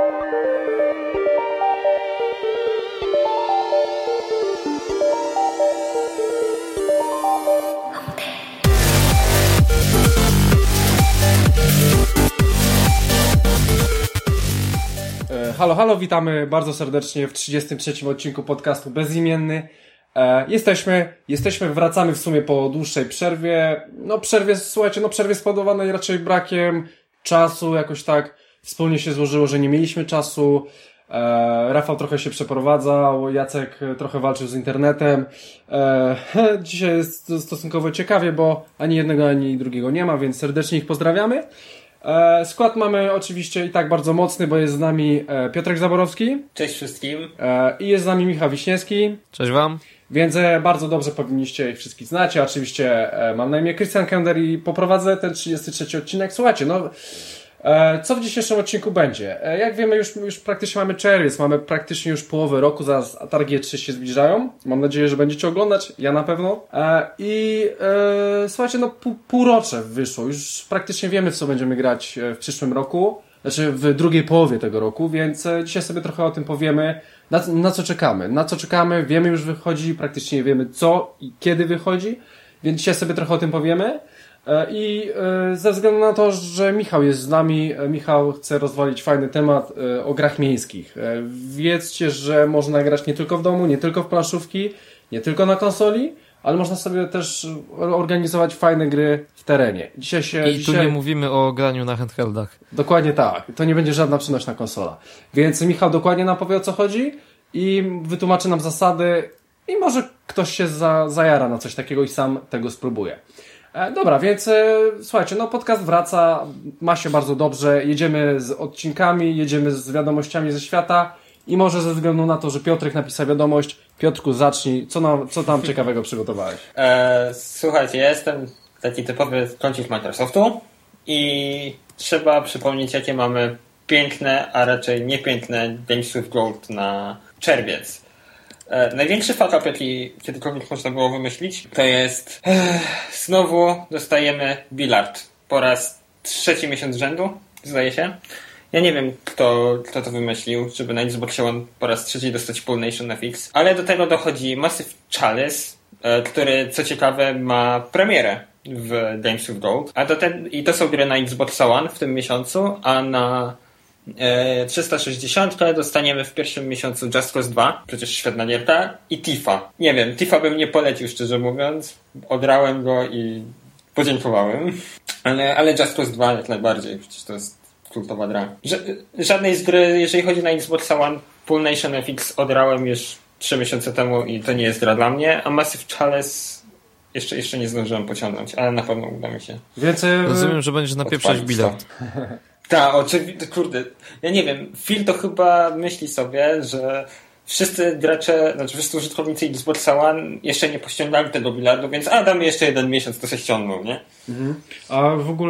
Halo, halo, witamy bardzo serdecznie w 33. odcinku podcastu Bezimienny. Wracamy w sumie po dłuższej przerwie. Przerwie spowodowanej raczej brakiem czasu, jakoś tak wspólnie się złożyło, że nie mieliśmy czasu. Rafał trochę się przeprowadzał, Jacek trochę walczył z internetem. Dzisiaj jest stosunkowo ciekawie, bo ani jednego, ani drugiego nie ma, więc serdecznie ich pozdrawiamy. Skład mamy oczywiście i tak bardzo mocny, bo jest z nami Piotrek Zaborowski. Cześć wszystkim. I jest z nami Michał Wiśniewski. Cześć wam. Więc bardzo dobrze powinniście ich wszystkich znać. Ja oczywiście mam na imię Krystian Kender i poprowadzę ten 33 odcinek. Słuchajcie, co w dzisiejszym odcinku będzie? Jak wiemy, już praktycznie mamy czerwiec, mamy praktycznie już połowę roku, zaraz targi E3 się zbliżają. Mam nadzieję, że będziecie oglądać, ja na pewno. Słuchajcie, półrocze wyszło, już praktycznie wiemy, w co będziemy grać w przyszłym roku, znaczy w drugiej połowie tego roku, więc dzisiaj sobie trochę o tym powiemy, na co czekamy, wiemy już wychodzi, praktycznie wiemy co i kiedy wychodzi, więc dzisiaj sobie trochę o tym powiemy. I ze względu na to, że Michał jest z nami, Michał chce rozwalić fajny temat o grach miejskich. Wiedzcie, że można grać nie tylko w domu, nie tylko w planszówki, nie tylko na konsoli, ale można sobie też organizować fajne gry w terenie. Dzisiaj tu nie mówimy o graniu na handheldach. Dokładnie tak. To nie będzie żadna przenośna konsola. Więc Michał dokładnie nam powie, o co chodzi i wytłumaczy nam zasady i może ktoś się zajara na coś takiego i sam tego spróbuje. Dobra, więc słuchajcie, podcast wraca, ma się bardzo dobrze, jedziemy z odcinkami, jedziemy z wiadomościami ze świata i może ze względu na to, że Piotrek napisał wiadomość, Piotrku, zacznij, co tam ciekawego przygotowałeś? Słuchajcie, ja jestem taki typowy kącik Microsoftu i trzeba przypomnieć, jakie mamy piękne, a raczej niepiękne Games with Gold na czerwiec. Największy fuck up, jaki kiedykolwiek można było wymyślić, to jest znowu dostajemy bilard. Po raz 3. miesiąc rzędu, zdaje się. Ja nie wiem, kto to wymyślił, żeby na Xboxie One po raz 3. dostać Pool Nation FX. Ale do tego dochodzi Massive Chalice, który, co ciekawe, ma premierę w Games with Gold. I to są gry na Xbox One w tym miesiącu, a na 360 dostaniemy w pierwszym miesiącu Just Cause 2, przecież świetna gierka, i Tifa. Nie wiem, Tifa bym nie polecił, szczerze mówiąc. Odrałem go i podziękowałem. Ale Just Cause 2 jak najbardziej, przecież to jest kultowa gra. Żadnej z gry, jeżeli chodzi na Xbox One, Pool Nation FX odrałem już 3 miesiące temu i to nie jest gra dla mnie, a Massive Chalice jeszcze nie zdążyłem pociągnąć, ale na pewno uda mi się. Więc rozumiem, że będziesz napieprzać bilard. Tak, oczywiście, kurde, ja nie wiem, Phil to chyba myśli sobie, że wszyscy gracze, wszyscy użytkownicy Xboxa One jeszcze nie pościągali tego bilardu, więc damy jeszcze 1 miesiąc, to się ściągnął, nie? Mhm. A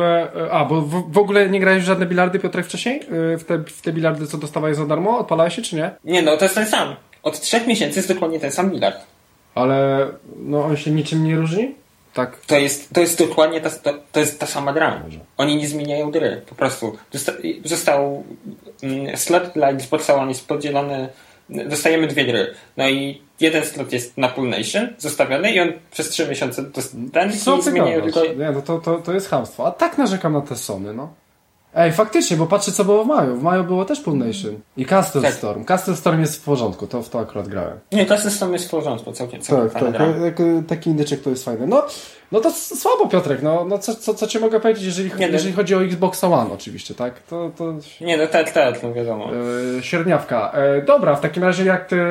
w ogóle nie grałeś w żadne bilardy, Piotrek, wcześniej? W te bilardy, co dostawałeś za darmo? Odpalałeś się, czy nie? Nie, to jest ten sam. Od 3 miesięcy jest dokładnie ten sam bilard. Ale, on się niczym nie różni? Tak. To jest dokładnie to jest ta sama gra. Oni nie zmieniają gry. Po prostu został slot dla Xboxa One jest podzielony. Dostajemy 2 gry. No i jeden slot jest na Pool Nation zostawiony i on przez 3 miesiące i zmieniają tylko... Nie, to jest chamstwo. A tak narzekam na te Sony, Ej, faktycznie, bo patrzę, co było w maju. W maju było też Pool Nation. I Castle Storm. Castle Storm jest w porządku, to w to akurat grałem. Nie, Castle Storm jest w porządku, całkiem tak. Taki indyczek to jest fajny. No to słabo, Piotrek. Co ci mogę powiedzieć, jeżeli chodzi o Xbox One oczywiście, tak? Nie, no wiadomo. Średniawka. Dobra, w takim razie jak ty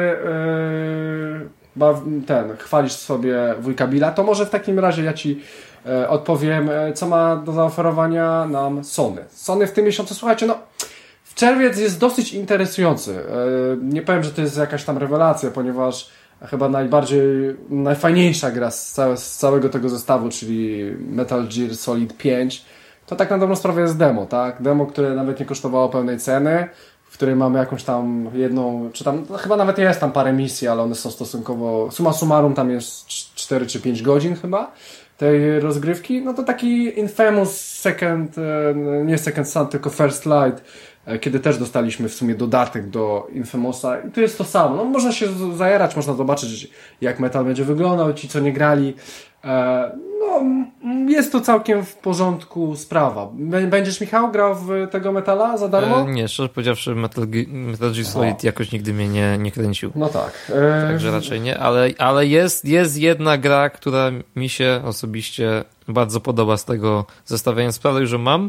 chwalisz sobie wujka Billa, to może w takim razie ja ci odpowiem, co ma do zaoferowania nam Sony. Sony w tym miesiącu, słuchajcie, w czerwiec jest dosyć interesujący. Nie powiem, że to jest jakaś tam rewelacja, ponieważ chyba najfajniejsza gra z całego tego zestawu, czyli Metal Gear Solid 5, to tak na dobrą sprawę jest demo, tak? Demo, które nawet nie kosztowało pełnej ceny, w której mamy jakąś tam jedną, czy tam, chyba nawet jest tam parę misji, ale one są stosunkowo, summa summarum tam jest 4 czy 5 godzin chyba tej rozgrywki, no to taki Infamous nie Second Son, tylko First Light, kiedy też dostaliśmy w sumie dodatek do Infamousa i to jest to samo. No można się zajarać, można zobaczyć jak metal będzie wyglądał, ci co nie grali. No jest to całkiem w porządku sprawa. Będziesz, Michał, grał w tego metala za darmo? Nie, szczerze powiedziawszy Metal Gear Solid jakoś nigdy mnie nie kręcił. No tak. Także raczej nie, ale jest jest gra, która mi się osobiście bardzo podoba z tego zestawienia. Sprawdzę, że mam.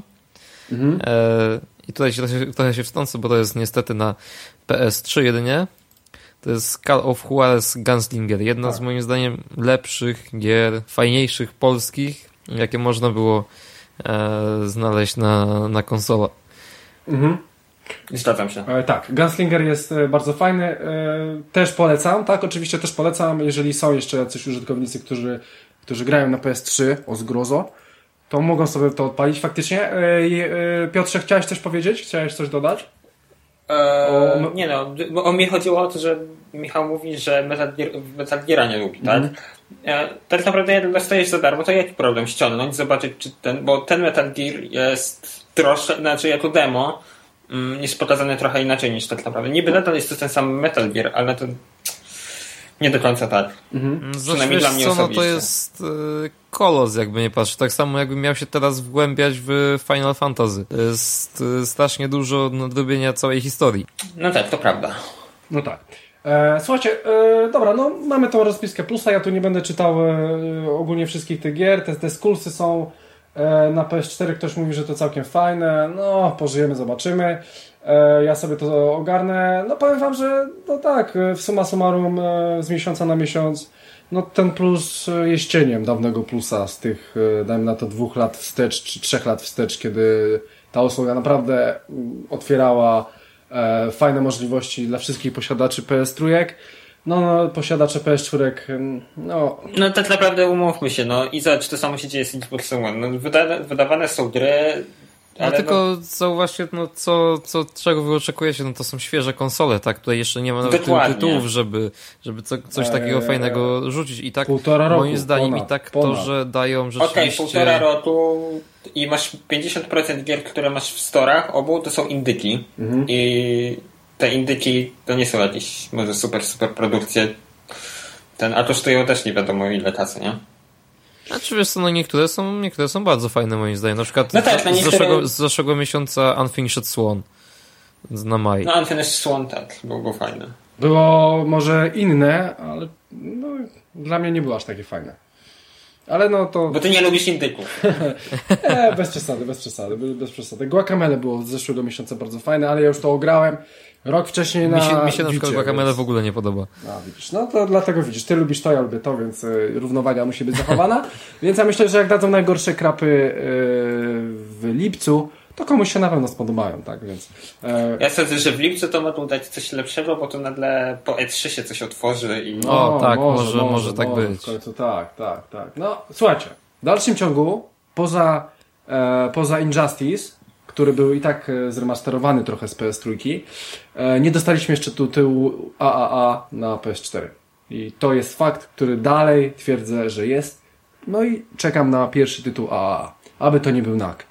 I tutaj trochę się wtrącę, bo to jest niestety na PS3 jedynie. To jest Call of Juarez Gunslinger. Jedna z moim zdaniem lepszych gier, fajniejszych polskich, jakie można było znaleźć na konsolę. Zgadzam się. Tak, Gunslinger jest bardzo fajny. Też polecam, tak, oczywiście też polecam, jeżeli są jeszcze jacyś użytkownicy, którzy grają na PS3 o zgrozo, to mogą sobie to odpalić faktycznie. Piotrze, chciałeś coś powiedzieć? Chciałeś coś dodać? Nie no, bo o mnie chodziło o to, że Michał mówi, że Metal Geara nie lubi, tak? Tak naprawdę jak dostajesz za darmo, to jaki problem ściągnąć, zobaczyć czy bo ten Metal Gear jest troszkę, znaczy jako demo jest pokazany trochę inaczej niż tak naprawdę. Niby nadal jest to ten sam Metal Gear, ale to nie do końca tak. Przynajmniej dla mnie osobiście. To jest kolos, jakby nie patrzeć. Tak samo jakbym miał się teraz wgłębiać w Final Fantasy. To jest strasznie dużo nadrobienia całej historii. No tak, to prawda. No tak. Słuchajcie, dobra, no mamy tą rozpiskę plusa, ja tu nie będę czytał ogólnie wszystkich tych gier, te skulsy są na PS4, ktoś mówi, że to całkiem fajne, no pożyjemy, zobaczymy. Ja sobie to ogarnę. No powiem wam, że no tak, w summa summarum z miesiąca na miesiąc no ten plus jest cieniem dawnego plusa z tych, dajmy na to 2 lat wstecz czy 3 lat wstecz, kiedy ta usługa naprawdę otwierała fajne możliwości dla wszystkich posiadaczy PS3. No posiadacze PS4, no... No tak naprawdę umówmy się, no i zobacz, to samo się dzieje z Xbox One. No, wydawane są gry... Ale tylko zauważcie, no czego wy oczekujecie, no to są świeże konsole, tak? Tutaj jeszcze nie ma nawet tytułów, żeby coś takiego fajnego rzucić. I tak moim zdaniem i tak to, że dają rzeczywiście... Okej, 1,5 roku i masz 50% gier, które masz w storach, obu to są indyki. I te indyki to nie są jakieś może super produkcje. A kosztują też nie wiadomo ile kasy, nie? Znaczy wiesz co, no niektóre są bardzo fajne moim zdaniem. Na przykład no tak, z zeszłego miesiąca Unfinished Swan na maj. No Unfinished Swan tak, było fajne. Było może inne, ale no, dla mnie nie było aż takie fajne. Ale no to... Bo ty nie lubisz indyków. Bez przesady. Guacamele było z zeszłego miesiąca bardzo fajne, ale ja już to ograłem. Rok wcześniej mi się na przykład Guacamele w ogóle nie podoba. Widzisz, no to dlatego widzisz, ty lubisz to, ja lubię to, więc równowaga musi być zachowana. Więc ja myślę, że jak dadzą najgorsze krapy w lipcu, to komuś się na pewno spodobają, tak, więc... Ja sądzę, że w lipcu to mogą dać coś lepszego, bo to nagle po E3 się coś otworzy i... tak, może tak być. W końcu tak. No, słuchajcie, w dalszym ciągu, poza Injustice, który był i tak zremasterowany trochę z PS3, nie dostaliśmy jeszcze tytułu AAA na PS4. I to jest fakt, który dalej twierdzę, że jest. No i czekam na pierwszy tytuł AAA. Aby to nie był NAK.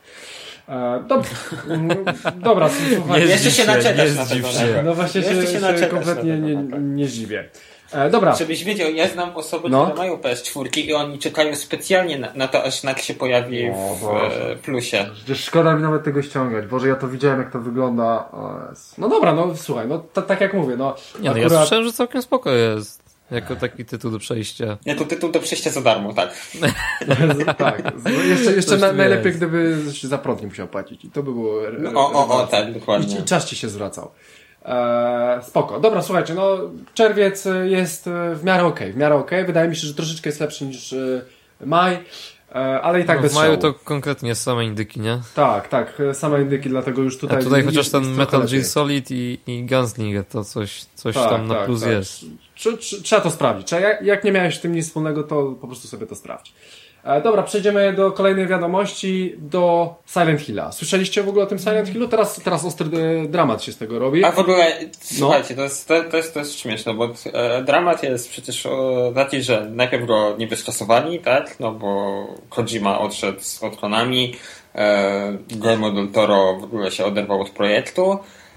Dobra, słuchaj. Jeszcze się naczekasz na tego. No właśnie się kompletnie nie zdziwię. Dobra. Żebyś wiedział, ja znam osoby, które mają PS4 i oni czekają specjalnie na to, aż NAK się pojawi w plusie. Szkoda mi nawet tego ściągać. Boże, ja to widziałem, jak to wygląda. No dobra, no słuchaj, no tak jak mówię, no. Ja słyszałem, że całkiem spoko jest. Jako taki tytuł do przejścia. Jako tytuł do przejścia za darmo, tak. Tak. Jeszcze najlepiej, gdyby za prąd nie musiał płacić. I to by było... tak, dokładnie. I czas ci się zwracał. Spoko. Dobra, słuchajcie, no czerwiec jest w miarę okej. Wydaje mi się, że troszeczkę jest lepszy niż maj, ale i tak bez w maju szału. to konkretnie same indyki, nie? Tak, same indyki, dlatego już tutaj... A tutaj chociaż ten Metal Gear Solid i Gunslinger to coś tam na plus jest. Trzeba to sprawdzić. Jak nie miałeś z tym nic wspólnego, to po prostu sobie to sprawdź. Dobra, przejdziemy do kolejnej wiadomości, do Silent Hilla. Słyszeliście w ogóle o tym Silent Hillu? Teraz ostry dramat się z tego robi. A w ogóle, słuchajcie, to jest śmieszne, bo dramat jest przecież taki, że najpierw go niby skasowali, tak? No bo Kojima odszedł od Konami, Guillermo del Toro w ogóle się oderwał od projektu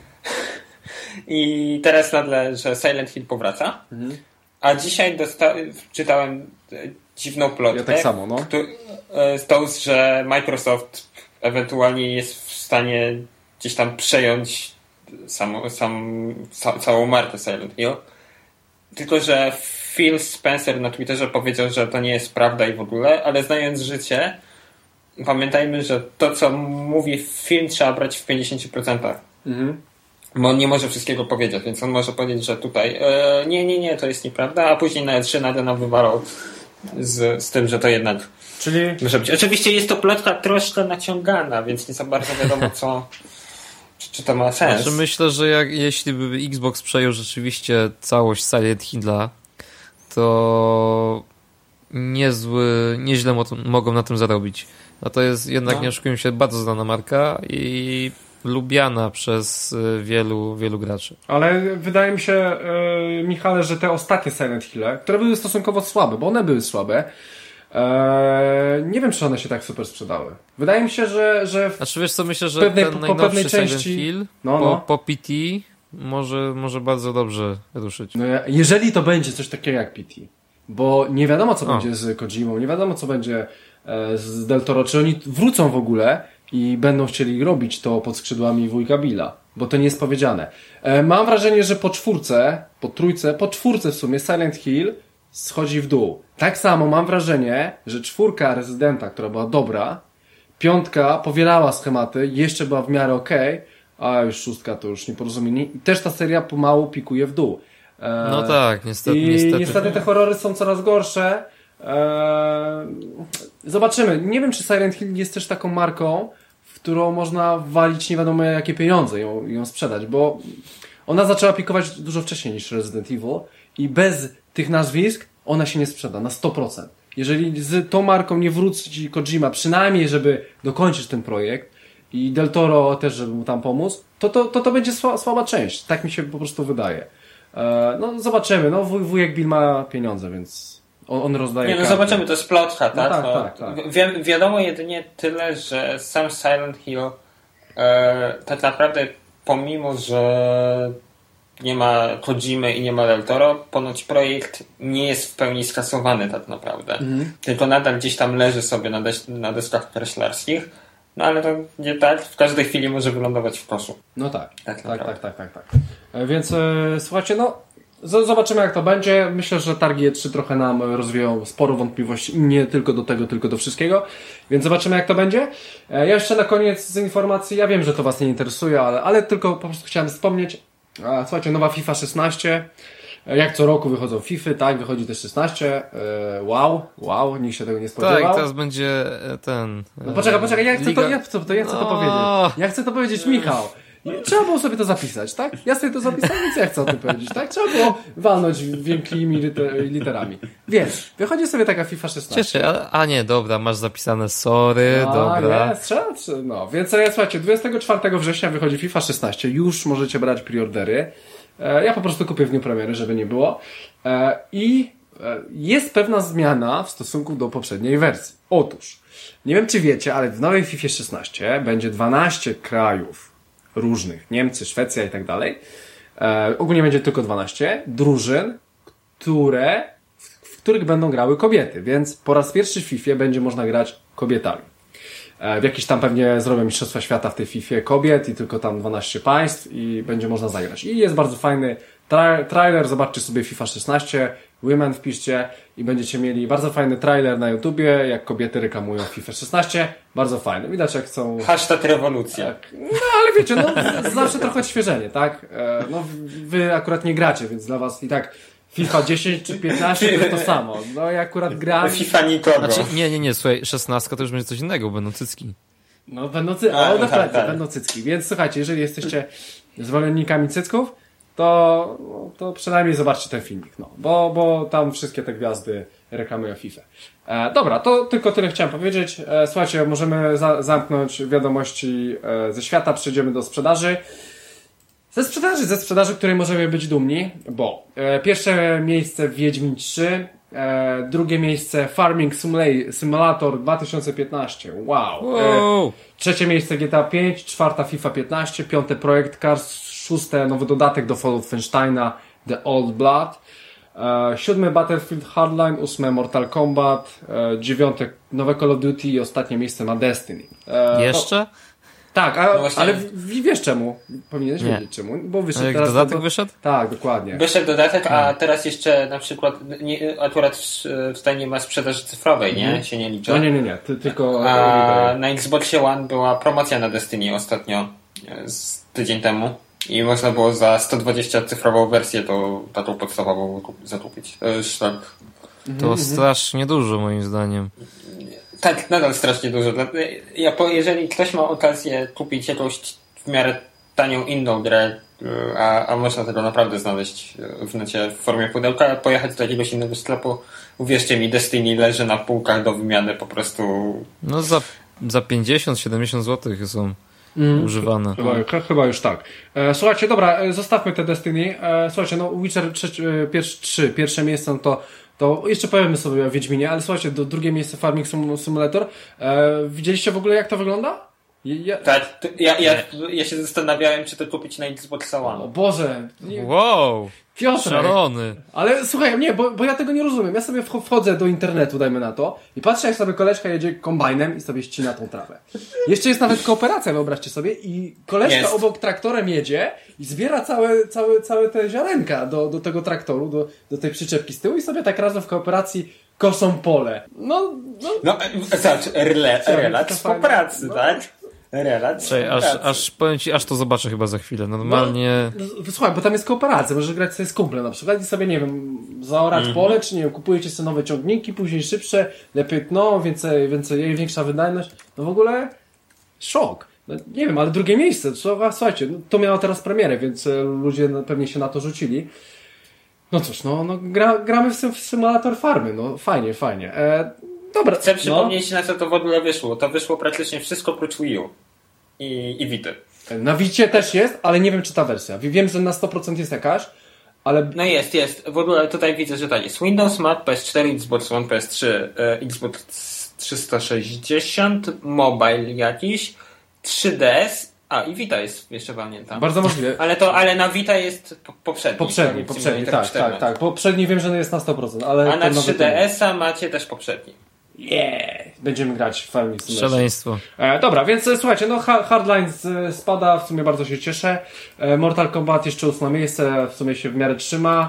i teraz nagle, że Silent Hill powraca. A dzisiaj czytałem dziwną plotkę. Ja tak samo, no. Z tą, że Microsoft ewentualnie jest w stanie gdzieś tam przejąć całą markę Silent Hill. Tylko, że Phil Spencer na Twitterze powiedział, że to nie jest prawda i w ogóle, ale znając życie, pamiętajmy, że to, co mówi film, trzeba brać w 50%. Bo on nie może wszystkiego powiedzieć, więc on może powiedzieć, że tutaj nie, to jest nieprawda, a później na E3 nagle nam wywalał z tym, że to jednak może być. Oczywiście jest to plotka troszkę naciągana, więc nie za bardzo wiadomo czy to ma sens. Znaczy myślę, że jeśli by Xbox przejął rzeczywiście całość Silent Hilla, to nieźle mogą na tym zarobić. A to jest jednak, nie oszukujmy się, bardzo znana marka i lubiana przez wielu graczy. Ale wydaje mi się, Michale, że te ostatnie Silent Hille, które były stosunkowo słabe, bo one były słabe, nie wiem, czy one się tak super sprzedały. Wydaje mi się, że znaczy wiesz co, myślę, że ten najnowszy Silent Hill po PT może bardzo dobrze ruszyć. No, jeżeli to będzie coś takiego jak PT, bo nie wiadomo, co będzie z Kojimą, nie wiadomo, co będzie z Del Toro, czy oni wrócą w ogóle i będą chcieli robić to pod skrzydłami wujka Billa, bo to nie jest powiedziane. Mam wrażenie, że po czwórce w sumie Silent Hill schodzi w dół. Tak samo mam wrażenie, że 4 Residenta, która była dobra, 5 powielała schematy, jeszcze była w miarę okej, a już 6 to już nieporozumienie i też ta seria pomału pikuje w dół. No tak, niestety. Niestety te horrory są coraz gorsze. Zobaczymy. Nie wiem, czy Silent Hill jest też taką marką, w którą można walić nie wiadomo jakie pieniądze, ją sprzedać, bo ona zaczęła pikować dużo wcześniej niż Resident Evil i bez tych nazwisk ona się nie sprzeda na 100%. Jeżeli z tą marką nie wróci Kojima, przynajmniej żeby dokończyć ten projekt i Del Toro też, żeby mu tam pomóc, to będzie słaba część. Tak mi się po prostu wydaje. No zobaczymy. No wujek Bill ma pieniądze, więc on rozdaje. Nie, no zobaczymy, to jest plotka, tak? No, tak. Wiadomo jedynie tyle, że sam Silent Hill tak naprawdę pomimo, że nie ma Kojimy i nie ma Del Toro, ponoć projekt nie jest w pełni skasowany tak naprawdę. Tylko nadal gdzieś tam leży sobie na deskach kreślarskich. No ale to nie tak, w każdej chwili może wylądować w koszu. No tak. Więc słuchajcie, no zobaczymy jak to będzie. Myślę, że targi E3 trochę nam rozwieją sporo wątpliwości, nie tylko do tego, tylko do wszystkiego. Więc zobaczymy jak to będzie. Ja jeszcze na koniec z informacji, ja wiem, że to Was nie interesuje, ale tylko po prostu chciałem wspomnieć. Słuchajcie, nowa FIFA 16. Jak co roku wychodzą FIFA, tak, wychodzi też 16. Wow, nikt się tego nie spodziewał. Tak, teraz będzie ten... No poczekaj, ja chcę to powiedzieć. Ja chcę to powiedzieć, Michał. Trzeba było sobie to zapisać, tak? Ja sobie to zapisałem, więc ja chcę o tym powiedzieć, tak? Trzeba było walnąć wielkimi literami. Więc, wychodzi sobie taka FIFA 16. Cieszę, a nie, dobra, masz zapisane, sorry, dobra. Nie, więc słuchajcie, 24 września wychodzi FIFA 16, już możecie brać preordery. Ja po prostu kupię w dniu premiery, żeby nie było. I jest pewna zmiana w stosunku do poprzedniej wersji. Otóż, nie wiem czy wiecie, ale w nowej FIFA 16 będzie 12 krajów różnych, Niemcy, Szwecja i tak dalej. Ogólnie będzie tylko 12 drużyn, w których będą grały kobiety, więc po raz pierwszy w FIFA będzie można grać kobietami. W jakiś tam pewnie zrobią mistrzostwa świata w tej FIFA kobiet i tylko tam 12 państw i będzie można zagrać. I jest bardzo fajny trailer, zobaczcie sobie FIFA 16, Women wpiszcie i będziecie mieli bardzo fajny trailer na YouTubie, jak kobiety reklamują FIFA 16. Bardzo fajny. Widać jak są... Hashtag rewolucja. Tak. No ale wiecie, zawsze trochę odświeżenie, tak? Wy akurat nie gracie, więc dla was i tak FIFA 10 czy 15 to samo. No ja akurat gram... FIFA nikogo. Znaczy, nie, słuchaj, 16 to już będzie coś innego, będą cycki. No będą cycki. Więc słuchajcie, jeżeli jesteście zwolennikami cycków, to przynajmniej zobaczcie ten filmik, no. Bo tam wszystkie te gwiazdy reklamują FIFA. Dobra, to tylko tyle chciałem powiedzieć. Słuchajcie, możemy zamknąć wiadomości ze świata, przejdziemy do sprzedaży. Ze sprzedaży, której możemy być dumni, bo pierwsze miejsce Wiedźmin 3, drugie miejsce Farming Simulator 2015, wow. Trzecie miejsce GTA 5, czwarta FIFA 15, piąte Projekt Cars, szóste nowy dodatek do Wolfensteina The Old Blood, siódme Battlefield Hardline, ósme Mortal Kombat, dziewiąte nowe Call of Duty i ostatnie miejsce ma Destiny. Jeszcze? Tak, ale wiesz czemu? Powinieneś wiedzieć czemu, bo wyszedł teraz... dodatek wyszedł? Tak, dokładnie. Wyszedł dodatek, a teraz jeszcze na przykład akurat tutaj nie ma sprzedaży cyfrowej, nie? Się nie liczy. No nie, tylko... Na Xboxie One była promocja na Destiny ostatnio, tydzień temu. I można było za 120 cyfrową wersję tą podstawową zakupić. To już tak... To strasznie dużo moim zdaniem. Tak, nadal strasznie dużo. Jeżeli ktoś ma okazję kupić jakąś w miarę tanią inną grę, a można tego naprawdę znaleźć w necie w formie pudełka, pojechać do jakiegoś innego sklepu, uwierzcie mi, Destiny leży na półkach do wymiany po prostu... No za 50-70 zł są używane. Chyba już tak. Słuchajcie, dobra, zostawmy te Destiny. Słuchajcie, no Witcher 3, pierwsze miejsce, no to jeszcze powiemy sobie o Wiedźminie, ale słuchajcie, drugie miejsce Farming Simulator. Widzieliście w ogóle, jak to wygląda? Tak, ja się zastanawiałem, czy to kupić na Xbox One. O Boże! Wow! Piotrek! Szalony! Ale słuchaj, nie, bo ja tego nie rozumiem. Ja sobie wchodzę do internetu, dajmy na to, i patrzę, jak sobie koleżka jedzie kombajnem i sobie ścina tą trawę. Jeszcze jest nawet kooperacja, wyobraźcie sobie, i koleżka obok traktorem jedzie i zbiera całe te ziarenka do tego traktoru, do tej przyczepki z tyłu i sobie tak razem w kooperacji koszą pole. No, zobacz, relaks po pracy, tak? Relaks. Powiem ci, aż to zobaczę chyba za chwilę. Normalnie... No, słuchaj, bo tam jest kooperacja. Możesz grać sobie z kumplem na przykład i sobie, nie wiem, zaorać pole, czy nie wiem, kupujecie sobie nowe ciągniki, później szybsze, lepiej tno, większa wydajność. No w ogóle szok. No, nie wiem, ale drugie miejsce. Słuchajcie, to miało teraz premierę, więc ludzie pewnie się na to rzucili. No cóż, gramy w symulator farmy. No fajnie. Dobra. Chcę przypomnieć, na co to w ogóle wyszło. To wyszło praktycznie wszystko oprócz Wii U i Vita. Na Vicie też jest, ale nie wiem, czy ta wersja. Wiem, że na 100% jest jakaś, ale... No jest. W ogóle tutaj widzę, że tak jest Windows, Mac, PS4, Xbox One, PS3, Xbox 360, Mobile jakiś, 3DS, i Vita jest jeszcze pamiętam. Bardzo możliwe. Ale na Vita jest poprzedni. Poprzedni, tak. Poprzedni wiem, że jest na 100%, ale... A na 3DS-a macie też poprzedni. Będziemy grać w Farming Simulator. Szaleństwo. Dobra, więc słuchajcie, Hardline spada, w sumie bardzo się cieszę. Mortal Kombat jeszcze 8 miejsce, w sumie się w miarę trzyma.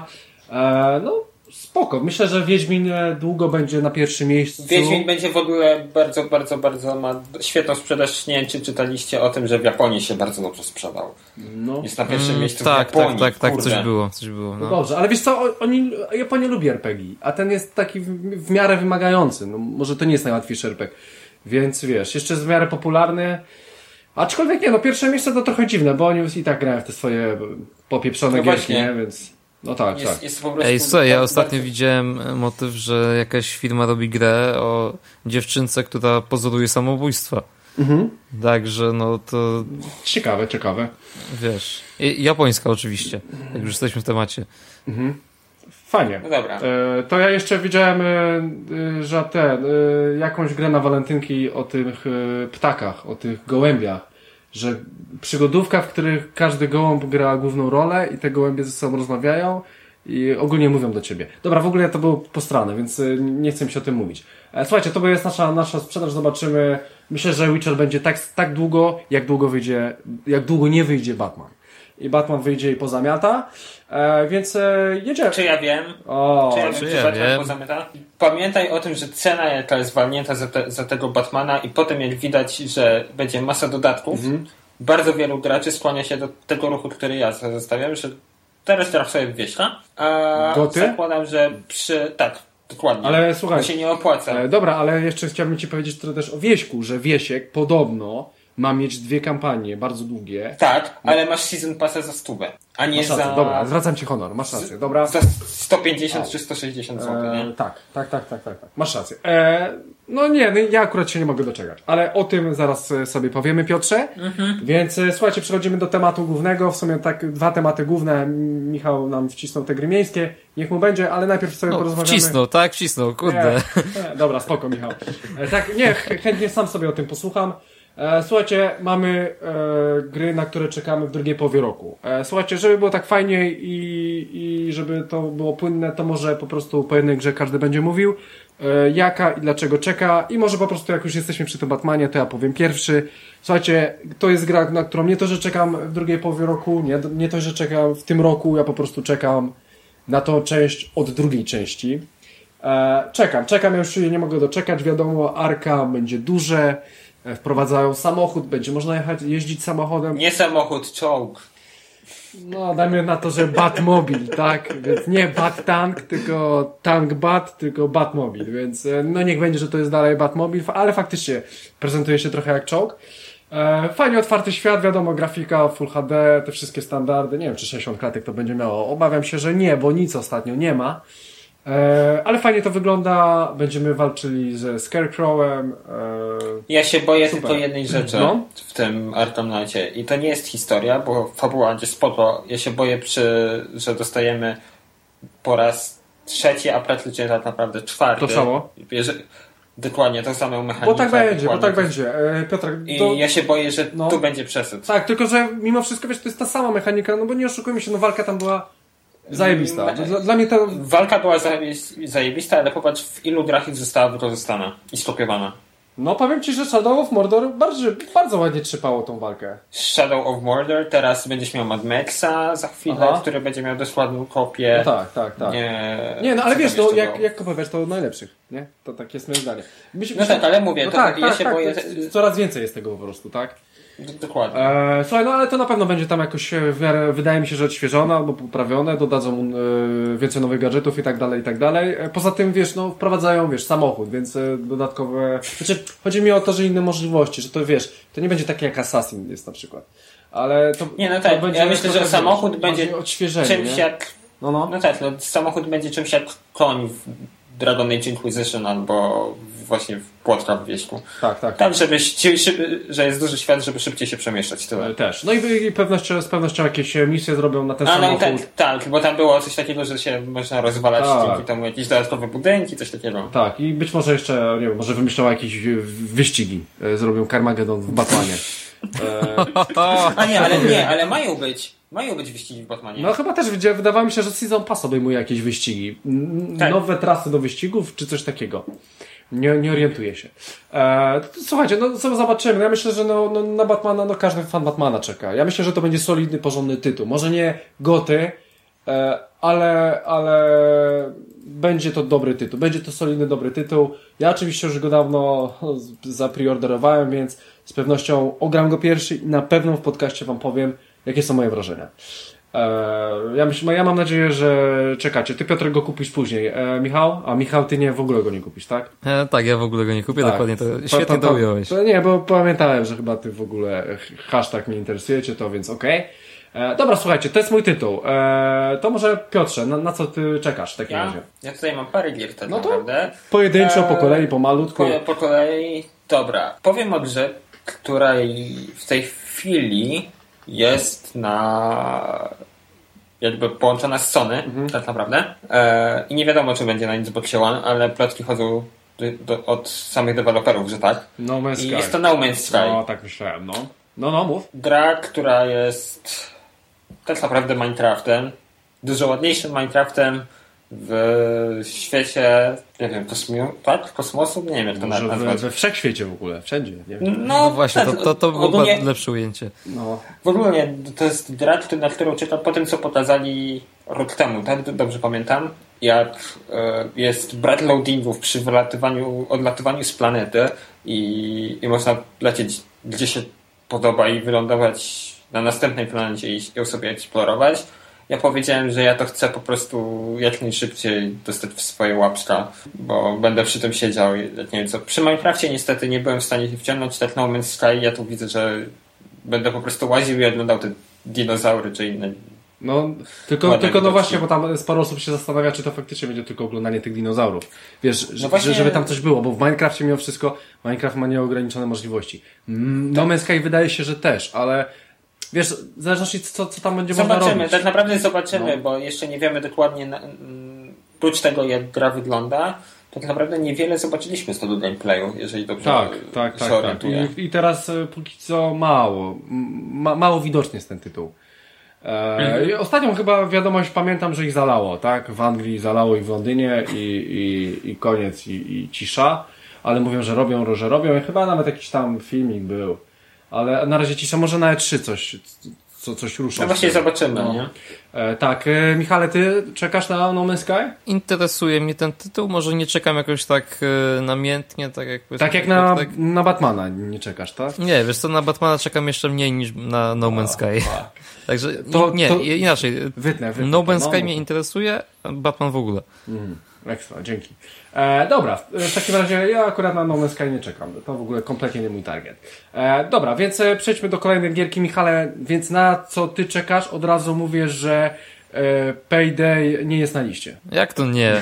Spoko. Myślę, że Wiedźmin długo będzie na pierwszym miejscu. Wiedźmin będzie w ogóle bardzo ma świetną sprzedaż. Nie wiem, czy czytaliście o tym, że w Japonii się bardzo dobrze sprzedał. No. Jest na pierwszym miejscu w Japonii. Tak, coś było. No dobrze, ale wiesz co, Japonia lubi RPG, a ten jest taki w miarę wymagający. No, może to nie jest najłatwiejszy RPG. Więc wiesz, jeszcze jest w miarę popularny. Aczkolwiek nie, pierwsze miejsce to trochę dziwne, bo oni i tak grają w te swoje popieprzone gierki, nie? Więc... No tak. Jest po prostu słuchaj, ja ostatnio widziałem motyw, że jakaś firma robi grę o dziewczynce, która pozoruje samobójstwa. Także to... Ciekawe. Wiesz. Japońska oczywiście, jak już jesteśmy w temacie. Fajnie. No dobra. To ja jeszcze widziałem, że jakąś grę na walentynki o tych ptakach, o tych gołębiach. Że przygodówka, w których każdy gołąb gra główną rolę i te gołębie ze sobą rozmawiają i ogólnie mówią do ciebie. Dobra, w ogóle to było postrane, więc nie chcę mi się o tym mówić. Słuchajcie, to jest nasza sprzedaż, zobaczymy. Myślę, że Witcher będzie tak długo, jak długo nie wyjdzie Batman. I Batman wyjdzie i pozamiata, więc jedziemy. Czy ja wiem? Czy Batman pozamiata? Pamiętaj o tym, że cena jaka jest walnięta za tego Batmana i potem jak widać, że będzie masa dodatków, bardzo wielu graczy skłania się do tego ruchu, który ja zostawiam, że teraz trochę sobie wieśla. Zakładam, że tak, dokładnie. Ale słuchaj, to się nie opłaca. Dobra, ale jeszcze chciałbym ci powiedzieć też o Wieśku, że Wiesiek podobno ma mieć 2 kampanie, bardzo długie. Tak, ale masz Season Passa za 100, a nie Masz rację, za... dobra, zwracam ci honor, masz rację, dobra. Za 150 czy 160 zł, nie? Tak. Masz rację. No nie, ja akurat się nie mogę doczekać, ale o tym zaraz sobie powiemy, Piotrze. Więc słuchajcie, przechodzimy do tematu głównego. W sumie tak 2 tematy główne. Michał nam wcisnął te gry miejskie. Niech mu będzie, ale najpierw sobie porozmawiamy. Wcisnął, kurde. Dobra, spoko, Michał. Tak, nie, chętnie sam sobie o tym posłucham. Słuchajcie, mamy gry, na które czekamy w drugiej połowie roku. Słuchajcie, żeby było tak fajnie i żeby to było płynne, to może po prostu po jednej grze każdy będzie mówił, jaka i dlaczego czeka, i może po prostu jak już jesteśmy przy tym Batmanie, to ja powiem pierwszy. Słuchajcie, to jest gra, na którą nie to, że czekam w drugiej połowie roku, nie to, że czekam w tym roku, ja po prostu czekam na tą część od drugiej części. Czekam, ja już się nie mogę doczekać, wiadomo, Arkham będzie duże, wprowadzają samochód, będzie można jeździć samochodem. Nie samochód, czołg. No, dajmy na to, że Batmobil, tak? Więc nie Bat-Tank, tylko Tank-Bat, tylko Batmobil, więc no niech będzie, że to jest dalej Batmobil, ale faktycznie prezentuje się trochę jak czołg. Fajnie otwarty świat, wiadomo, grafika, Full HD, te wszystkie standardy, nie wiem, czy 60 klatek to będzie miało. Obawiam się, że nie, bo nic ostatnio nie ma. Ale fajnie to wygląda, będziemy walczyli ze Scarecrowem. Ja się boję super. tylko jednej rzeczy w tym Arkham Knightie i to nie jest historia, bo fabuła będzie spoko. Ja się boję, że dostajemy po raz 3, a praktycznie tak naprawdę 4. To samo? Dokładnie, tą samą mechanikę. Bo tak będzie. Piotrek, I ja się boję, że tu będzie przesyt. Tak, tylko że mimo wszystko, wiesz, to jest ta sama mechanika, no bo nie oszukujmy się, no walka tam była zajebista. Dla mnie to... Walka była zajebista, ale popatrz, w ilu grach została wykorzystana i skopiowana. No powiem ci, że Shadow of Mordor bardzo ładnie trzypało tą walkę. Shadow of Mordor, teraz będziesz miał Mad Maxa za chwilę, który będzie miał dosłowną kopię. No tak. Nie, no ale wiesz, no, jak kopowiesz, to najlepszych, nie? To tak jest moje zdanie. Tak, ale mówię, no ja się boję... Coraz więcej jest tego po prostu, tak? Dokładnie. Słuchaj, no ale to na pewno będzie tam jakoś w miarę, wydaje mi się, że odświeżone albo poprawione, dodadzą więcej nowych gadżetów i tak dalej. Poza tym, wiesz, no wprowadzają, wiesz, samochód, więc dodatkowe... Znaczy, chodzi mi o to, że inne możliwości, że to, wiesz, to nie będzie takie jak Assassin jest na przykład. Ale to... Nie, no tak, ja myślę, że samochód będzie odświeżenie, czymś nie? jak... No tak, no samochód będzie czymś jak koń w Dragon Age Inquisition albo właśnie w Płotka w wieśku. Tak. Tak, że jest duży świat, żeby szybciej się przemieszczać. Tyle. Też. No i z pewnością jakieś misje zrobią na ten samochód. Tak, bo tam było coś takiego, że się można rozwalać dzięki temu jakieś dodatkowe budynki, coś takiego. Tak, i być może jeszcze, nie wiem, może wymyślą jakieś wyścigi. Zrobią Carmageddon w Batmanie. Ale mają być wyścigi w Batmanie. No chyba też wydawało mi się, że Season Pass obejmuje jakieś wyścigi. Tak. Nowe trasy do wyścigów, czy coś takiego. Nie orientuję się. Słuchajcie, no co zobaczymy. Ja myślę, że na Batmana, każdy fan Batmana czeka. Ja myślę, że to będzie solidny, porządny tytuł. Może nie goty, ale będzie to dobry tytuł. Będzie to solidny, dobry tytuł. Ja oczywiście już go dawno zapreorderowałem, więc z pewnością ogram go pierwszy i na pewno w podcaście wam powiem, jakie są moje wrażenia. Ja mam nadzieję, że czekacie. Ty, Piotr, go kupisz później. Michał? A Michał, ty w ogóle go nie kupisz, tak? Tak, ja w ogóle go nie kupię, tak. Dokładnie to świetnie to ująłeś. Nie, bo pamiętałem, że chyba ty w ogóle hashtag mnie interesujecie, to więc okej. Dobra, słuchajcie, to jest mój tytuł. To może Piotrze, na co ty czekasz w takim razie? Ja tutaj mam parę gier tak no to naprawdę. Pojedynczo, po kolei, pomalutku. Po kolei, dobra. Powiem o grze, która w tej chwili jest jakby połączona z Sony, tak naprawdę. I nie wiadomo, czy będzie na Xbox One, ale plotki chodzą od samych deweloperów, że tak. No Man's Sky. I jest to No Man's Sky. No, tak myślałem, no, mów. Gra, która jest tak naprawdę Minecraftem. Dużo ładniejszym Minecraftem w świecie, nie wiem, kosmosu? Nie wiem, jak to nazwać. We wszechświecie w ogóle, wszędzie. Nie wiem. No właśnie, tak, to było ogólnie lepsze ujęcie. No. W ogóle to jest gra, na którą czekam po tym, co pokazali rok temu, tak? Dobrze pamiętam. Jak jest brak loadingów przy odlatywaniu z planety i można lecieć gdzie się podoba i wylądować na następnej planecie i ją sobie eksplorować. Ja powiedziałem, że ja to chcę po prostu jak najszybciej dostać w swoje łapska, bo będę przy tym siedział. Nie wiem co. Przy Minecrafcie niestety nie byłem w stanie się wciągnąć, tak No Man's Sky, ja tu widzę, że będę po prostu łaził i oglądał te dinozaury czy inne. No, tylko no właśnie, bo tam sporo osób się zastanawia, czy to faktycznie będzie tylko oglądanie tych dinozaurów. Wiesz, no właśnie... żeby tam coś było, bo w Minecrafcie mimo wszystko, Minecraft ma nieograniczone możliwości. No Man's Sky wydaje się, że też, ale wiesz, w zależności co tam będzie można robić. Zobaczymy, tak naprawdę zobaczymy, bo jeszcze nie wiemy dokładnie, prócz tego jak gra wygląda, to tak naprawdę niewiele zobaczyliśmy z tego gameplayu, jeżeli dobrze się orientuję. I teraz póki co mało widoczny jest ten tytuł. Ostatnią chyba wiadomość pamiętam, że ich zalało, tak? W Anglii zalało ich w Londynie i koniec i cisza, ale mówią, że robią i chyba nawet jakiś tam filmik był, ale na razie cisza, może na E3 coś rusza. No właśnie zobaczymy, nie? Tak, Michale, ty czekasz na No Man's Sky? Interesuje mnie ten tytuł, może nie czekam jakoś tak namiętnie, tak jak... Tak jak na Batmana nie czekasz, tak? Nie, wiesz co, na Batmana czekam jeszcze mniej niż na No Man's Sky. Także inaczej. Wytnę, No Man's Sky mnie interesuje, a Batman w ogóle. Ekstra, dzięki. Dobra, w takim razie ja akurat na No Man's Sky nie czekam. To w ogóle kompletnie nie mój target. Dobra, więc przejdźmy do kolejnej gierki. Michale, więc na co ty czekasz? Od razu mówię, że Payday nie jest na liście. Jak to nie?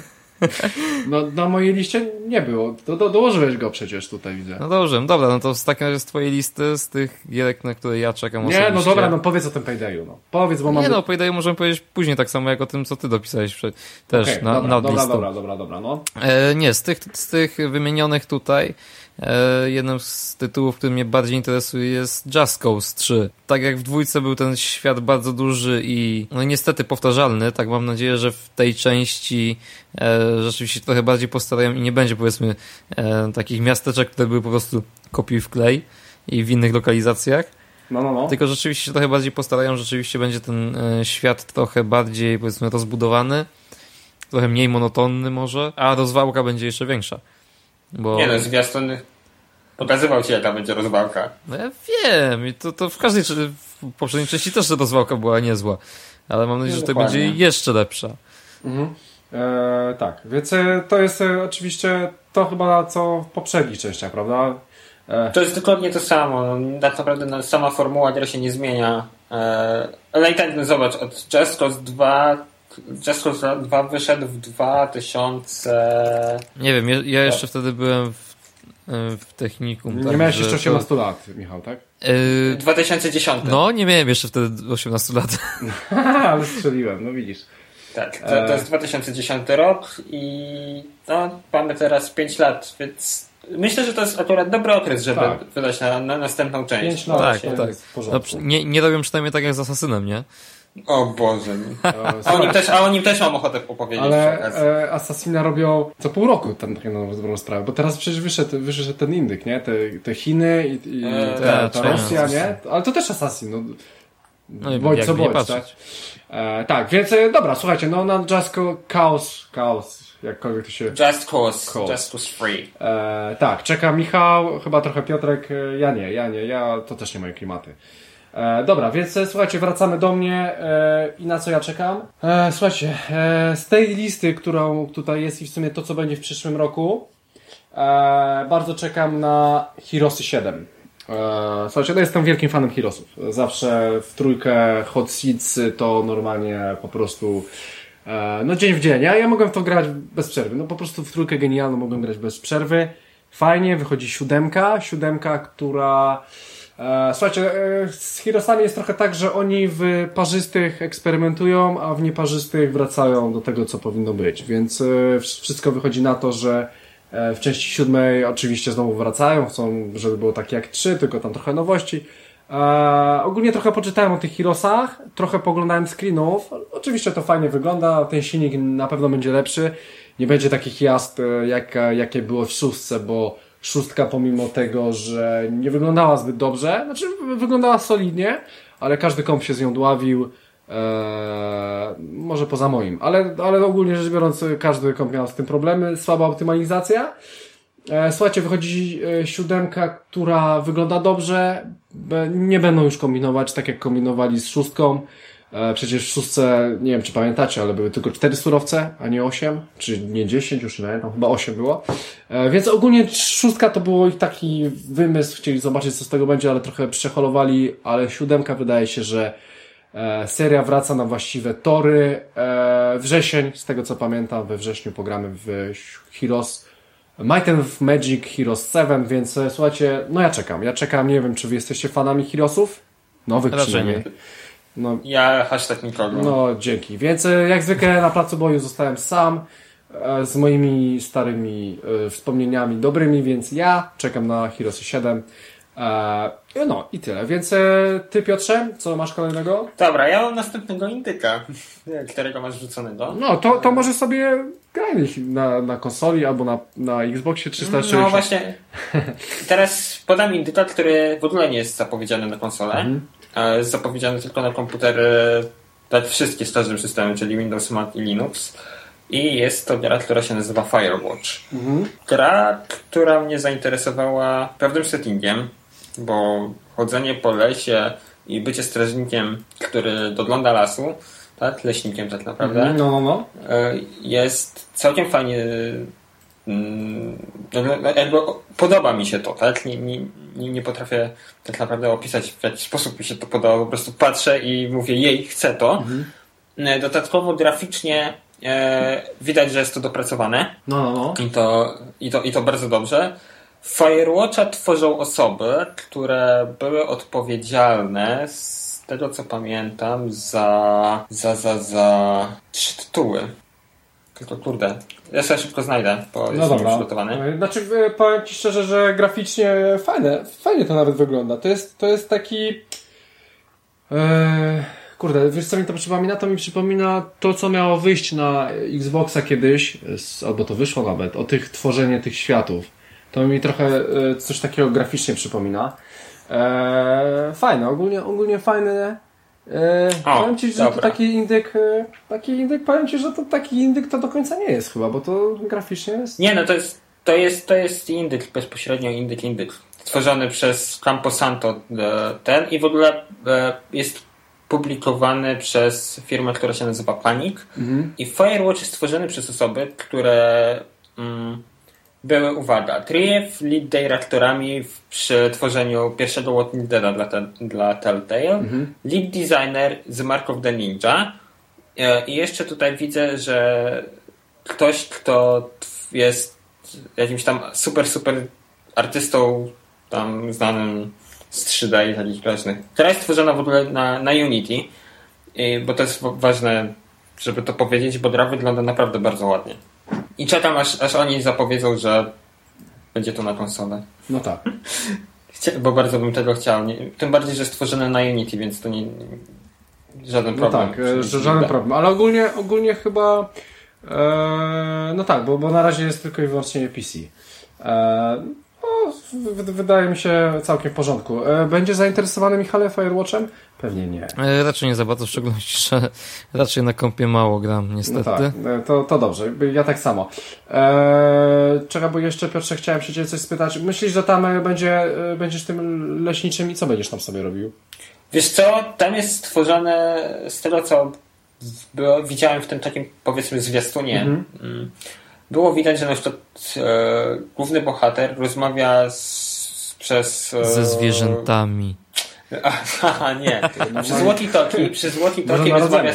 No na mojej liście nie było. Dołożyłeś go przecież tutaj, widzę. No dobrze, dobra, no to w takim razie z twojej listy, z tych gierek, na które ja czekam osobiście. Nie, no dobra, no powiedz o tym Paydayu, no. Powiedz, bo mam... Nie no, o Paydayu możemy powiedzieć później, tak samo jak o tym, co ty dopisałeś też okay, nad listą. Dobra, no. Nie, z tych wymienionych tutaj jednym z tytułów, który mnie bardziej interesuje, jest Just Cause 3. Tak jak w dwójce był ten świat bardzo duży i no niestety powtarzalny, tak mam nadzieję, że w tej części rzeczywiście trochę bardziej postarają i nie będzie powiedzmy takich miasteczek, które były po prostu kopiuj w klej i w innych lokalizacjach. No. Tylko rzeczywiście się trochę bardziej postarają, rzeczywiście będzie ten świat trochę bardziej powiedzmy rozbudowany, trochę mniej monotonny może, a rozwałka będzie jeszcze większa. Bo... Nie no, zwiastun pokazywał ci jaka będzie rozwałka. No ja wiem i to w każdej w poprzedniej części też ta rozwałka była niezła, ale mam nadzieję, że to będzie jeszcze lepsza. Tak, więc to jest oczywiście to chyba co w poprzednich częściach, prawda? To jest dokładnie to samo. Tak naprawdę sama formuła gry się nie zmienia. Ale i tak zobacz, od Just Cause 2 wyszedł w 2000... Nie wiem, ja jeszcze wtedy byłem w technikum. Nie miałeś jeszcze 18 lat, Michał, tak? 2010. No, nie miałem jeszcze wtedy 18 lat. Ale strzeliłem, no widzisz. Tak, to jest 2010 rok i no, mamy teraz 5 lat, więc myślę, że to jest akurat dobry okres, żeby wydać na następną część. 5 lat, tak. No, nie robią przynajmniej tak jak z Assassinem, nie? O Boże. A o nim też mam ochotę opowiedzieć. Ale Assassina robią co pół roku ten takie na dobrą sprawę, bo teraz przecież wyszedł ten indyk, nie? Te Chiny i ta Rosja, nie? Ale to też Assassin, no. No bądź co bądź, tak? Tak, więc dobra, słuchajcie, no na Just Cause, jakkolwiek to się... Just Cause 3. Tak, czeka Michał, chyba trochę Piotrek, ja to też nie moje klimaty. Dobra, więc słuchajcie, wracamy do mnie i na co ja czekam. Słuchajcie, z tej listy, którą tutaj jest i w sumie to, co będzie w przyszłym roku, bardzo czekam na Heroesy 7. Słuchajcie, ja jestem wielkim fanem Heroesów. Zawsze w trójkę Hot Seats to normalnie po prostu no dzień w dzień. Ja mogłem w to grać bez przerwy. No po prostu w trójkę genialną mogłem grać bez przerwy. Fajnie, wychodzi siódemka, która... Słuchajcie, z Heroesami jest trochę tak, że oni w parzystych eksperymentują, a w nieparzystych wracają do tego, co powinno być. Więc wszystko wychodzi na to, że w części 7 oczywiście znowu wracają, chcą, żeby było tak jak 3, tylko tam trochę nowości. Ogólnie trochę poczytałem o tych Heroesach, trochę poglądałem screenów. Oczywiście to fajnie wygląda, ten silnik na pewno będzie lepszy. Nie będzie takich jazd, jakie było w 6, bo 6 pomimo tego, że nie wyglądała zbyt dobrze, znaczy wyglądała solidnie, ale każdy komp się z nią dławił. Może poza moim, ale ogólnie rzecz biorąc każdy komp miał z tym problemy, słaba optymalizacja. Słuchajcie, wychodzi 7, która wygląda dobrze, nie będą już kombinować tak jak kombinowali z 6. Przecież w szóstce, nie wiem czy pamiętacie, ale były tylko 4 surowce, a nie 8, czy nie 10, już nie pamiętam, chyba 8 było. Więc ogólnie szóstka to było ich taki wymysł, chcieli zobaczyć co z tego będzie, ale trochę przeholowali, ale 7 wydaje się, że seria wraca na właściwe tory. Wrzesień, z tego co pamiętam, we wrześniu pogramy w Heroes Might and Magic Heroes 7, więc słuchajcie, no ja czekam, nie wiem czy wy jesteście fanami Heroesów? Nowych Raczej przynajmniej. nie. No, ja hashtag nikogo. No, dzięki. Więc jak zwykle na placu boju zostałem sam z moimi starymi wspomnieniami dobrymi, więc ja czekam na Heroesy 7. No i tyle. Więc ty, Piotrze, co masz kolejnego? Dobra, ja mam następnego indyka, którego masz wrzuconego. No, to może sobie graj na konsoli albo na Xboxie 360. No właśnie, teraz podam indyka, który w ogóle nie jest zapowiedziany na konsolę. Jest zapowiedziany tylko na komputery, tak wszystkie z każdym systemem, czyli Windows, Mac i Linux. I jest to gra, która się nazywa Firewatch. Gra, która mnie zainteresowała pewnym settingiem, bo chodzenie po lesie i bycie strażnikiem, który dogląda lasu, tak, leśnikiem tak naprawdę, jest całkiem fajnie. Jakby podoba mi się to, tak? Nie potrafię tak naprawdę opisać, w jaki sposób mi się to podoba. Po prostu patrzę i mówię, jej, chcę to. Dodatkowo graficznie widać, że jest to dopracowane. I to bardzo dobrze. Firewatcha tworzą osoby, które były odpowiedzialne, z tego co pamiętam, za 3 tytuły. Tylko kurde, ja sobie szybko znajdę, bo jestem przygotowany. Znaczy, powiem ci szczerze, że graficznie fajnie to nawet wygląda. To jest taki... Kurde, wiesz co mi to przypomina? To mi przypomina to, co miało wyjść na Xboxa kiedyś, albo to wyszło nawet, o tworzenie tych światów. To mi trochę coś takiego graficznie przypomina. Fajne, ogólnie fajne. Powiem ci, że to taki indyk, powiem ci, że to taki indyk to do końca nie jest chyba, bo to graficznie jest... Nie, no to jest indyk, bezpośrednio indyk. Stworzony przez Camposanto ten i w ogóle jest publikowany przez firmę, która się nazywa Panic. I Firewatch jest stworzony przez osoby, które były, uwaga, lead dyrektorami przy tworzeniu pierwszego Walking Deada dla Telltale, lead designer z Mark of the Ninja i jeszcze tutaj widzę, że ktoś, kto jest jakimś tam super artystą tam znanym z 3D i takich klasycznych, która jest tworzona w ogóle na Unity, bo to jest ważne, żeby to powiedzieć, bo gra wygląda naprawdę bardzo ładnie. I czekam, aż oni zapowiedzą, że będzie to na konsolę. No tak. Bo bardzo bym tego chciał. Tym bardziej, że stworzone na Unity, więc to nie żaden problem. No tak, żaden problem. Ale ogólnie chyba no tak, bo na razie jest tylko i wyłącznie PC. Wydaje mi się całkiem w porządku. Będzie zainteresowany Michale Firewatchem? Pewnie nie. Raczej nie za bardzo, w szczególności, że raczej na kompie mało gram, niestety. No tak, to dobrze. Ja tak samo. Czekaj, bo jeszcze Piotrze chciałem się ciebie coś spytać. Myślisz, że tam będziesz tym leśniczym i co będziesz tam sobie robił? Wiesz co, tam jest stworzone z tego, co widziałem w tym takim, powiedzmy, zwiastunie. Było widać, że na przykład główny bohater rozmawia ze zwierzętami. Aha, nie. Przez walkie-talkie rozmawia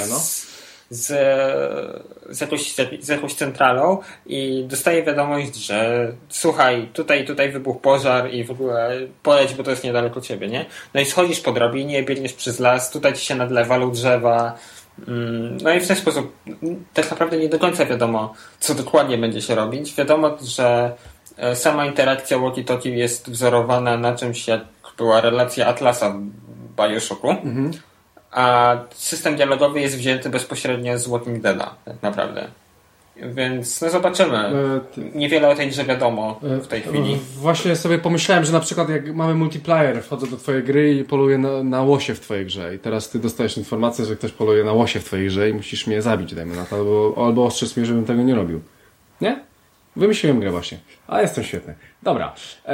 z jakąś centralą i dostaje wiadomość, że słuchaj, tutaj wybuchł pożar i w ogóle poleć, bo to jest niedaleko ciebie, nie? No i schodzisz po drabinie, biegniesz przez las, tutaj ci się nadlewają drzewa. No i w ten sposób tak naprawdę nie do końca wiadomo, co dokładnie będzie się robić. Wiadomo, że sama interakcja walkie-talkie jest wzorowana na czymś, jak była relacja Atlasa w Bioshocku, a system dialogowy jest wzięty bezpośrednio z Walking Deada, tak naprawdę. Więc no zobaczymy. Niewiele o tej grze wiadomo w tej chwili. Właśnie sobie pomyślałem, że na przykład jak mamy multiplayer, wchodzę do twojej gry i poluję na łosie w twojej grze i teraz ty dostajesz informację, że ktoś poluje na łosie w twojej grze i musisz mnie zabić, dajmy na to, albo ostrzec mnie, żebym tego nie robił. Nie? Wymyśliłem grę właśnie. A jestem świetny. Dobra.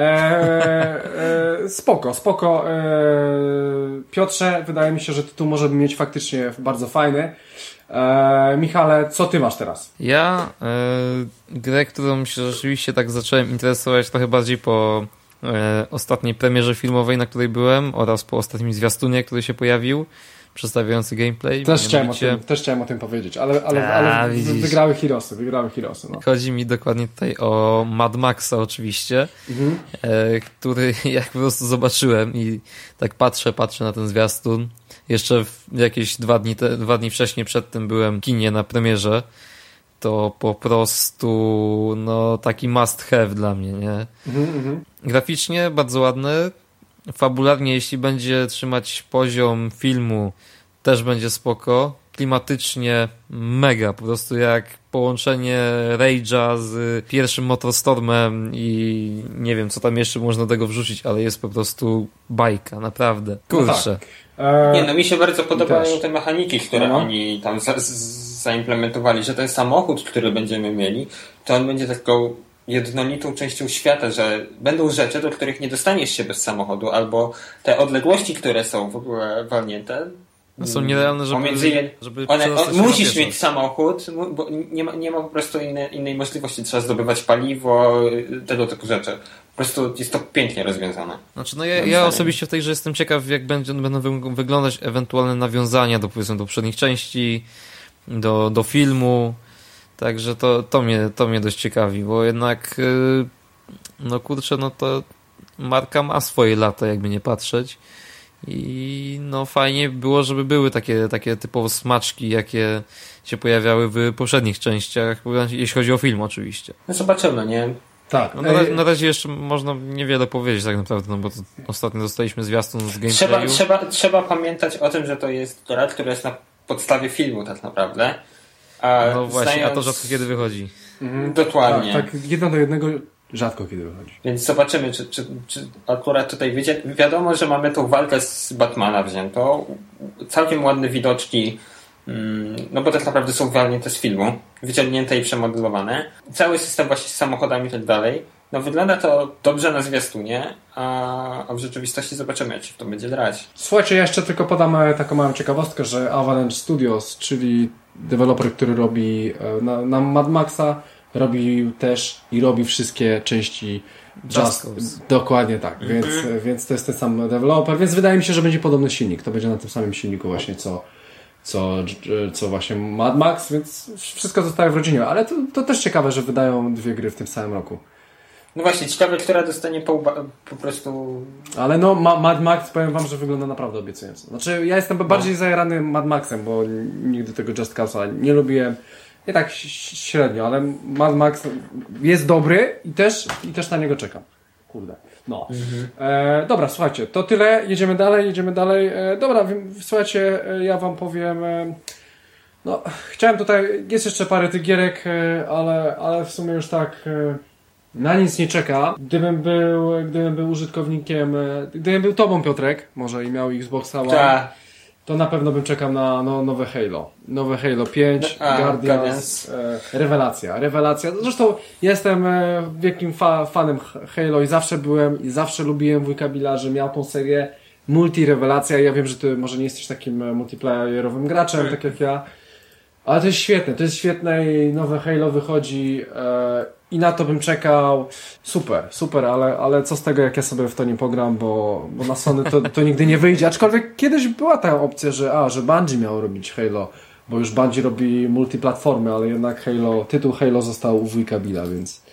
Spoko. Piotrze, wydaje mi się, że tytuł może mieć faktycznie bardzo fajny. Michale, co ty masz teraz? Ja grę, którą się rzeczywiście tak zacząłem interesować trochę bardziej po ostatniej premierze filmowej, na której byłem, oraz po ostatnim zwiastunie, który się pojawił, przedstawiający gameplay. Też chciałem o tym powiedzieć, ale wygrały Heroesy. No. Chodzi mi dokładnie tutaj o Mad Maxa oczywiście, który jak po prostu zobaczyłem i tak patrzę na ten zwiastun. Jeszcze jakieś 2 dni wcześniej przed tym byłem w kinie na premierze. To po prostu taki must have dla mnie, nie? Graficznie bardzo ładny. Fabularnie, jeśli będzie trzymać poziom filmu, też będzie spoko. Klimatycznie mega, po prostu jak połączenie Rage'a z pierwszym Motorstormem i nie wiem, co tam jeszcze można do tego wrzucić, ale jest po prostu bajka, naprawdę. Kurczę. Mi się bardzo podobają te mechaniki, które oni tam zaimplementowali, że ten samochód, który będziemy mieli, to on będzie taką jednolitą częścią świata, że będą rzeczy, do których nie dostaniesz się bez samochodu, albo te odległości, które są w ogóle walnięte, są nierealne, żeby musisz mieć samochód, bo nie ma po prostu innej możliwości. Trzeba zdobywać paliwo, tego typu rzeczy. Po prostu jest to pięknie rozwiązane. Znaczy, ja osobiście w tej grze jestem ciekaw, jak będą wyglądać ewentualne nawiązania do poprzednich części, do filmu. Także to mnie dość ciekawi, bo jednak to marka ma swoje lata, jakby nie patrzeć. I fajnie było, żeby były takie typowo smaczki, jakie się pojawiały w poprzednich częściach, jeśli chodzi o film oczywiście. Zobaczymy, nie? Tak. Na razie jeszcze można niewiele powiedzieć tak naprawdę, bo ostatnio dostaliśmy zwiastun z gameplayu. Trzeba pamiętać o tym, że to jest gra, która jest na podstawie filmu tak naprawdę. A to rzadko kiedy wychodzi. Dokładnie. Tak, 1:1 rzadko kiedy wychodzi. Więc zobaczymy, czy akurat tutaj wyjdzie. Wiadomo, że mamy tą walkę z Batmana wziętą. Całkiem ładne widoczki, bo tak naprawdę są walnięte z filmu. Wyciągnięte i przemodelowane. Cały system właśnie z samochodami i tak dalej. Wygląda to dobrze na zwiastunie, a w rzeczywistości zobaczymy, jak się w to będzie grać. Słuchajcie, ja jeszcze tylko podam taką małą ciekawostkę, że Avalanche Studios, czyli deweloper, który robi na Mad Maxa, robił też i robi wszystkie części Just Cause. Dokładnie tak, więc to jest ten sam deweloper, więc wydaje mi się, że będzie podobny silnik. To będzie na tym samym silniku właśnie, co właśnie Mad Max, więc wszystko zostaje w rodzinie. Ale to też ciekawe, że wydają 2 gry w tym samym roku. No właśnie, ciekawe, która dostanie po prostu... Ale Mad Max, powiem wam, że wygląda naprawdę obiecująco. Znaczy, ja jestem bardziej zajarany Mad Maxem, bo nigdy tego Just Cause'a nie lubiłem. Nie tak średnio, ale Mad Max jest dobry i też na niego czekam. Kurde. Dobra, słuchajcie, to tyle. Jedziemy dalej. Dobra, słuchajcie, ja wam powiem... chciałem tutaj... Jest jeszcze parę tych gierek, ale w sumie już tak... Na nic nie czeka. Gdybym był użytkownikiem, gdybym był tobą, Piotrek, może i miał Xboxa One, to na pewno bym czekał na nowe Halo. Nowe Halo 5, Guardians, rewelacja. Zresztą jestem wielkim fanem Halo i zawsze lubiłem wujka Billa, że miał tą serię multi-rewelacja. Ja wiem, że ty może nie jesteś takim multiplayerowym graczem, tak jak ja, ale to jest świetne i nowe Halo wychodzi i na to bym czekał. Super, ale co z tego, jak ja sobie w to nie pogram, bo na Sony to nigdy nie wyjdzie. Aczkolwiek kiedyś była ta opcja, że Bungie miało robić Halo, bo już Bungie robi multiplatformy, ale jednak tytuł Halo został u wujka Billa, więc...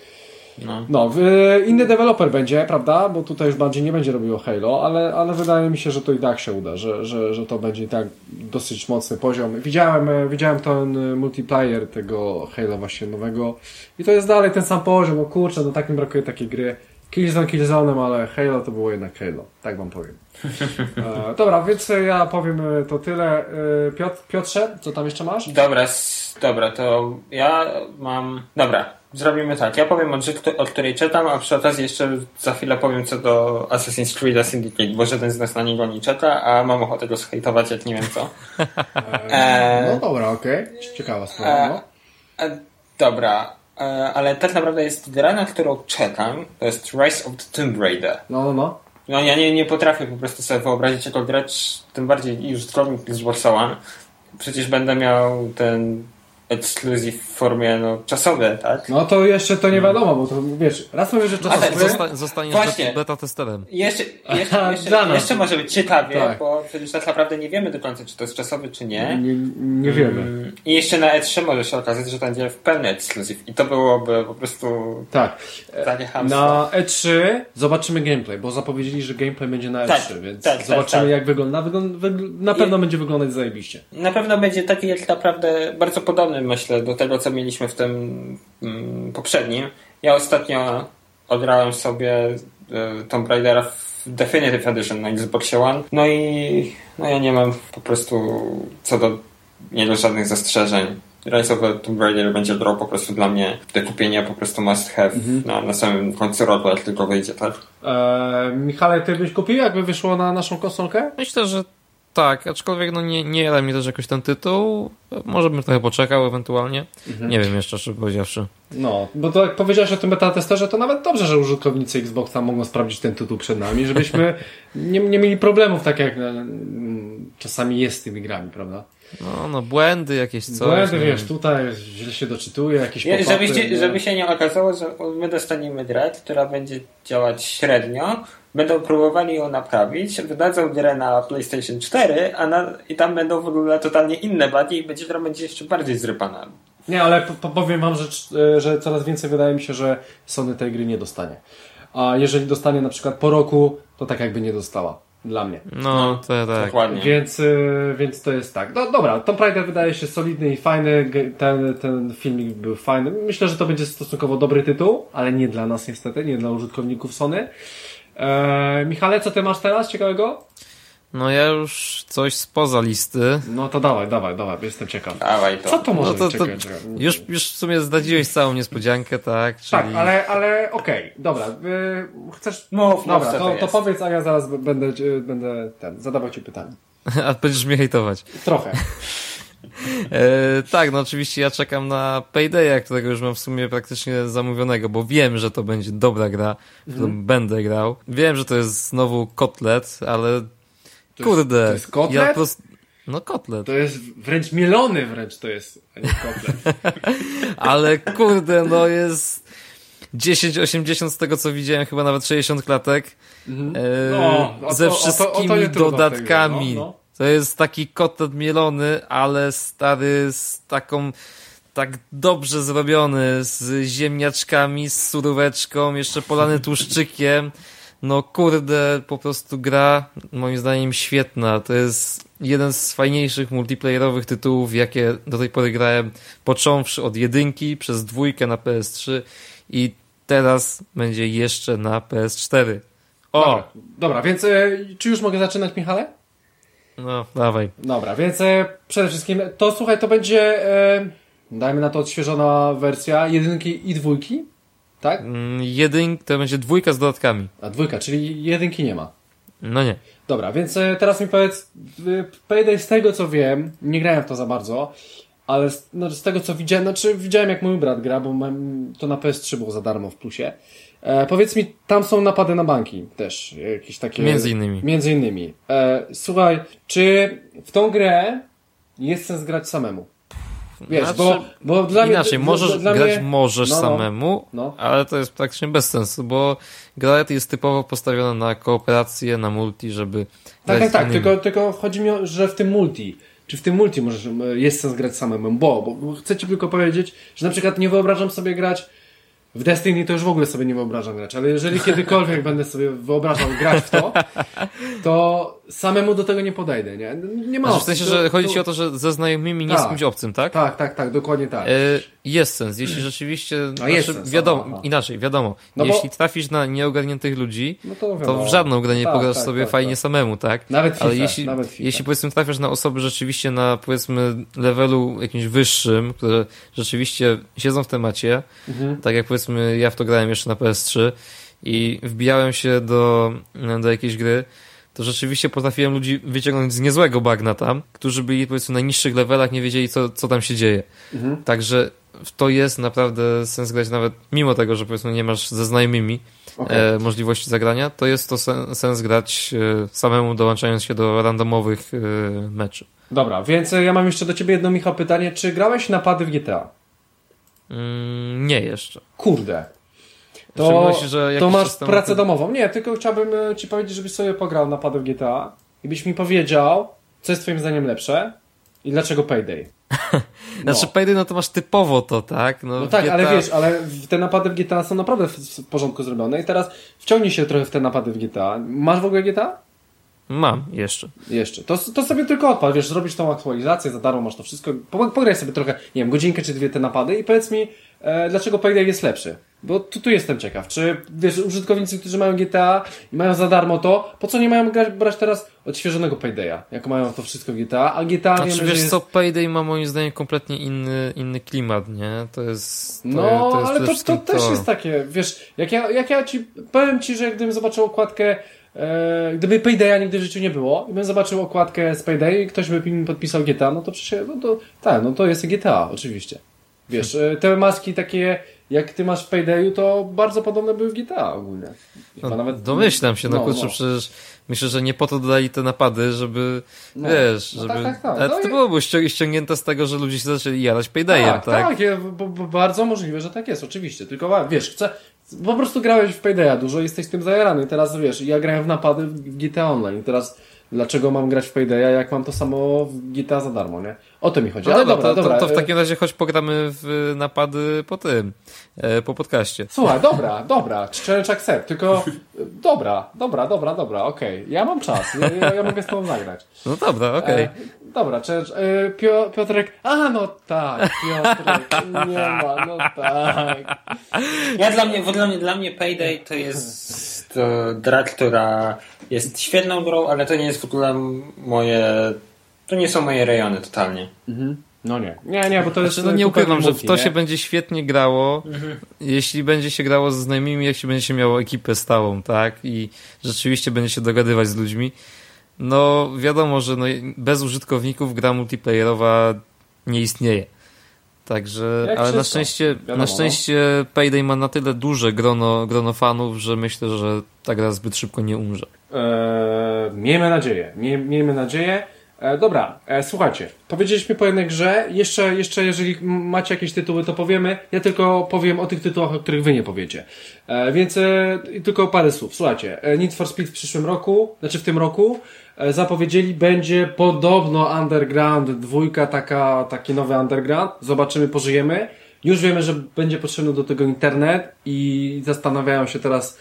inny deweloper będzie, prawda? Bo tutaj już Bungie nie będzie robiło Halo, ale wydaje mi się, że to i tak się uda, że to będzie i tak dosyć mocny poziom. Widziałem ten multiplayer tego Halo właśnie nowego i to jest dalej ten sam poziom. Tak mi brakuje takiej gry. Killzone'em, ale Halo to było jednak Halo. Tak wam powiem. Dobra, więc ja powiem to tyle. Piotrze, co tam jeszcze masz? Dobra, to ja mam... Dobra, zrobimy tak. Ja powiem o której czytam, a przy okazji jeszcze za chwilę powiem co do Assassin's Creed Syndicate, bo żaden z nas na niego nie czeka, a mam ochotę go zhejtować, jak nie wiem co. Dobra, okej. Ciekawa sprawa. Dobra. ale tak naprawdę jest gra, na którą czekam. To jest Rise of the Tomb Raider. No. No ja nie potrafię po prostu sobie wyobrazić jako gracz, tym bardziej już użytkownik Xbox One. Przecież będę miał ten ekskluzyw w formie czasowej, tak? No to jeszcze to nie wiadomo, bo to wiesz, raz mówię, że czasowy... Zostaniesz beta testerem. Jeszcze może być ciekawie, tak. Bo przecież tak naprawdę nie wiemy do końca, czy to jest czasowy, czy nie. Nie wiemy. I jeszcze na E3 może się okazać, że to będzie w pełny ekskluzyw. I to byłoby po prostu takie chamstwo. Na E3 zobaczymy gameplay, bo zapowiedzieli, że gameplay będzie na E3, więc zobaczymy jak wygląda. Na pewno będzie wyglądać zajebiście. Na pewno będzie taki jak naprawdę bardzo podobny, myślę, do tego, co mieliśmy w tym poprzednim. Ja ostatnio odgrałem sobie Tomb Raidera w Definitive Edition na Xboxie One. No i ja nie mam po prostu co do niego żadnych zastrzeżeń. Rise of the Tomb Raider będzie grą po prostu dla mnie do kupienia po prostu must have na samym końcu roku, jak tylko wyjdzie, tak? Michale, ty byś kupił, jakby wyszło na naszą konsolkę? Myślę, że tak, aczkolwiek nie jada mi też jakoś ten tytuł. Może bym trochę poczekał ewentualnie. Nie wiem jeszcze, szczerze powiedziawszy. No, bo to jak powiedziałeś o tym beta testerze, to nawet dobrze, że użytkownicy Xboxa mogą sprawdzić ten tytuł przed nami, żebyśmy nie mieli problemów, tak jak czasami jest z tymi grami, prawda? No, błędy jakieś coś. Błędy, wiesz, tutaj źle się doczytuje, jakieś pop-upy. Żeby się nie okazało, że my dostaniemy grę, która będzie działać średnio, będą próbowali ją naprawić, wydadzą grę na PlayStation 4, i tam będą w ogóle totalnie inne bugi i gra będzie jeszcze bardziej zrypana. Nie, ale powiem wam, że coraz więcej wydaje mi się, że Sony tej gry nie dostanie. A jeżeli dostanie na przykład po roku, to tak jakby nie dostała. Dla mnie. No, to tak. Dokładnie. Więc to jest tak. No dobra, Tomb Raider wydaje się solidny i fajny. Ten filmik był fajny. Myślę, że to będzie stosunkowo dobry tytuł, ale nie dla nas niestety, nie dla użytkowników Sony. Michale, co ty masz teraz ciekawego? No ja już coś spoza listy. No to dawaj, jestem ciekaw. Dawaj to. Co to może być ciekawego? Już w sumie zdradziłeś całą niespodziankę, tak? Czyli... Tak, ale okej, dobra. Chcesz... Mów, dobra, co to powiedz, a ja zaraz będę zadawał ci pytanie. A będziesz mnie hejtować. Trochę. Tak, no oczywiście ja czekam na Paydaya, którego już mam w sumie praktycznie zamówionego, bo wiem, że to będzie dobra gra, w którą będę grał. Wiem, że to jest znowu kotlet, ale kurde. To jest kotlet? No kotlet. To jest wręcz mielony to jest, a nie kotlet. Ale kurde, no jest 10-80 z tego, co widziałem, chyba nawet 60 klatek. Ze wszystkimi dodatkami. To jest taki kotlet mielony, ale stary z taką tak dobrze zrobiony, z ziemniaczkami, z suróweczką, jeszcze polany tłuszczykiem. No kurde, po prostu gra moim zdaniem świetna. To jest jeden z fajniejszych multiplayerowych tytułów, jakie do tej pory grałem, począwszy od 1 przez 2 na PS3 i teraz będzie jeszcze na PS4. O! Dobra, więc czy już mogę zaczynać, Michale? No, dawaj. Dobra, więc przede wszystkim to słuchaj, to będzie dajmy na to odświeżona wersja 1 i 2, tak? 1 to będzie 2 z dodatkami. A 2, czyli 1 nie ma. No nie. Dobra, więc teraz mi powiedz, Payday z tego co wiem, nie grałem w to za bardzo, ale z tego co widziałem, widziałem jak mój brat gra, bo to na PS3 było za darmo w plusie. Powiedz mi, tam są napady na banki też, jakieś takie... Między innymi. Słuchaj, czy w tą grę jest sens grać samemu? Wiesz, znaczy, bo dla inaczej, mnie... możesz samemu, ale to jest praktycznie bez sensu, bo gra jest typowo postawiona na kooperację, na multi, żeby... Tak, tylko chodzi mi o, że w tym multi... Czy w tym multi jest sens grać samemu? Bo chcę ci tylko powiedzieć, że na przykład nie wyobrażam sobie grać w Destiny, to już w ogóle sobie nie wyobrażam grać, ale jeżeli kiedykolwiek będę sobie wyobrażał grać w to, to samemu do tego nie podejdę, nie? Nie ma w sensie, że chodzi ci o to, że ze znajomymi, nie z kimś obcym, tak? Tak, dokładnie tak. Jest sens, jeśli rzeczywiście... wiadomo. Jeśli trafisz na nieogarniętych ludzi, to w żadną grę nie pograsz sobie fajnie samemu, tak? Nawet FIFA, ale jeśli powiedzmy trafiasz na osoby rzeczywiście na powiedzmy levelu jakimś wyższym, które rzeczywiście siedzą w temacie, tak jak powiedzmy ja w to grałem jeszcze na PS3 i wbijałem się do jakiejś gry, to rzeczywiście potrafiłem ludzi wyciągnąć z niezłego bagna tam, którzy byli powiedzmy na niższych levelach, nie wiedzieli co tam się dzieje. Także w to jest naprawdę sens grać nawet mimo tego, że powiedzmy nie masz ze znajomymi możliwości zagrania, to jest to sens grać samemu, dołączając się do randomowych meczy. Dobra, więc ja mam jeszcze do ciebie jedno, Michał, pytanie. Czy grałeś na pady w GTA? Nie jeszcze. Kurde. To masz pracę domową. Nie, tylko chciałbym ci powiedzieć, żebyś sobie pograł na pady w GTA i byś mi powiedział, co jest twoim zdaniem lepsze i dlaczego Payday. Znaczy Payday, no to masz typowo to, tak? No tak, GTA... ale wiesz, ale te napady w GTA są naprawdę w porządku zrobione i teraz wciągnij się trochę w te napady w GTA. Masz w ogóle GTA? Mam, jeszcze. To sobie tylko odpal, wiesz, zrobisz tą aktualizację, za darmo masz to wszystko, pograj sobie trochę, nie wiem, godzinkę czy dwie te napady i powiedz mi, dlaczego Payday jest lepszy. Bo tu jestem ciekaw, czy wiesz, użytkownicy, którzy mają GTA i mają za darmo to, po co nie mają brać teraz odświeżonego Paydaya, jak mają to wszystko w GTA, a GTA znaczy, wiemy, wiesz że jest... co, Payday ma moim zdaniem kompletnie inny klimat, nie? To jest ale to też jest takie, wiesz, jak ja ci powiem ci, że gdybym zobaczył okładkę, gdyby Paydaya nigdy w życiu nie było i bym zobaczył okładkę z Payday i ktoś by mi podpisał GTA, no to przecież, to jest GTA, oczywiście. Wiesz, te maski takie, jak ty masz w Paydayu, to bardzo podobne były w GTA ogólnie. No, nawet... Domyślam się, kurczę, przecież myślę, że nie po to dodali te napady, żeby, wiesz, żeby... Tak. Ale to byłoby ściągnięte z tego, że ludzie się zaczęli jarać Paydayem, tak? Tak, bo bardzo możliwe, że tak jest, oczywiście. Tylko, wiesz, po prostu grałeś w Paydaya dużo i jesteś tym zajarany. Teraz, wiesz, ja grałem w napady w GTA Online. Teraz dlaczego mam grać w Paydaya, jak mam to samo w GTA za darmo, nie? O to mi chodzi. No ale dobra. To w takim razie choć pogramy w napady po podcaście. Słuchaj, dobra, challenge accept, tylko dobra, okej. Ja mam czas, ja mogę z tobą zagrać. No dobra, okej. Dobra, challenge, Piotrek, no tak, Piotrek, nie ma, no tak. Dla mnie Payday to jest gra, która jest świetną grą, ale to nie jest w ogóle to nie są moje rejony totalnie. Mhm. No nie, bo to jest... nie ukrywam, że w to się będzie świetnie grało, jeśli będzie się grało ze znajomymi, jeśli będzie się miało ekipę stałą, tak? I rzeczywiście będzie się dogadywać z ludźmi. No wiadomo, że bez użytkowników gra multiplayerowa nie istnieje. Także, ale na szczęście Payday ma na tyle duże grono fanów, że myślę, że ta gra zbyt szybko nie umrze. Miejmy nadzieję. Dobra, słuchajcie, powiedzieliśmy po jednej grze, jeszcze jeżeli macie jakieś tytuły, to powiemy, ja tylko powiem o tych tytułach, o których wy nie powiecie, więc tylko parę słów. Słuchajcie, Need for Speed w tym roku zapowiedzieli, będzie podobno Underground 2, taki nowy Underground, zobaczymy, pożyjemy. Już wiemy, że będzie potrzebny do tego internet i zastanawiają się teraz,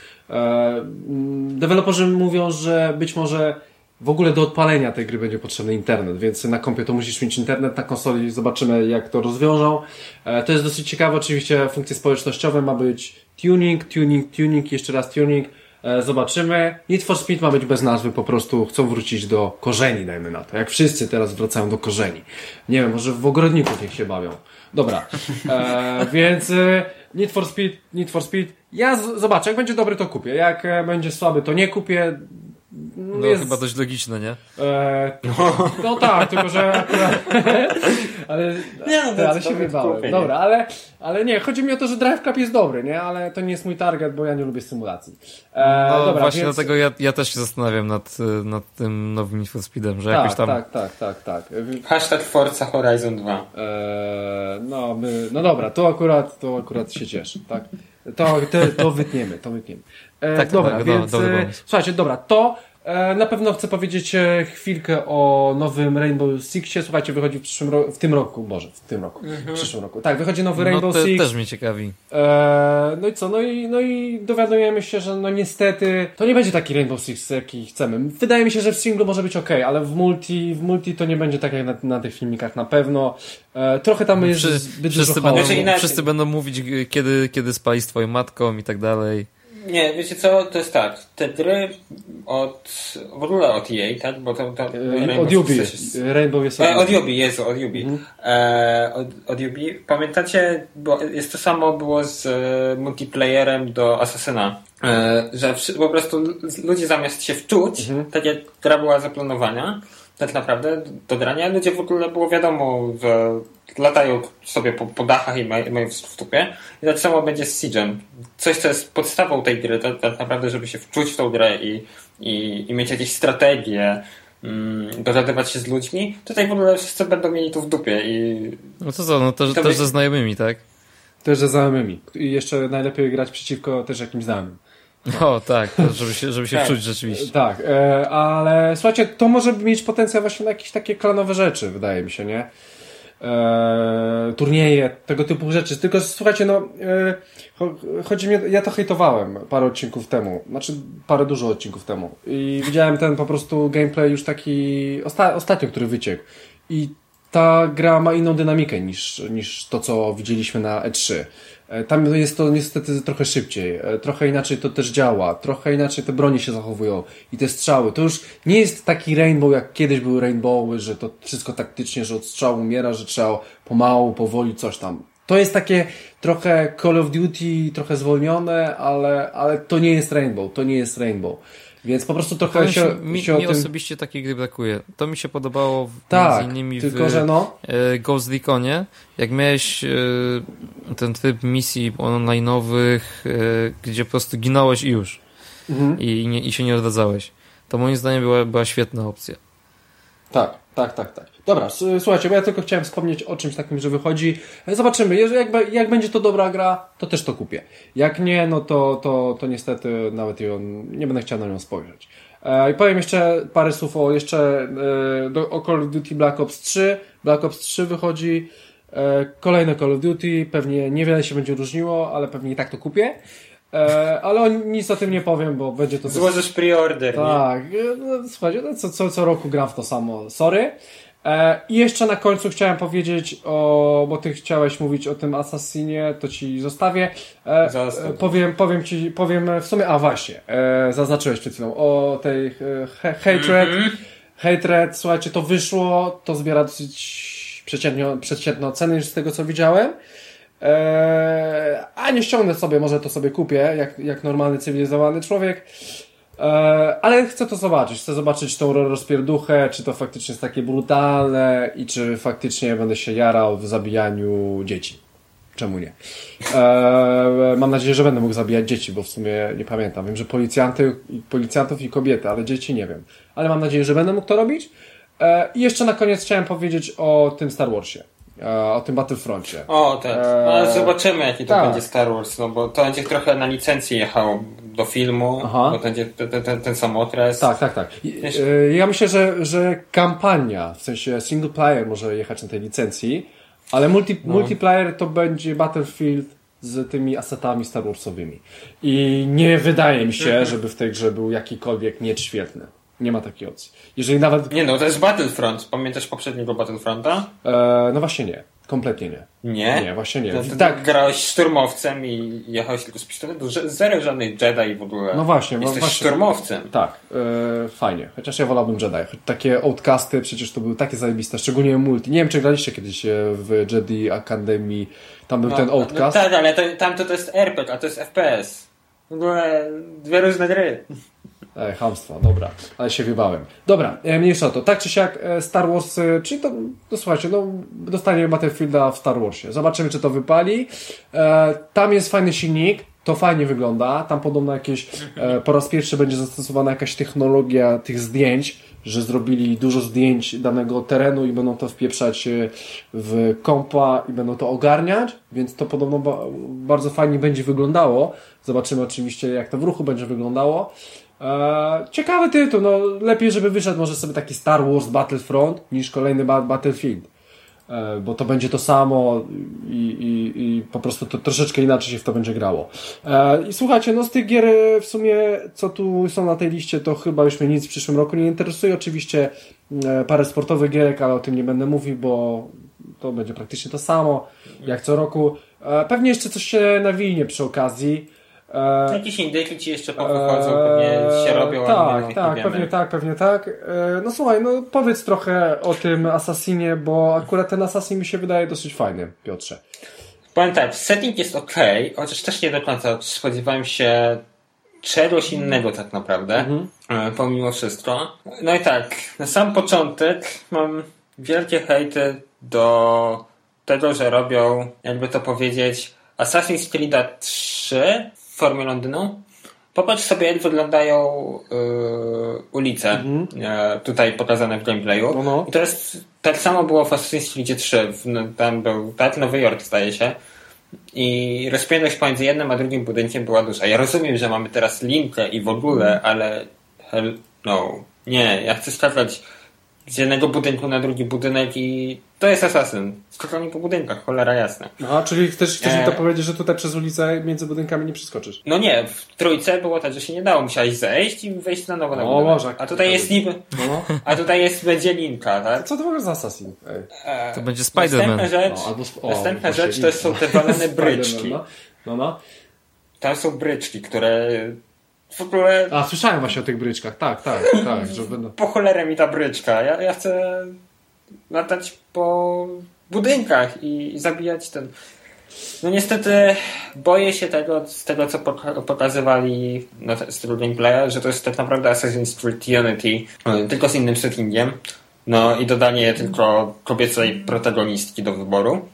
deweloperzy mówią, że być może w ogóle do odpalenia tej gry będzie potrzebny internet, więc na kompie to musisz mieć internet, na konsoli zobaczymy, jak to rozwiążą. To jest dosyć ciekawe, oczywiście funkcje społecznościowe, ma być tuning, jeszcze raz tuning. Zobaczymy. Need for Speed ma być bez nazwy, po prostu chcą wrócić do korzeni, dajmy na to. Jak wszyscy teraz wracają do korzeni. Nie wiem, może w ogrodników niech się bawią. Dobra. Więc Need for Speed. Ja zobaczę, jak będzie dobry, to kupię. Jak będzie słaby, to nie kupię. No chyba dość logiczne, nie? No tak, tylko że akurat... ale się wybałem. Dobra, ale nie, chodzi mi o to, że Drive Club jest dobry, nie? Ale to nie jest mój target, bo ja nie lubię symulacji. Dobra, właśnie dlatego ja też się zastanawiam nad tym nowym Need for Speedem, że jakoś tam... Tak. Hashtag Forza Horizon 2. No dobra, to akurat się cieszę, tak? To wytniemy. Tak, dobra, więc słuchajcie, dobra, to na pewno chcę powiedzieć chwilkę o nowym Rainbow Sixie. Słuchajcie, wychodzi w tym roku. W przyszłym roku. Tak, wychodzi nowy Rainbow Six. Też mnie ciekawi. No i co? No i dowiadujemy się, że no niestety to nie będzie taki Rainbow Six, jaki chcemy. Wydaje mi się, że w singlu może być okej, ale w multi to nie będzie tak jak na tych filmikach na pewno. Trochę tam jest zbyt dużo wszyscy będą mówić, kiedy spali z twoją matką i tak dalej. Nie, wiecie co, to jest tak, te gry w ogóle od EA, tak? Bo to od Ubi. Rainbow jest od Ubi. Od Ubi. Pamiętacie, bo jest to samo było z multiplayerem do Assassina, że po prostu ludzie zamiast się wczuć, tak jak gra była zaplanowana, tak naprawdę do grania. Ludzie w ogóle było wiadomo, że latają sobie po dachach i mają w tupie. I tak samo będzie z Siege'em. Coś, co jest podstawą tej gry, to tak naprawdę, żeby się wczuć w tą grę i mieć jakieś strategie, dogadywać się z ludźmi. Tutaj w ogóle wszyscy będą mieli to w dupie. No to co, no to też ze znajomymi, tak? Też ze znajomymi. I jeszcze najlepiej grać przeciwko też jakimś znajomym. O, tak, żeby się wczuć rzeczywiście. Tak, ale słuchajcie, to może mieć potencjał właśnie na jakieś takie klanowe rzeczy, wydaje mi się, nie? Turnieje, tego typu rzeczy. Tylko słuchajcie, no chodzi mi, ja to hejtowałem parę odcinków temu, znaczy dużo odcinków temu i widziałem ten po prostu gameplay już taki ostatnio, który wyciekł i ta gra ma inną dynamikę niż to, co widzieliśmy na E3. Tam jest to niestety trochę szybciej, trochę inaczej to też działa, trochę inaczej te broni się zachowują i te strzały. To już nie jest taki Rainbow, jak kiedyś były Rainbowy, że to wszystko taktycznie, że od strzału umiera, że trzeba pomału, powoli, coś tam. To jest takie trochę Call of Duty, trochę zwolnione, ale to nie jest Rainbow, to nie jest Rainbow. Więc po prostu trochę mi tym... osobiście takiej gry brakuje. To mi się podobało między innymi tylko, że no... Ghost Reconie, jak miałeś ten tryb misji online'owych, gdzie po prostu ginąłeś i już. I się nie odradzałeś. To moim zdaniem była świetna opcja. Tak. Dobra, słuchajcie, bo ja tylko chciałem wspomnieć o czymś takim, że wychodzi. Zobaczymy, jak będzie to dobra gra, to też to kupię. Jak nie, no to niestety nawet nie będę chciał na nią spojrzeć. I powiem jeszcze parę słów o Call of Duty Black Ops 3. Black Ops 3 wychodzi, kolejne Call of Duty, pewnie niewiele się będzie różniło, ale pewnie i tak to kupię. Ale nic o tym nie powiem, bo będzie to... Złożysz pre-order. Tak, no, słuchajcie, co roku gram w to samo. Sorry. I jeszcze na końcu chciałem powiedzieć bo ty chciałeś mówić o tym Assassinie, to ci zostawię. Powiem w sumie, właśnie, zaznaczyłeś przed chwilą o tej Hatred. Hatred, słuchajcie, to wyszło, to zbiera dosyć przeciętne oceny z tego, co widziałem. A nie ściągnę sobie, może to sobie kupię, jak normalny, cywilizowany człowiek. Ale chcę to zobaczyć. Chcę zobaczyć tą rozpierduchę, czy to faktycznie jest takie brutalne i czy faktycznie będę się jarał w zabijaniu dzieci. Czemu nie? Mam nadzieję, że będę mógł zabijać dzieci, bo w sumie nie pamiętam. Wiem, że policjantów i kobiety, ale dzieci nie wiem. Ale mam nadzieję, że będę mógł to robić. I jeszcze na koniec chciałem powiedzieć o tym Star Warsie. O tym Battlefroncie. O, tak. No, zobaczymy, jaki to będzie Star Wars, no bo to będzie trochę na licencji jechało do filmu, bo to będzie ten sam okres. Tak. Ja myślę, że kampania, w sensie single player może jechać na tej licencji, ale multiplayer to będzie Battlefield z tymi asetami Star Warsowymi. I nie wydaje mi się, żeby w tej grze był jakikolwiek miecz świetlny. Nie ma takiej opcji. Jeżeli nawet... Nie no, to jest Battlefront. Pamiętasz poprzedniego Battlefronta? No właśnie nie. Kompletnie nie. Nie? Nie, właśnie nie. Tak. Grałeś szturmowcem i jechałeś tylko z pistoletu. Zero żadnych Jedi w ogóle. No właśnie. Jesteś szturmowcem. Tak. Fajnie. Chociaż ja wolałbym Jedi. Takie Outcasty przecież to były takie zajebiste. Szczególnie multi. Nie wiem, czy graliście kiedyś w Jedi Academy. Tam był ten Outcast. No tak, ale tamto to jest RPG, a to jest FPS. W ogóle dwie różne gry. Chamstwo, dobra, ale się wybałem. Dobra, mniejsza o to. Tak czy siak Star Wars, czyli to słuchajcie, dostanie Battlefielda w Star Warsie. Zobaczymy, czy to wypali. Tam jest fajny silnik, to fajnie wygląda. Tam podobno po raz pierwszy będzie zastosowana jakaś technologia tych zdjęć, że zrobili dużo zdjęć danego terenu i będą to wpieprzać w kompa i będą to ogarniać, więc to podobno bardzo fajnie będzie wyglądało. Zobaczymy oczywiście, jak to w ruchu będzie wyglądało. Ciekawy tytuł, lepiej, żeby wyszedł może sobie taki Star Wars Battlefront niż kolejny Battlefield, bo to będzie to samo i po prostu to troszeczkę inaczej się w to będzie grało. I słuchajcie, z tych gier w sumie, co tu są na tej liście, to chyba już mnie nic w przyszłym roku nie interesuje. Oczywiście parę sportowych gierek, ale o tym nie będę mówił, bo to będzie praktycznie to samo, jak co roku. Pewnie jeszcze coś się nawinie przy okazji. Jakieś indyki ci jeszcze powychodzą, pewnie się robią. Pewnie tak. No słuchaj, powiedz trochę o tym Assassinie, bo akurat ten Assassin mi się wydaje dosyć fajny, Piotrze. Powiem tak, setting jest okej, chociaż też nie do końca spodziewałem się czegoś innego tak naprawdę, pomimo wszystko. No i tak, na sam początek mam wielkie hejty do tego, że robią, jakby to powiedzieć, Assassin's Creed 3 w formie Londynu. Popatrz sobie, jak wyglądają ulice tutaj pokazane w gameplayu. No. I to jest, tak samo było w Assassin's Creed 3. Tam był, tak, Nowy Jork zdaje się. I rozpiętość pomiędzy jednym a drugim budynkiem była duża. Ja rozumiem, że mamy teraz linkę i w ogóle, ale no. Nie, ja chcę skakać z jednego budynku na drugi budynek i to jest Assassin. Skakanie po budynkach, cholera jasna. Aha, czyli chcesz mi to powiedzieć, że tutaj przez ulicę między budynkami nie przeskoczysz? No nie, w trójce było tak, że się nie dało. Musiałeś zejść i wejść na nowo na budynek. Może, a tutaj jest niby... A tutaj jest będzie linka, tak? Co to w ogóle za Assassin? To będzie Spider-Man. Następna rzecz to są te walone bryczki. No. Tam są bryczki, które... W ogóle... A, słyszałem właśnie o tych bryczkach. Tak. Że będą... Po cholerę mi ta bryczka. Ja chcę latać po budynkach i zabijać ten... No niestety boję się z tego co pokazywali z tego gameplaya, że to jest tak naprawdę Assassin's Creed Unity, tylko z innym settingiem. No i dodanie tylko kobiecej protagonistki do wyboru.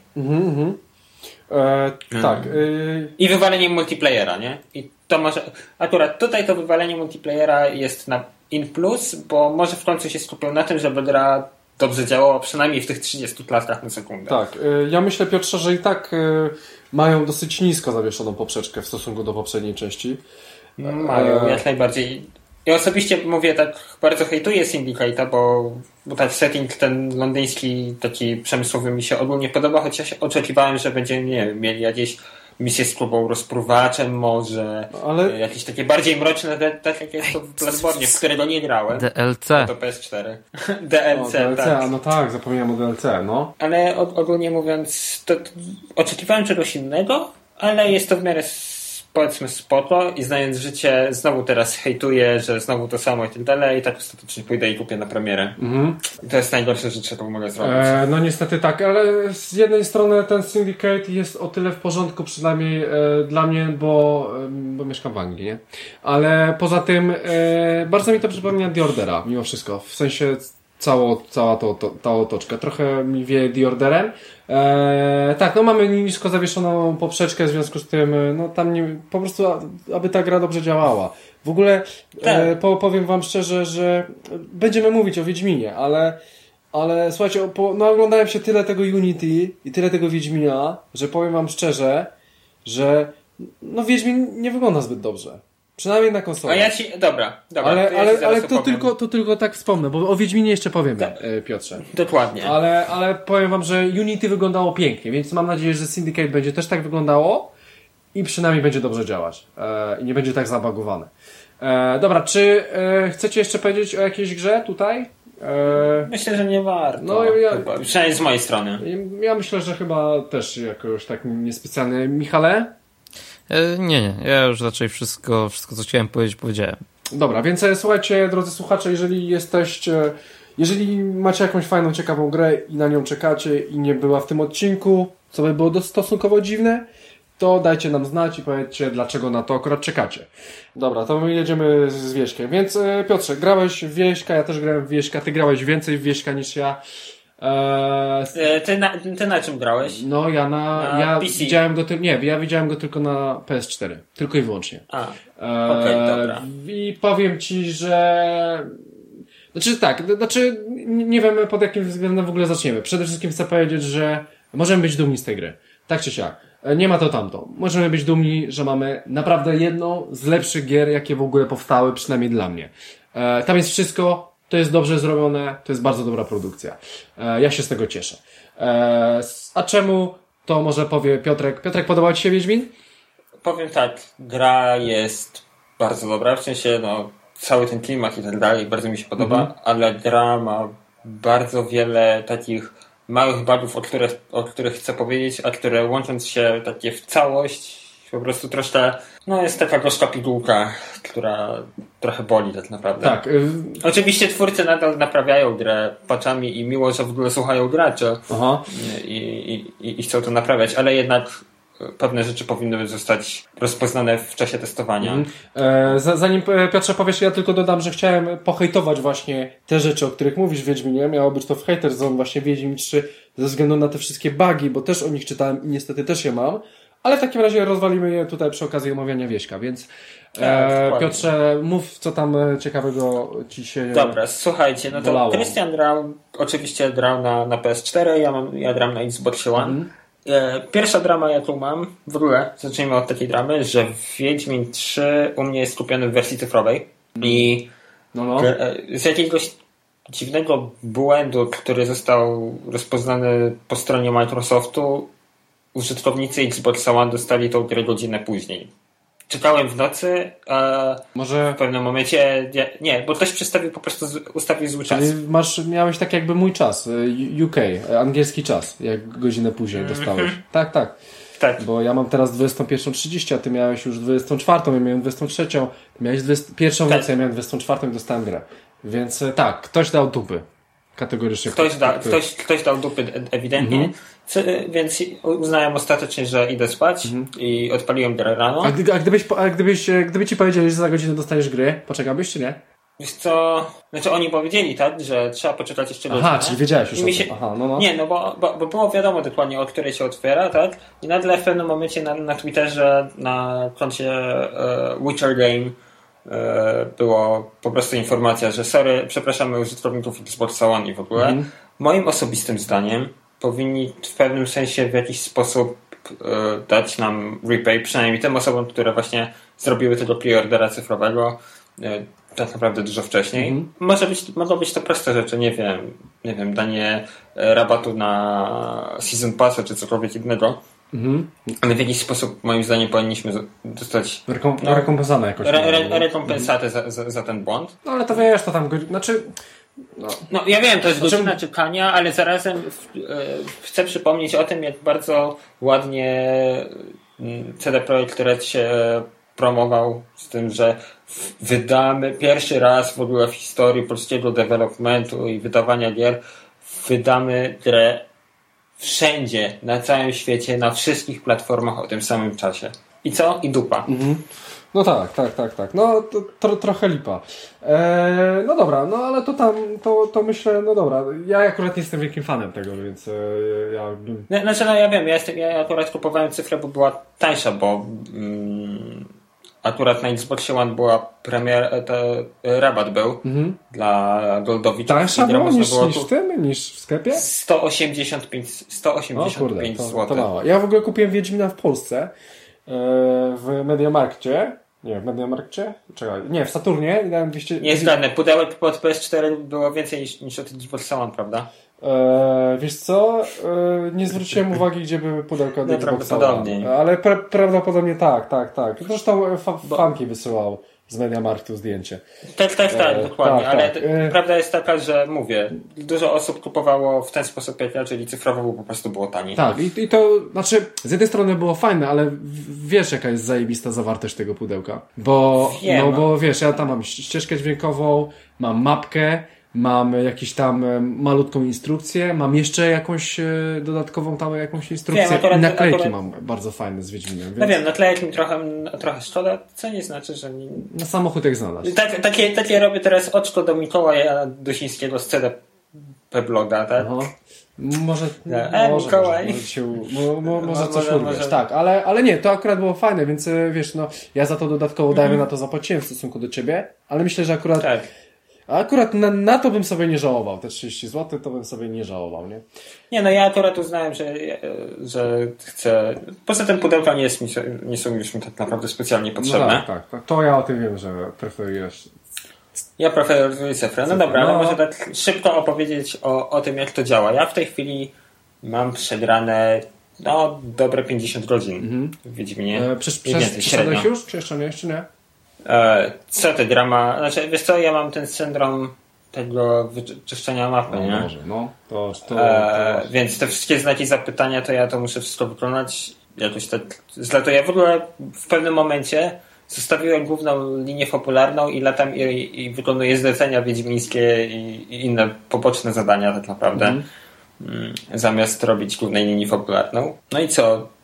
Tak. I wywalenie multiplayera, nie? I to może... Akurat tutaj to wywalenie multiplayera jest na in plus, bo może w końcu się skupią na tym, żeby gra dobrze działała, przynajmniej w tych 30 klatkach na sekundę. Tak. Ja myślę, Piotrze, że i tak mają dosyć nisko zawieszoną poprzeczkę w stosunku do poprzedniej części. Mają, jak najbardziej. Ja osobiście mówię, tak bardzo hejtuję Syndicate'a, bo tak setting ten londyński, taki przemysłowy mi się ogólnie podoba, chociaż oczekiwałem, że będziemy, nie wiem, mieli jakieś misje z klubą rozpruwaczem może, ale... jakieś takie bardziej mroczne, tak jak jest to w Bloodborne, w którego nie grałem. DLC. To PS4. DLC, tak. No tak, zapomniałem o DLC, no. Ale ogólnie mówiąc, to oczekiwałem czegoś innego, ale jest to w miarę powiedzmy spoko i znając życie znowu teraz hejtuję, że znowu to samo i tak dalej i tak ostatecznie pójdę i kupię na premierę. I to jest najgorsze rzecz, jaką mogę zrobić. No niestety tak, ale z jednej strony ten Syndicate jest o tyle w porządku przynajmniej dla mnie, bo mieszkam w Anglii, nie? Ale poza tym bardzo mi to przypomina The Ordera, mimo wszystko. W sensie cała ta otoczka. Trochę mi wieje The Orderem. Tak, no mamy nisko zawieszoną poprzeczkę, w związku z tym no tam nie, po prostu aby ta gra dobrze działała. W ogóle powiem wam szczerze, że będziemy mówić o Wiedźminie, ale słuchajcie, no oglądałem się tyle tego Unity i tyle tego Wiedźmina, że powiem wam szczerze, że no Wiedźmin nie wygląda zbyt dobrze. Przynajmniej na konsolę. A ja ci... Dobra. Ale to tylko tak wspomnę, bo o Wiedźminie jeszcze powiemy, tak. Piotrze. Dokładnie. Ale powiem wam, że Unity wyglądało pięknie, więc mam nadzieję, że Syndicate będzie też tak wyglądało i przynajmniej będzie dobrze działać. I nie będzie tak zabagowane. Dobra, czy chcecie jeszcze powiedzieć o jakiejś grze tutaj? Myślę, że nie warto. No, przynajmniej z mojej strony. Ja myślę, że chyba też jakoś tak niespecjalnie. Michale? Nie. Ja już raczej wszystko co chciałem powiedzieć, powiedziałem. Dobra, więc słuchajcie, drodzy słuchacze, jeżeli macie jakąś fajną, ciekawą grę i na nią czekacie i nie była w tym odcinku, co by było stosunkowo dziwne, to dajcie nam znać i powiedzcie, dlaczego na to akurat czekacie. Dobra, to my jedziemy z Wieśkiem. Więc Piotrze, grałeś w Wieśka, ja też grałem w Wieśka, ty grałeś więcej w Wieśka niż ja. Ty na czym grałeś? No ja PC. Widziałem go ja widziałem go tylko na PS4. Tylko i wyłącznie. Okej, dobra. I powiem ci, że nie wiem pod jakim względem w ogóle zaczniemy. Przede wszystkim chcę powiedzieć, że możemy być dumni z tej gry. Tak czy siak. Nie ma to tamto. Możemy być dumni, że mamy naprawdę jedną z lepszych gier, jakie w ogóle powstały, przynajmniej dla mnie. Tam jest wszystko. To jest dobrze zrobione, to jest bardzo dobra produkcja. Ja się z tego cieszę. A czemu? To może powie Piotrek. Piotrek, podobał ci się Wiedźmin? Powiem tak, gra jest bardzo dobra, w sensie cały ten klimat i tak dalej bardzo mi się podoba, ale gra ma bardzo wiele takich małych bugów, o których chcę powiedzieć, a które łącząc się takie w całość po prostu troszkę, jest taka gorzka pigułka, która trochę boli tak naprawdę. Tak. Oczywiście twórcy nadal naprawiają grę patchami i miło, że w ogóle słuchają graczy i chcą to naprawiać, ale jednak pewne rzeczy powinny zostać rozpoznane w czasie testowania. Zanim Piotrze powiesz, ja tylko dodam, że chciałem pohejtować właśnie te rzeczy, o których mówisz w Wiedźminie. Miało być to w Hater Zone właśnie Wiedźmin 3 ze względu na te wszystkie bugi, bo też o nich czytałem i niestety też je mam. Ale w takim razie rozwalimy je tutaj przy okazji omawiania Wieśka, więc Piotrze, mów, co tam ciekawego ci się Dobra, słuchajcie, no to bolało. Krystian oczywiście grał na PS4, ja gram na Xbox One. Pierwsza drama, jaką mam, w ogóle, zacznijmy od takiej dramy, że Wiedźmin 3 u mnie jest skupiony w wersji cyfrowej i z jakiegoś dziwnego błędu, który został rozpoznany po stronie Microsoftu, użytkownicy Xbox One dostali tą grę godzinę później. Czekałem w nocy, a może w pewnym momencie nie, bo ktoś ustawił zły czas. Czyli miałeś tak jakby mój czas, UK, angielski czas, jak godzinę później dostałeś. Tak. Bo ja mam teraz 21:30, a ty miałeś już 24, ja miałem 23, ty miałeś 21 nocy, ja miałem 24 i dostałem grę. Więc tak, ktoś dał dupy. Kategorycznie. Ktoś dał dupy ewidentnie, więc uznałem ostatecznie, że idę spać i odpaliłem grę rano. Gdyby ci powiedzieli, że za godzinę dostaniesz gry, poczekałbyś czy nie? Wiesz co, znaczy oni powiedzieli tak, że trzeba poczekać jeszcze godzinę. Aha, czyli wiedziałeś już o tym. Aha, no. Nie, no bo było wiadomo dokładnie, o której się otwiera, tak? I nagle w pewnym momencie na Twitterze, na koncie Witcher Game było po prostu informacja, że sorry, przepraszamy użytkowników Xbox One i w ogóle. Moim osobistym zdaniem powinni w pewnym sensie w jakiś sposób dać nam repay, przynajmniej tym osobom, które właśnie zrobiły tego preordera cyfrowego tak naprawdę dużo wcześniej. Mogą być to proste rzeczy, nie wiem, danie rabatu na Season Passa czy cokolwiek innego. Ale w jakiś sposób moim zdaniem powinniśmy dostać rekompensatę jakoś. Rekompensatę za ten błąd. No ale to wiesz, to tam znaczy... No ja wiem, to jest godzina czekania, ale zarazem chcę przypomnieć o tym, jak bardzo ładnie CD Projekt Red się promował z tym, że wydamy pierwszy raz w ogóle w historii polskiego developmentu i wydawania gier, wydamy grę wszędzie, na całym świecie, na wszystkich platformach o tym samym czasie. I co? I dupa. No tak. No to trochę lipa. No dobra, no ale to tam, to myślę, no dobra. Ja akurat nie jestem wielkim fanem tego, więc ja bym... Znaczy, no ja wiem, ja akurat kupowałem cyfrę, bo była tańsza, bo akurat na Xbox One była rabat był dla Goldowiczów. Tańsza była niż w sklepie? 185 zł. To mało. Ja w ogóle kupiłem Wiedźmina w Polsce w Mediamarkcie. Nie, w Mediamarkcie? Czekaj. Nie, w Saturnie i dałem 200... Nie jest żadne. Pudełek pod PS4 było więcej niż od Xbox One, prawda? Wiesz co? Nie zwróciłem uwagi, gdzie były pudełka od Xboxa One. Ale prawdopodobnie tak. Zresztą fanki wysyłał z Mediamarktu zdjęcie. Tak, dokładnie. Ale prawda jest taka, że mówię, dużo osób kupowało w ten sposób jak ja, czyli cyfrowo, bo po prostu było taniej. Tak, i to, znaczy, z jednej strony było fajne, ale wiesz, jaka jest zajebista zawartość tego pudełka. Bo wiesz, ja tam mam ścieżkę dźwiękową, mam mapkę, mam jakąś tam malutką instrukcję, mam jeszcze jakąś dodatkową tam jakąś instrukcję i naklejki mam bardzo fajne z Wiedźminem. Więc... No wiem, naklejek mi trochę szkoda, co nie znaczy, że... Na samochód jak znalazł. Takie robię teraz oczko do Mikołaja Dusińskiego z CD bloga, tak? Aha. Może coś urwiesz. Tak, ale nie, to akurat było fajne, więc wiesz, no ja za to dodatkowo dajmy na to zapłaciłem w stosunku do ciebie, ale myślę, że akurat akurat na to bym sobie nie żałował. Te 30 zł to bym sobie nie żałował, nie? Nie, no ja akurat uznałem, że chcę... Poza tym pudełka nie są już mi tak naprawdę specjalnie potrzebne. No tak. To ja o tym wiem, że preferujesz... Ja preferuję cyfrę. No dobra, ale może tak szybko opowiedzieć o tym, jak to działa. Ja w tej chwili mam przegrane dobre 50 godzin w Wiedźminie. Przeszedłeś już? Czy jeszcze nie? Co ty drama? Znaczy, wiesz co, ja mam ten syndrom tego wyczyszczenia mapy, nie? Może, to więc te wszystkie znaki zapytania, to ja to muszę wszystko wykonać. Jakoś tak zlatuję. W ogóle w pewnym momencie zostawiłem główną linię fabularną i latam i wykonuję zlecenia wiedźmińskie i inne poboczne zadania tak naprawdę. Zamiast robić głównej linii fabularną. No i co?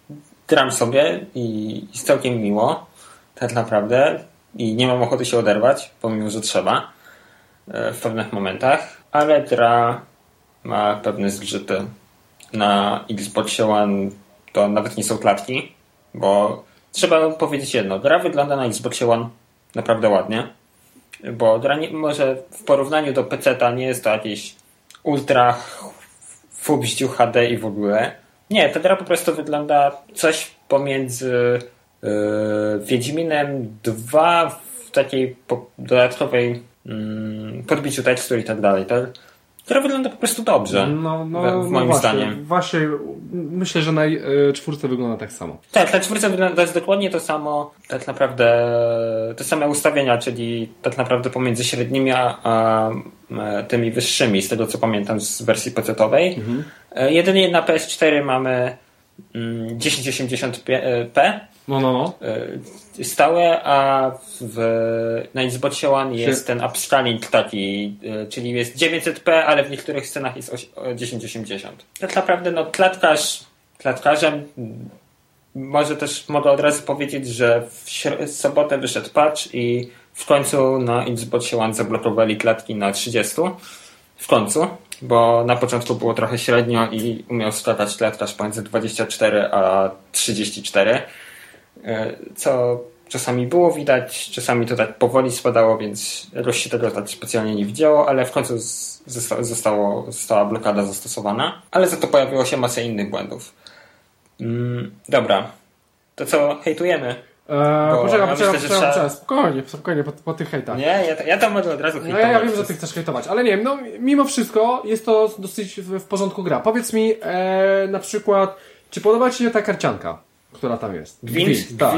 gram sobie i jest całkiem miło, tak naprawdę, i nie mam ochoty się oderwać, pomimo że trzeba w pewnych momentach, ale gra ma pewne zgrzyty. Na Xboxie One to nawet nie są klatki, bo trzeba powiedzieć jedno, gra wygląda na Xboxie One naprawdę ładnie, bo gra może w porównaniu do PC-ta nie jest to jakieś ultra Full HD i w ogóle. Nie, ta gra po prostu wygląda coś pomiędzy Wiedźminem 2 w takiej dodatkowej podbiciu tekstur i tak dalej. Która wygląda po prostu dobrze. Moim zdaniem. Właśnie myślę, że na czwórce wygląda tak samo. Tak, na czwórce wygląda to jest dokładnie to samo, tak naprawdę te same ustawienia, czyli tak naprawdę pomiędzy średnimi a tymi wyższymi, z tego co pamiętam z wersji PC-owej. Jedynie na PS4 mamy 1080p stałe, a na Xboxie One jest ten upscaling taki, czyli jest 900p, ale w niektórych scenach jest 1080. Tak naprawdę klatkarzem mogę od razu powiedzieć, że w sobotę wyszedł patch i w końcu na Xboxie One zablokowali klatki na 30. W końcu, bo na początku było trochę średnio i umiał skakać klatkarz pomiędzy 24 a 34. Co czasami było widać, czasami to tak powoli spadało, więc jakoś się tego tak specjalnie nie widziało, ale w końcu została blokada zastosowana, ale za to pojawiło się masa innych błędów. Dobra, to co, hejtujemy? Poczekaj, spokojnie, po tych hejtach. Nie, ja tam mogę od razu hejtować. Ja wiem, że ty chcesz hejtować, ale nie wiem, mimo wszystko jest to dosyć w porządku gra. Powiedz mi na przykład, czy podoba ci się ta karcianka, która tam jest? Gwint, tak.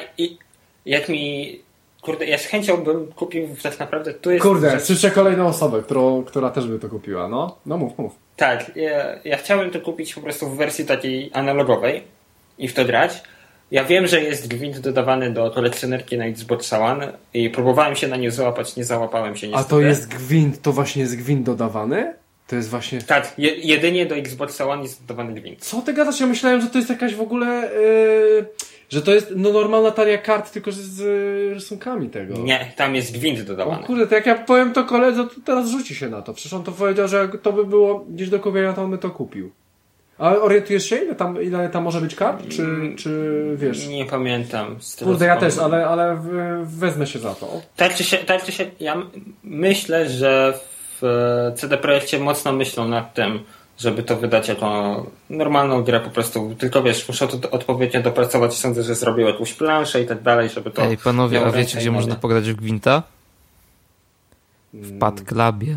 Ja z chęcią bym kupił tak naprawdę. Tu jest. Kurde, słyszę kolejną osobę, która też by to kupiła. No mów. Tak, ja chciałbym to kupić po prostu w wersji takiej analogowej i w to grać. Ja wiem, że jest gwint dodawany do kolekcjonerki na Xbox One i próbowałem się na nie załapać, nie załapałem się niestety. A to jest gwint, to właśnie jest gwint dodawany? To jest właśnie... Tak, jedynie do Xbox One jest dodawany gwint. Co ty gadasz? Ja myślałem, że to jest jakaś w ogóle... że to jest normalna talia kart, tylko że z rysunkami tego. Nie, tam jest gwint dodawany. O kurde, to jak ja powiem to koledze, to teraz rzuci się na to. Przecież on to powiedział, że jak to by było gdzieś do kupienia, to on by to kupił. A orientujesz się, ile tam może być kart? Czy wiesz? Nie pamiętam. Kurde, ja też, ale wezmę się za to. Tak czy się, ja myślę, że w CD Projekcie mocno myślą nad tym, żeby to wydać jako normalną grę po prostu. Tylko wiesz, muszę to odpowiednio dopracować. Sądzę, że zrobił jakąś planszę i tak dalej, żeby to... Ej, panowie, a wiecie, gdzie można pograć w Gwinta? W Pad Clubie.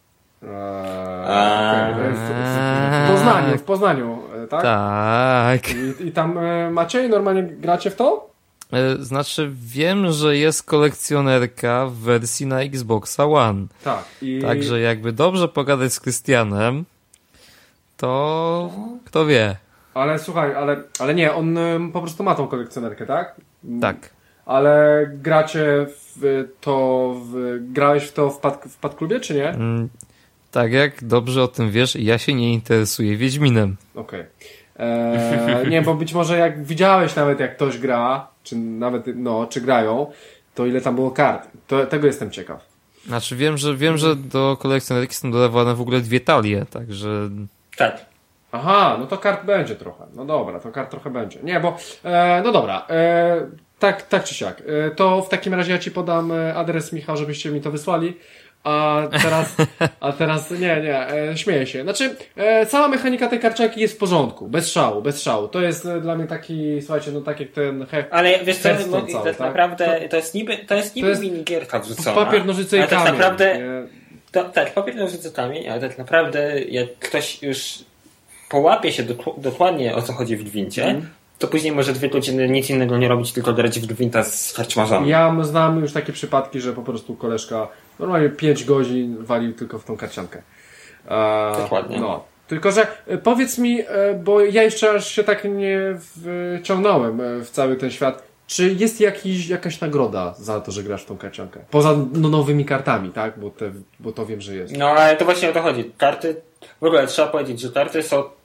W Poznaniu, tak? Tak. I tam macie i normalnie gracie w to? Znaczy wiem, że jest kolekcjonerka w wersji na Xboxa One. Tak. Także jakby dobrze pogadać z Krystianem, to kto wie. Ale słuchaj, ale nie, on po prostu ma tą kolekcjonerkę, tak? Tak. Ale gracie grałeś w to w Padklubie, czy nie? Tak, jak dobrze o tym wiesz, ja się nie interesuję Wiedźminem. Okej. Nie, bo być może jak widziałeś nawet jak ktoś gra, czy nawet, czy grają, to ile tam było kart. Tego jestem ciekaw. Znaczy wiem, że do kolekcjonerki są dodawane w ogóle 2 talie, także... Tak. Aha, no to kart będzie trochę. No dobra, to kart trochę będzie. Nie, bo, no dobra, tak czy siak. To w takim razie ja ci podam adres, Michał, żebyście mi to wysłali. A teraz nie, śmieję się. Znaczy, cała mechanika tej karcianki jest w porządku, bez szału. To jest dla mnie taki, słuchajcie, tak jak ten ale wiesz co, tak naprawdę to jest niby minigierka wrzucona. Papier, nożyce i kamień. Tak naprawdę, papier, nożyce, kamień, ale tak naprawdę jak ktoś już połapie się dokładnie o co chodzi w gwincie, to później może 2 godziny nic innego nie robić, tylko grać w gwinta z karczmarzami. Ja znam już takie przypadki, że po prostu koleżka normalnie 5 godzin walił tylko w tą karciankę. Dokładnie. No. Tylko, że powiedz mi, bo ja jeszcze aż się tak nie wciągnąłem w cały ten świat, czy jest jakaś nagroda za to, że grasz w tą karciankę? Poza nowymi kartami, tak? Bo to wiem, że jest. No ale to właśnie o to chodzi. Karty, w ogóle trzeba powiedzieć, że karty są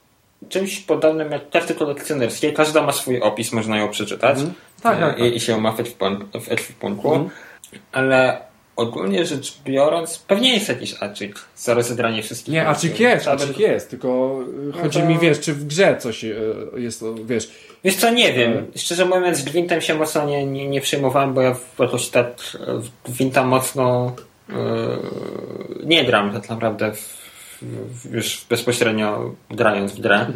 czymś podobnym jak karty kolekcjonerskie. Każda ma swój opis, można ją przeczytać. Tak. I się ma w ekwipunku. Ale ogólnie rzecz biorąc, pewnie jest jakiś aczyk za rozegranie wszystkich. Nie, aczyk jest, tylko chodzi mi, wiesz, czy w grze coś jest, wiesz. Wiesz co, nie wiem. Szczerze mówiąc, Gwintem się mocno nie przejmowałem, bo ja jakoś tak w Gwinta mocno nie gram tak naprawdę już bezpośrednio grając w grę.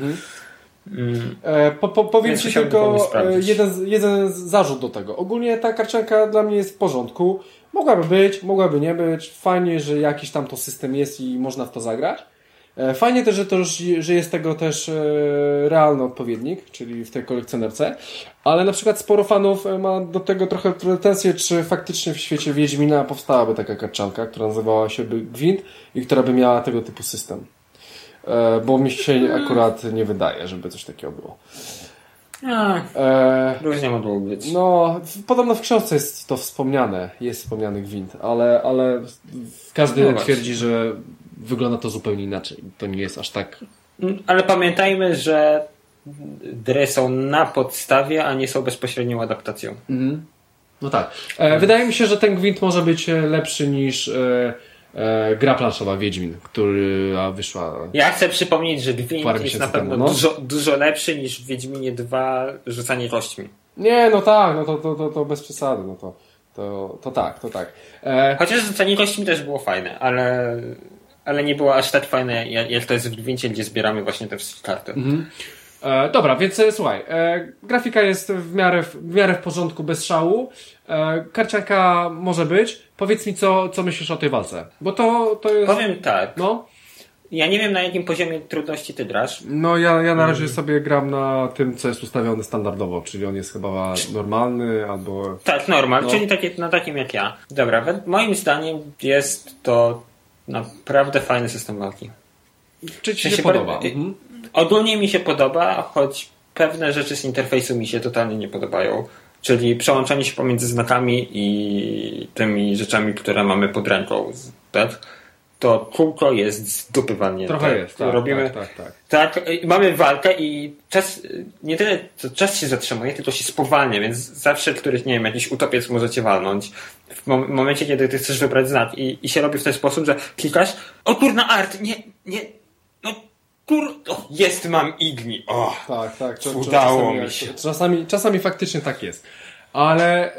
Powiem Ci tylko jeden zarzut do tego. Ogólnie ta karcianka dla mnie jest w porządku. Mogłaby być, mogłaby nie być. Fajnie, że jakiś tam to system jest i można w to zagrać. Fajnie też, że jest tego też realny odpowiednik, czyli w tej kolekcjonerce. Ale na przykład sporo fanów ma do tego trochę pretensje, czy faktycznie w świecie Wiedźmina powstałaby taka karcianka, która nazywała się Gwint i która by miała tego typu system. Bo mi się akurat nie wydaje, żeby coś takiego było. Różnie mogło być. No, podobno w książce jest to wspomniane. Jest wspomniany Gwint, ale każdy twierdzi, że wygląda to zupełnie inaczej. To nie jest aż tak... Ale pamiętajmy, że gry są na podstawie, a nie są bezpośrednią adaptacją. No tak. Wydaje mi się, że ten Gwint może być lepszy niż gra planszowa Wiedźmin, która wyszła... Ja chcę przypomnieć, że Gwint jest na pewno dużo lepszy niż w Wiedźminie 2 rzucanie kośćmi. Nie, no tak, no to bez przesady, no to tak. Chociaż rzucanie kośćmi też było fajne, ale nie było aż tak fajne, jak to jest w Gwincie, gdzie zbieramy właśnie te wszystkie karty. Dobra, więc słuchaj, grafika jest w miarę w porządku, bez szału. Karcianka może być. Powiedz mi, co myślisz o tej walce? Bo to jest... Powiem tak. No. Ja nie wiem, na jakim poziomie trudności ty grasz. No ja na razie sobie gram na tym, co jest ustawione standardowo, czyli on jest chyba normalny albo... Tak, normal, czyli na takim jak ja. Dobra, moim zdaniem jest to naprawdę fajny system walki. Czy ci się podoba? Ogólnie mi się podoba, choć pewne rzeczy z interfejsu mi się totalnie nie podobają. Czyli przełączanie się pomiędzy znakami i tymi rzeczami, które mamy pod ręką. Tak? To kółko jest zdupywanie. Trochę jest, tak. Robimy, tak, mamy walkę i czas, nie tyle to czas się zatrzymuje, tylko się spowalnia, więc zawsze któryś, nie wiem, jakiś utopiec może cię walnąć. W momencie, kiedy ty chcesz wybrać znak i się robi w ten sposób, że klikasz, o kurna art, nie, no jest, mam igni. Tak. Udało mi się. Czasami faktycznie tak jest. Ale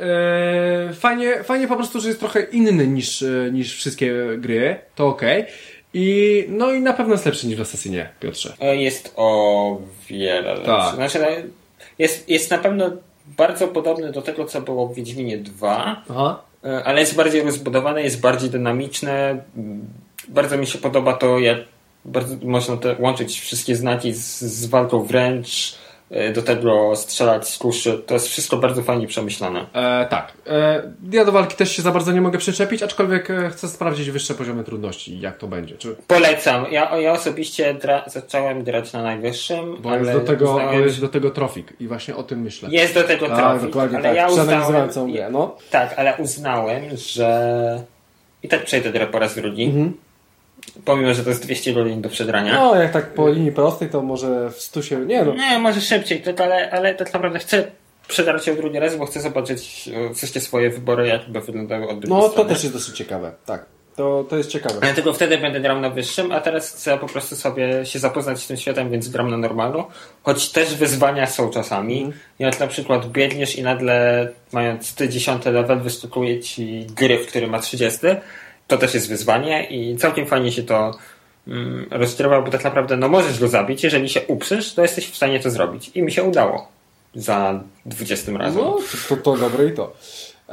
fajnie po prostu, że jest trochę inny niż wszystkie gry. To okej. I na pewno jest lepszy niż w Assassinie, Piotrze. Jest o wiele lepszy. Tak. Znaczy, jest na pewno bardzo podobny do tego, co było w Wiedźminie 2. Aha. Ale jest bardziej rozbudowane, jest bardziej dynamiczne. Bardzo mi się podoba to, jak bardzo można łączyć wszystkie znaki z walką wręcz, do tego strzelać z kuszy. To jest wszystko bardzo fajnie przemyślane. Tak. Ja do walki też się za bardzo nie mogę przyczepić, aczkolwiek chcę sprawdzić wyższe poziomy trudności, jak to będzie. Polecam. Ja osobiście zacząłem grać na najwyższym. Bo jest do tego trofik i właśnie o tym myślę. Jest do tego trofik, dokładnie ale tak. ja uznałem, całą grę, no. Tak, ale uznałem, że i tak przejdę grę po raz drugi. Pomimo, że to jest 200 godzin do przedrania. No, jak tak po linii prostej, to może w 100 się... Nie, może szybciej, ale tak naprawdę chcę przedarć się drugi raz, bo chcę zobaczyć wszystkie swoje wybory, jakby wyglądały od drugiej strony. To też jest dosyć ciekawe, tak. To jest ciekawe. Ja tylko wtedy będę grał na wyższym, a teraz chcę po prostu sobie się zapoznać z tym światem, więc gram na normalu. Choć też wyzwania są czasami. Jak na przykład biegniesz i nagle, mając 10 level, wyskakuje ci gry, w którym ma 30. To też jest wyzwanie i całkiem fajnie się to rozgrywa, bo tak naprawdę możesz go zabić. Jeżeli się uprzesz, to jesteś w stanie to zrobić. I mi się udało. Za 20 razem. No, to dobre i to.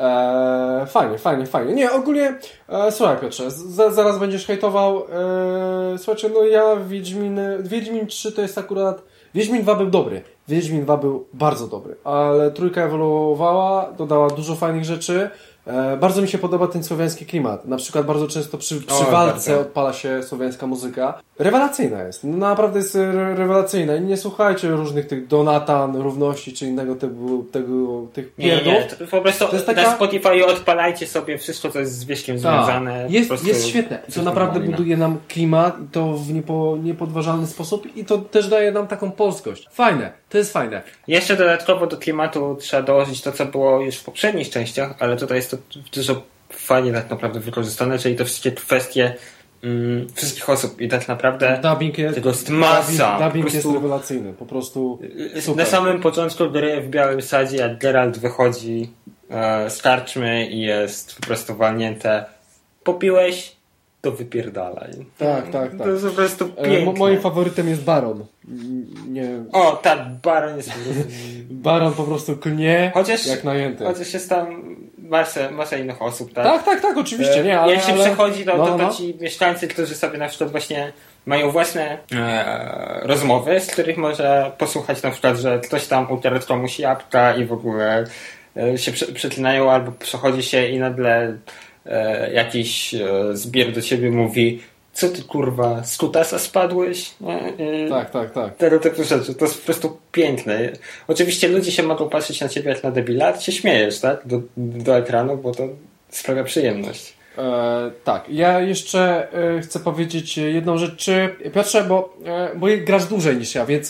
Fajnie. Nie, ogólnie słuchaj Piotrze, zaraz będziesz hejtował. Słuchajcie, ja Wiedźmin 3 to jest akurat... Wiedźmin 2 był dobry. Wiedźmin 2 był bardzo dobry. Ale trójka ewoluowała, dodała dużo fajnych rzeczy. Bardzo mi się podoba ten słowiański klimat. Na przykład bardzo często przy walce bardzo. odpala się słowiańska muzyka. Rewelacyjna jest. No, naprawdę jest rewelacyjna. I nie słuchajcie różnych tych Donatan, Równości czy innego tych pierdów. Nie. To po prostu to jest taka... na Spotify odpalajcie sobie wszystko, co jest z wieśkiem związane. Jest świetne. To naprawdę buduje nam klimat i to w niepodważalny sposób i to też daje nam taką polskość. Fajne. To jest fajne. Jeszcze dodatkowo do klimatu trzeba dołożyć to, co było już w poprzednich częściach, ale tutaj jest to dużo fajnie tak naprawdę wykorzystane, czyli te wszystkie kwestie wszystkich osób i tak naprawdę tego jest masa. Dubbing jest rewelacyjny, po prostu super. Na samym początku gry w Białym Sadzie, jak Geralt wychodzi z karczmy i jest po prostu walnięte, popiłeś, to wypierdalaj. Tak. To jest po prostu piękne. Moim faworytem jest Baron. Nie... O, tak, Baron jest Baron po prostu klnie jak najęty. Chociaż jest tam masa innych osób, tak? Tak, oczywiście, nie, ale... Jak się przechodzi, to ci mieszkańcy, którzy sobie na przykład właśnie mają własne rozmowy, z których można posłuchać na przykład, że ktoś tam utarł komuś jabłka i w ogóle się przeklinają, albo przechodzi się i nagle jakiś zbier do ciebie mówi: co ty kurwa, z kutasa spadłeś? Tak. Tego typu rzeczy. To jest po prostu piękne. Oczywiście ludzie się mogą patrzeć na ciebie jak na debila, ty się śmiejesz, tak? Do ekranu, bo to sprawia przyjemność. Tak, ja jeszcze chcę powiedzieć jedną rzecz. Piotrze, bo grasz dłużej niż ja, więc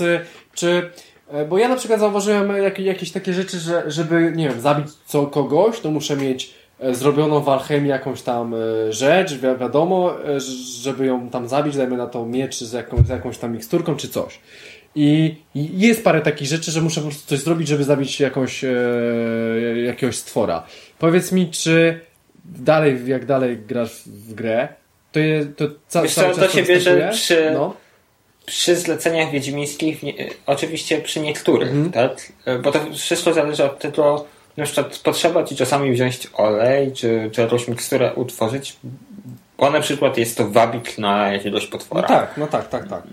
bo ja na przykład zauważyłem jakieś takie rzeczy, że żeby, nie wiem, zabić kogoś, to muszę mieć zrobioną w alchemii jakąś tam rzecz, wiadomo, żeby ją tam zabić, dajmy na to miecz z jakąś tam miksturką czy coś. I jest parę takich rzeczy, że muszę po prostu coś zrobić, żeby zabić jakiegoś stwora. Powiedz mi, czy jak dalej grasz w grę, to cały czas to się bierze przy zleceniach wiedźmińskich, oczywiście przy niektórych, tak? Bo to wszystko zależy od tego, na przykład potrzeba ci czasami wziąć olej, czy jakąś miksturę utworzyć, bo na przykład jest to wabik na jakiegoś potwora. No tak.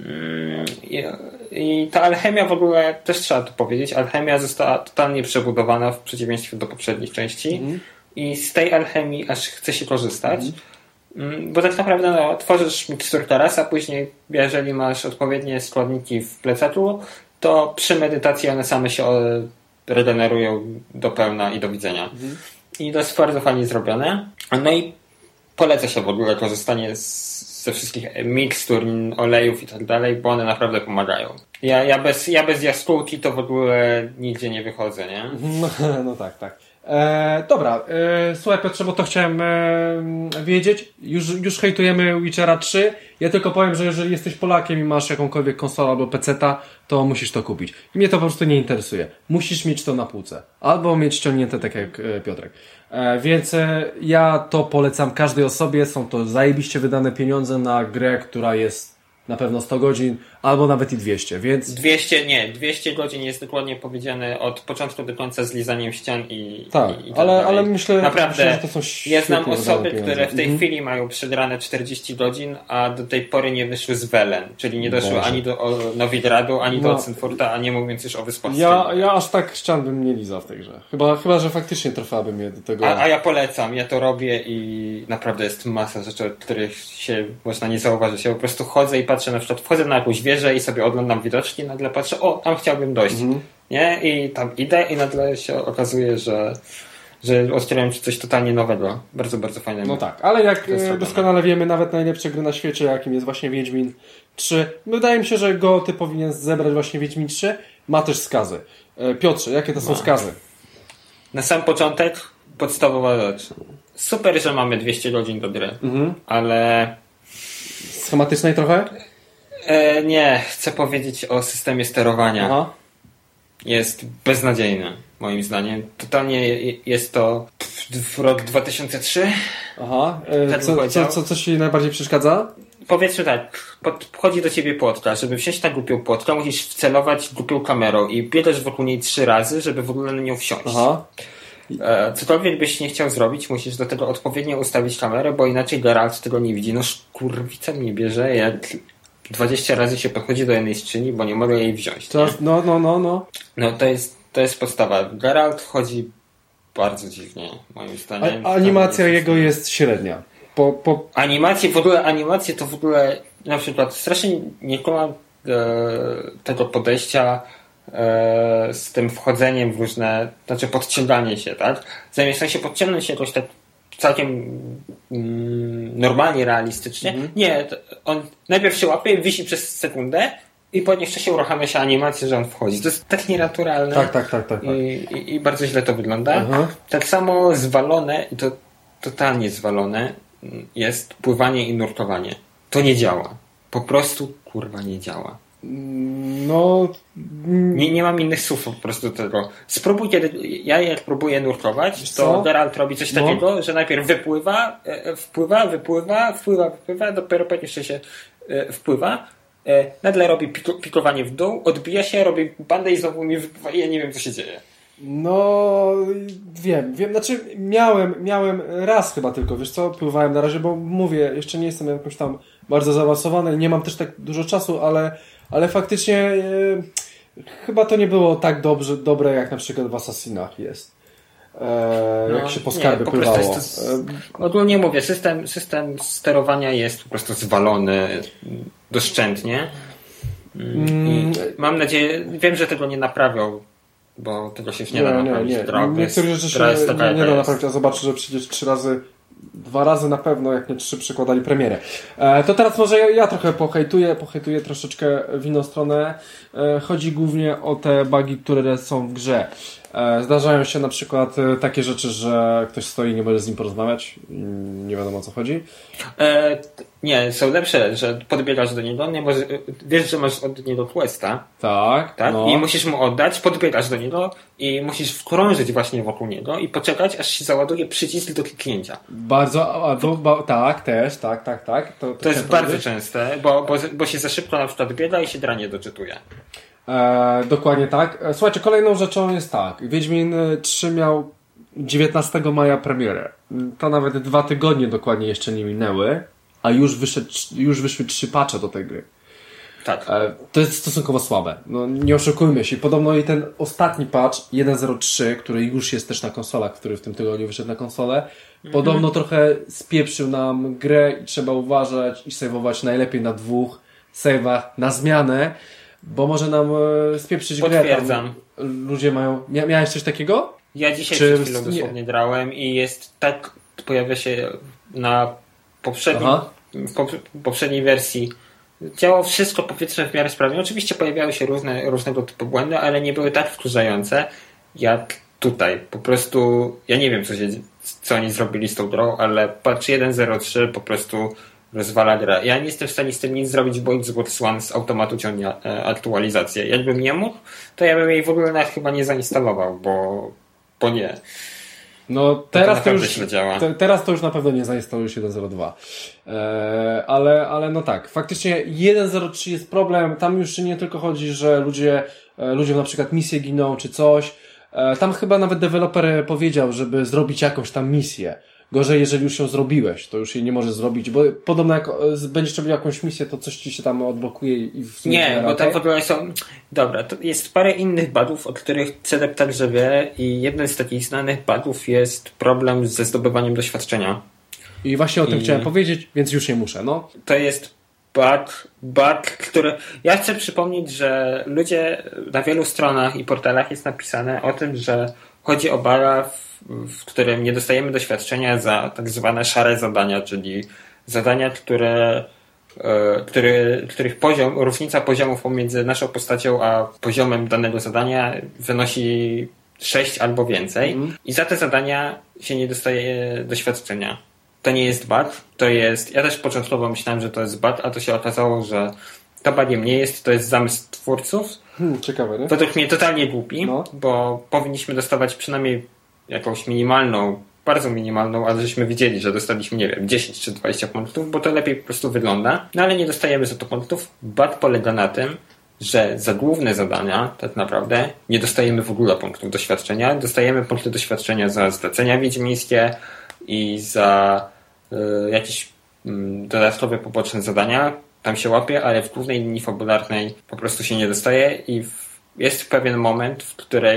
I ta alchemia w ogóle, też trzeba to powiedzieć, alchemia została totalnie przebudowana w przeciwieństwie do poprzednich części i z tej alchemii aż chce się korzystać, bo tak naprawdę tworzysz miksturkę raz, a później jeżeli masz odpowiednie składniki w plecaku, to przy medytacji one same się regenerują do pełna i do widzenia. I to jest bardzo fajnie zrobione. No i poleca się w ogóle korzystanie ze wszystkich mikstur, olejów i tak dalej, bo one naprawdę pomagają. Ja bez jaskółki to w ogóle nigdzie nie wychodzę, nie? No tak. Dobra, słuchaj Piotrze, bo to chciałem wiedzieć. Już hejtujemy Witchera 3. Ja tylko powiem, że jeżeli jesteś Polakiem i masz jakąkolwiek konsolę albo peceta, to musisz to kupić. I mnie to po prostu nie interesuje. Musisz mieć to na półce. Albo mieć ściągnięte tak jak Piotrek. Więc ja to polecam każdej osobie. Są to zajebiście wydane pieniądze na grę, która jest na pewno 100 godzin, albo nawet i 200, więc... 200 godzin jest dokładnie powiedziane od początku do końca z lizaniem ścian i ale myślę, naprawdę, że to są ja znam osoby, które w tej chwili mają przegrane 40 godzin, a do tej pory nie wyszły z Welen, czyli nie doszły ani do Nowigradu, ani do Oxenfurta, a nie mówiąc już o Wyspach. Ja aż tak ścian bym nie lizał w tej grze. Chyba że faktycznie trafałbym je do tego... A ja polecam, ja to robię i naprawdę jest masa rzeczy, których się można nie zauważyć. Ja po prostu chodzę i patrzę, na przykład wchodzę na jakąś wieżę i sobie oglądam widoczki, nagle patrzę, tam chciałbym dojść. Nie? I tam idę i nagle się okazuje, że odkryłem coś totalnie nowego. Bardzo, bardzo fajnego. No tak, ale jak doskonale wiemy, nawet najlepsze gry na świecie, jakim jest właśnie Wiedźmin 3, wydaje mi się, że ty powinien zebrać właśnie Wiedźmin 3, ma też skazy. Piotrze, jakie to są skazy? Na sam początek podstawowa rzecz. Super, że mamy 200 godzin do gry, ale... Schematycznej trochę? Nie, chcę powiedzieć o systemie sterowania. Aha. Jest beznadziejny, moim zdaniem. Totalnie jest to rok 2003. Aha. Co ci najbardziej przeszkadza? Powiedzmy tak, podchodzi do ciebie płotka. Żeby wsiąść na głupią płotkę, musisz wcelować głupią kamerą i biegasz wokół niej 3 razy, żeby w ogóle na nią wsiąść. Aha. Cokolwiek byś nie chciał zrobić, musisz do tego odpowiednio ustawić kamerę, bo inaczej Geralt tego nie widzi. No kurwica mnie bierze, jak 20 razy się podchodzi do jednej skrzyni, bo nie mogę jej wziąć. No. No to jest podstawa. Geralt chodzi bardzo dziwnie, moim zdaniem. Animacja jego jest średnia. Animacje to w ogóle na przykład strasznie nie kumam tego podejścia z tym wchodzeniem w różne, znaczy podciąganie się, tak? Zamiast się podciągnąć jakoś tak całkiem normalnie, realistycznie. Nie, on najpierw się łapie, wisi przez sekundę i po jakimś czasie uruchamia się animację, że on wchodzi. To jest tak nienaturalne. Tak. I bardzo źle to wygląda. Tak samo zwalone, i to totalnie zwalone, jest pływanie i nurkowanie. To nie działa. Po prostu, kurwa, nie działa. No... Nie mam innych słów po prostu do tego. Spróbuj, jak próbuję nurkować, to Geralt robi coś takiego, że najpierw wpływa, dopiero po jakimś czasie wpływa, nagle robi pikowanie w dół, odbija się, robi bandę i znowu mi wypływa i ja nie wiem, co się dzieje. No, wiem, znaczy miałem raz chyba tylko, wiesz co, pływałem na razie, bo mówię, jeszcze nie jestem jakoś tam bardzo zaawansowany, nie mam też tak dużo czasu, ale faktycznie chyba to nie było tak dobre jak na przykład w Assassinach jest. Jak się po skarby pływało. Ogólnie mówię, system sterowania jest po prostu zwalony doszczętnie. I mam nadzieję, wiem, że tego nie naprawią, bo tego się już nie da naprawić. Niektóre rzeczy się nie da naprawić, a zobaczę, że przecież 2 razy na pewno, jak nie 3 przykładali premierę. To teraz może ja trochę pohejtuję troszeczkę w inną stronę. Chodzi głównie o te bugi, które są w grze. Zdarzają się na przykład takie rzeczy, że ktoś stoi i nie może z nim porozmawiać. Nie wiadomo, o co chodzi. Nie, są lepsze, że podbiegasz do niego, wiesz, że masz od niego questa. Tak? No. I musisz mu oddać, podbiegasz do niego i musisz wkrążyć właśnie wokół niego i poczekać, aż się załaduje przycisk do kliknięcia. Tak, też, tak. To jest bardzo częste, bo się za szybko na przykład biega i się dranie doczytuje. Dokładnie tak. Słuchajcie, kolejną rzeczą jest tak. Wiedźmin 3 miał 19 maja premierę. To nawet 2 tygodnie dokładnie jeszcze nie minęły, a już wyszły 3 patche do tej gry. Tak. To jest stosunkowo słabe. No, nie oszukujmy się. Podobno i ten ostatni patch 1.03, który już jest też na konsolach, który w tym tygodniu wyszedł na konsolę, podobno trochę spieprzył nam grę i trzeba uważać i save'ować najlepiej na 2 save'ach na zmianę, bo może nam spieprzyć grę. Potwierdzam. Ludzie mają... Miałeś coś takiego? Ja dzisiaj przed chwilą dosłownie grałem i jest tak... Pojawia się na poprzedniej wersji. Działało wszystko, powiedzmy, w miarę sprawnie. Oczywiście pojawiały się różnego typu błędy, ale nie były tak wkurzające jak tutaj. Po prostu ja nie wiem, co oni zrobili z tą grą, ale patch 1.03 po prostu rozwala grę. Ja nie jestem w stanie z tym nic zrobić, bo Xbox One z automatu ciągnie aktualizację. Jakbym nie mógł, to ja bym jej w ogóle nawet chyba nie zainstalował, bo nie. No teraz to już na pewno nie zainstalujesz 1.02. Ale no tak, faktycznie 1.03 jest problem. Tam już nie tylko chodzi, że ludziom na przykład misje giną czy coś. Tam chyba nawet deweloper powiedział, żeby zrobić jakąś tam misję. Gorzej, jeżeli już ją zrobiłeś, to już jej nie możesz zrobić, bo podobno jak będziesz robił jakąś misję, to coś ci się tam odblokuje i w sumie... Nie, bo tam w ogóle są... Dobra, to jest parę innych bugów, o których Cedek także wie i jeden z takich znanych bugów jest problem ze zdobywaniem doświadczenia. I właśnie o tym chciałem powiedzieć, więc już nie muszę, no. To jest bug, który... Ja chcę przypomnieć, że ludzie na wielu stronach i portalach jest napisane o tym, że chodzi o buga, w którym nie dostajemy doświadczenia za tak zwane szare zadania, czyli zadania, których różnica poziomów pomiędzy naszą postacią a poziomem danego zadania wynosi 6 albo więcej i za te zadania się nie dostaje doświadczenia. To nie jest bug, to jest... Ja też początkowo myślałem, że to jest bug, a to się okazało, że to bugiem nie jest, to jest zamysł twórców. Ciekawe, nie? Według mnie totalnie głupi, bo powinniśmy dostawać przynajmniej jakąś minimalną, bardzo minimalną, ale żeśmy widzieli, że dostaliśmy, nie wiem, 10 czy 20 punktów, bo to lepiej po prostu wygląda. No ale nie dostajemy za to punktów. Bug polega na tym, że za główne zadania tak naprawdę nie dostajemy w ogóle punktów doświadczenia. Dostajemy punkty doświadczenia za zlecenia wiedźmińskie i za jakieś dodatkowe poboczne zadania. Tam się łapie, ale w głównej linii fabularnej po prostu się nie dostaje i jest pewien moment, w której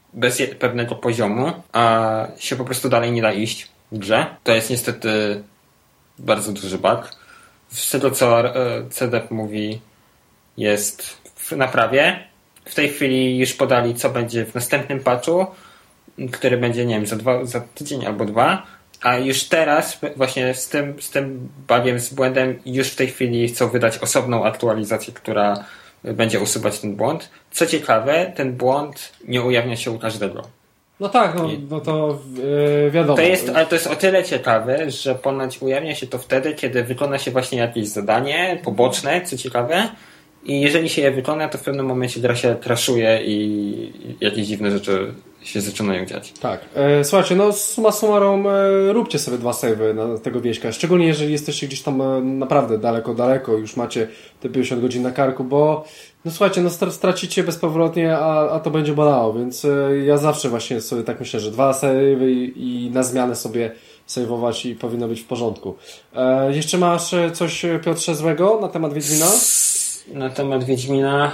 bez pewnego poziomu, a się po prostu dalej nie da iść w grze. To jest niestety bardzo duży bug. Z tego, co CDEP mówi, jest w naprawie. W tej chwili już podali, co będzie w następnym patchu, który będzie, nie wiem, za tydzień albo 2, a już teraz właśnie z tym bugiem, z błędem już w tej chwili chcą wydać osobną aktualizację, która będzie usuwać ten błąd. Co ciekawe, ten błąd nie ujawnia się u każdego. No tak, no to wiadomo. Ale to jest o tyle ciekawe, że ponoć ujawnia się to wtedy, kiedy wykona się właśnie jakieś zadanie poboczne, co ciekawe, i jeżeli się je wykona, to w pewnym momencie gra się crashuje i jakieś dziwne rzeczy się zaczynają dziać. Tak. Słuchajcie, no summa summarum róbcie sobie 2 save'y na tego wieśka. Szczególnie jeżeli jesteście gdzieś tam naprawdę daleko, już macie te 50 godzin na karku, bo no słuchajcie, no stracicie bezpowrotnie, a to będzie bolało, więc ja zawsze właśnie sobie tak myślę, że 2 save'y i na zmianę sobie save'ować i powinno być w porządku. Jeszcze masz coś, Piotrze, złego na temat Wiedźmina? Na temat Wiedźmina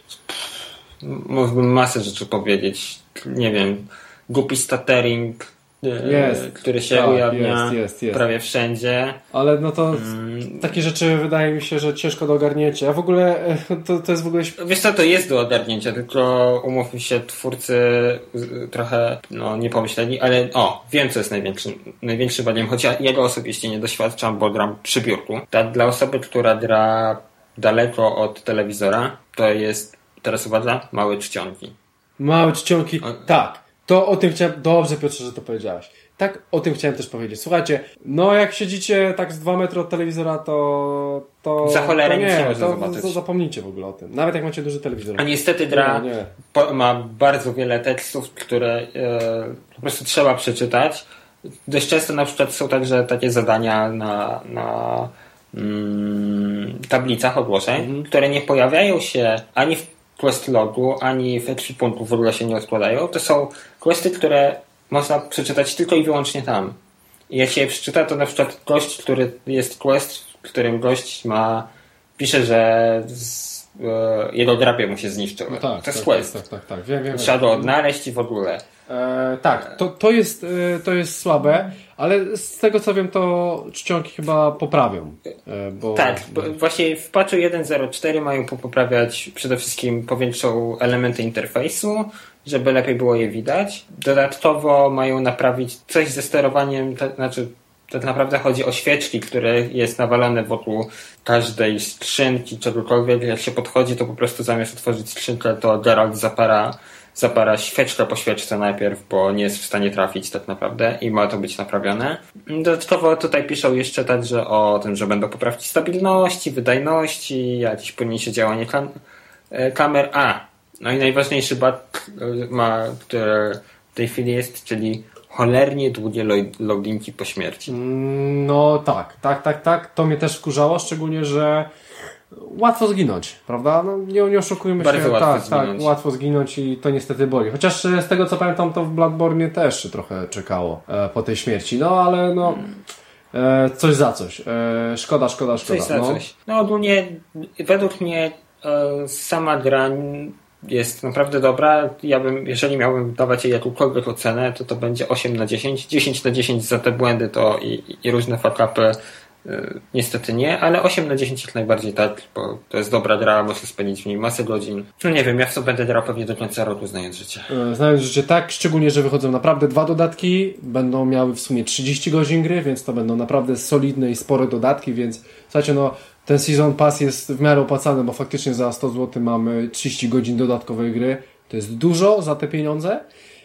mógłbym masę rzeczy powiedzieć. Nie wiem, głupi stuttering, który się ujawnia prawie wszędzie. Ale no to takie rzeczy wydaje mi się, że ciężko do ogarnięcia. A w ogóle to jest w ogóle... Wiesz co, to jest do ogarnięcia, tylko umówmy się, twórcy trochę nie pomyśleli, ale wiem, co jest największym bagiem, choć ja go osobiście nie doświadczam, bo gram przy biurku. Tak, dla osoby, która gra daleko od telewizora, to jest, teraz uwaga, małe czcionki. Małe czcionki, tak. To o tym chciałem, dobrze Piotrze, że to powiedziałeś. Tak, o tym chciałem też powiedzieć. Słuchajcie, no jak siedzicie tak z 2 metry od telewizora, to za cholerę nic nie można zobaczyć. Zapomnijcie w ogóle o tym. Nawet jak macie duży telewizor. A niestety gra ma bardzo wiele tekstów, które po prostu trzeba przeczytać. Dość często na przykład są także takie zadania na tablicach ogłoszeń, które nie pojawiają się ani w quest logu, ani w ekwipunku, w ogóle się nie odkładają. To są questy, które można przeczytać tylko i wyłącznie tam. I jak się je przeczyta, to na przykład gość, który jest quest, w którym gość pisze, że jego drapie mu się zniszczyły. No tak, to jest quest. Tak. Wiem. Trzeba go odnaleźć i w ogóle. Tak, to jest słabe, ale z tego co wiem, to czcionki chyba poprawią. Właśnie w patchu 1.0.4 mają poprawiać, przede wszystkim powiększą elementy interfejsu, żeby lepiej było je widać. Dodatkowo mają naprawić coś ze sterowaniem, tak naprawdę chodzi o świeczki, które jest nawalone wokół każdej skrzynki, czegokolwiek. Jak się podchodzi, to po prostu zamiast otworzyć skrzynkę, to Geralt zapara świeczkę po świeczce najpierw, bo nie jest w stanie trafić tak naprawdę i ma to być naprawione. Dodatkowo tutaj piszą jeszcze także o tym, że będą poprawki stabilności, wydajności, jakieś pełniejsze działanie kamer. No i najważniejszy bug, który w tej chwili jest, czyli cholernie długie loadingi po śmierci. No tak. To mnie też wkurzało, szczególnie, że łatwo zginąć, prawda? No, nie oszukujmy bardzo się. Łatwo zginąć i to niestety boli. Chociaż z tego co pamiętam, to w Bloodborne też trochę czekało po tej śmierci. No ale coś za coś. Szkoda. Coś za coś. No ogólnie według mnie sama gra jest naprawdę dobra. Jeżeli miałbym dawać jej jakąkolwiek ocenę, to będzie 8/10. 10/10 za te błędy to i różne fuck-upy niestety nie, ale 8/10 jak najbardziej tak, bo to jest dobra gra, można spędzić w niej masę godzin. No nie wiem, ja w to będę grał pewnie do końca roku, znając życie. Znając życie tak, szczególnie, że wychodzą naprawdę 2 dodatki, będą miały w sumie 30 godzin gry, więc to będą naprawdę solidne i spore dodatki, więc słuchajcie, ten Season Pass jest w miarę opłacany, bo faktycznie za 100 zł mamy 30 godzin dodatkowej gry. To jest dużo za te pieniądze.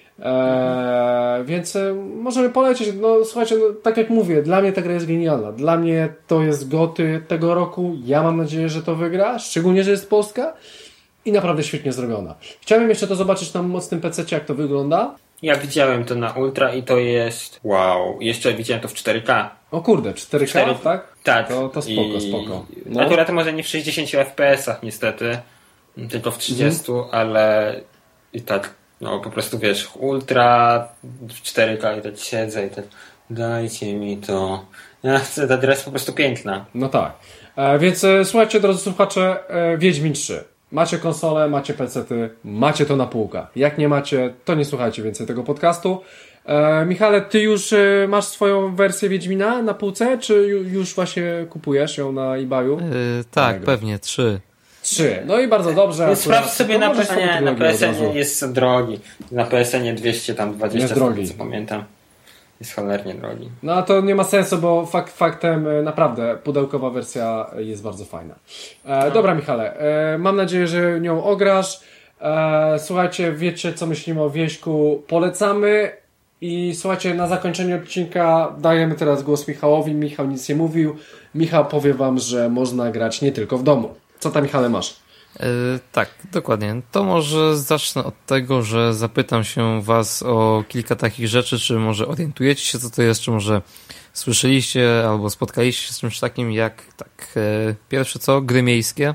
Więc możemy polecieć. No słuchajcie, tak jak mówię, dla mnie ta gra jest genialna. Dla mnie to jest GOTY tego roku. Ja mam nadzieję, że to wygra. Szczególnie, że jest Polska. I naprawdę świetnie zrobiona. Chciałem jeszcze to zobaczyć na mocnym PC-cie, jak to wygląda. Ja widziałem to na Ultra i to jest wow. Jeszcze widziałem to w 4K. O kurde, 4K, tak? Tak. To spoko. No. Akurat może nie w 60 FPS-ach niestety, tylko w 30, ale i tak, po prostu wiesz, Ultra w 4K i tak siedzę i tak dajcie mi to. Ta gra jest po prostu piękna. No tak. Więc słuchajcie, drodzy słuchacze, Wiedźmin 3. macie konsolę, macie pecety, macie to na półkach. Jak nie macie, to nie słuchajcie więcej tego podcastu. Michale, ty już masz swoją wersję Wiedźmina na półce, czy już właśnie kupujesz ją na eBayu? Tak, pewnie, 3. No i bardzo dobrze. Sprawdź sobie na PSN jest drogi. Na PSN 220 zł, co pamiętam. Jest cholernie drogi. No a to nie ma sensu, bo faktem naprawdę pudełkowa wersja jest bardzo fajna. Dobra, Michale, mam nadzieję, że nią ograsz. Słuchajcie, wiecie co myślimy o Wieśku, polecamy. I słuchajcie, na zakończenie odcinka dajemy teraz głos Michałowi. Michał nic nie mówił. Michał powie wam, że można grać nie tylko w domu. Co tam, Michale, masz? Tak, dokładnie. To może zacznę od tego, że zapytam się was o kilka takich rzeczy, czy może orientujecie się, co to jest, czy może słyszeliście albo spotkaliście się z czymś takim jak, pierwsze co, gry miejskie.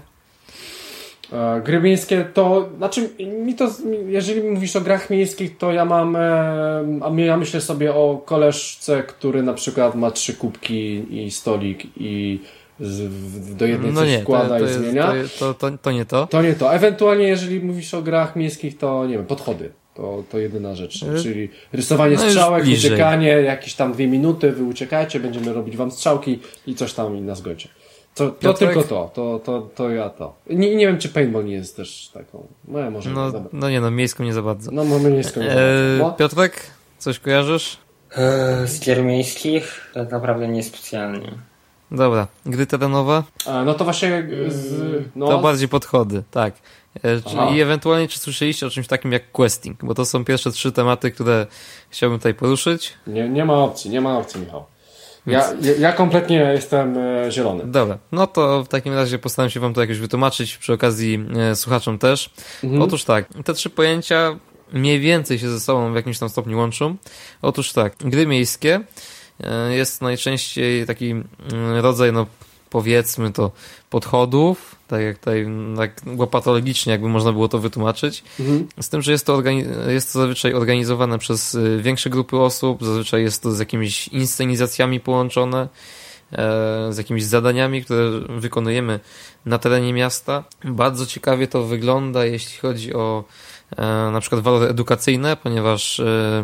Gry miejskie to, znaczy jeżeli mówisz o grach miejskich, to ja myślę sobie o koleżce, który na przykład ma 3 kubki i stolik i do jednej coś wkłada i zmienia. To nie to. To nie to. Ewentualnie jeżeli mówisz o grach miejskich, to nie wiem, podchody. To jedyna rzecz. Czyli rysowanie strzałek, uciekanie, jakieś tam 2 minuty, wy uciekajcie, będziemy robić wam strzałki i coś tam i nas gońcie. To tylko to ja to. Nie wiem, czy paintball nie jest też taką. No może. Miejską nie za bardzo. Miejską nie za bardzo. Piotrek, coś kojarzysz? Z gier miejskich tak naprawdę nie specjalnie. Dobra, gry terenowe? No to właśnie to bardziej podchody, tak. I ewentualnie czy słyszeliście o czymś takim jak questing, bo to są pierwsze 3 tematy, które chciałbym tutaj poruszyć. Nie ma opcji, Michał. Ja kompletnie jestem zielony. Dobra, no to w takim razie postaram się wam to jakoś wytłumaczyć, przy okazji słuchaczom też. Otóż tak, te 3 pojęcia mniej więcej się ze sobą w jakimś tam stopniu łączą. Otóż tak, gry miejskie jest najczęściej taki rodzaj, powiedzmy to, podchodów, tak jak tutaj tak łopatologicznie jakby można było to wytłumaczyć. Z tym, że jest to zazwyczaj organizowane przez większe grupy osób, zazwyczaj jest to z jakimiś inscenizacjami połączone, z jakimiś zadaniami, które wykonujemy na terenie miasta. Bardzo ciekawie to wygląda, jeśli chodzi o na przykład walory edukacyjne, ponieważ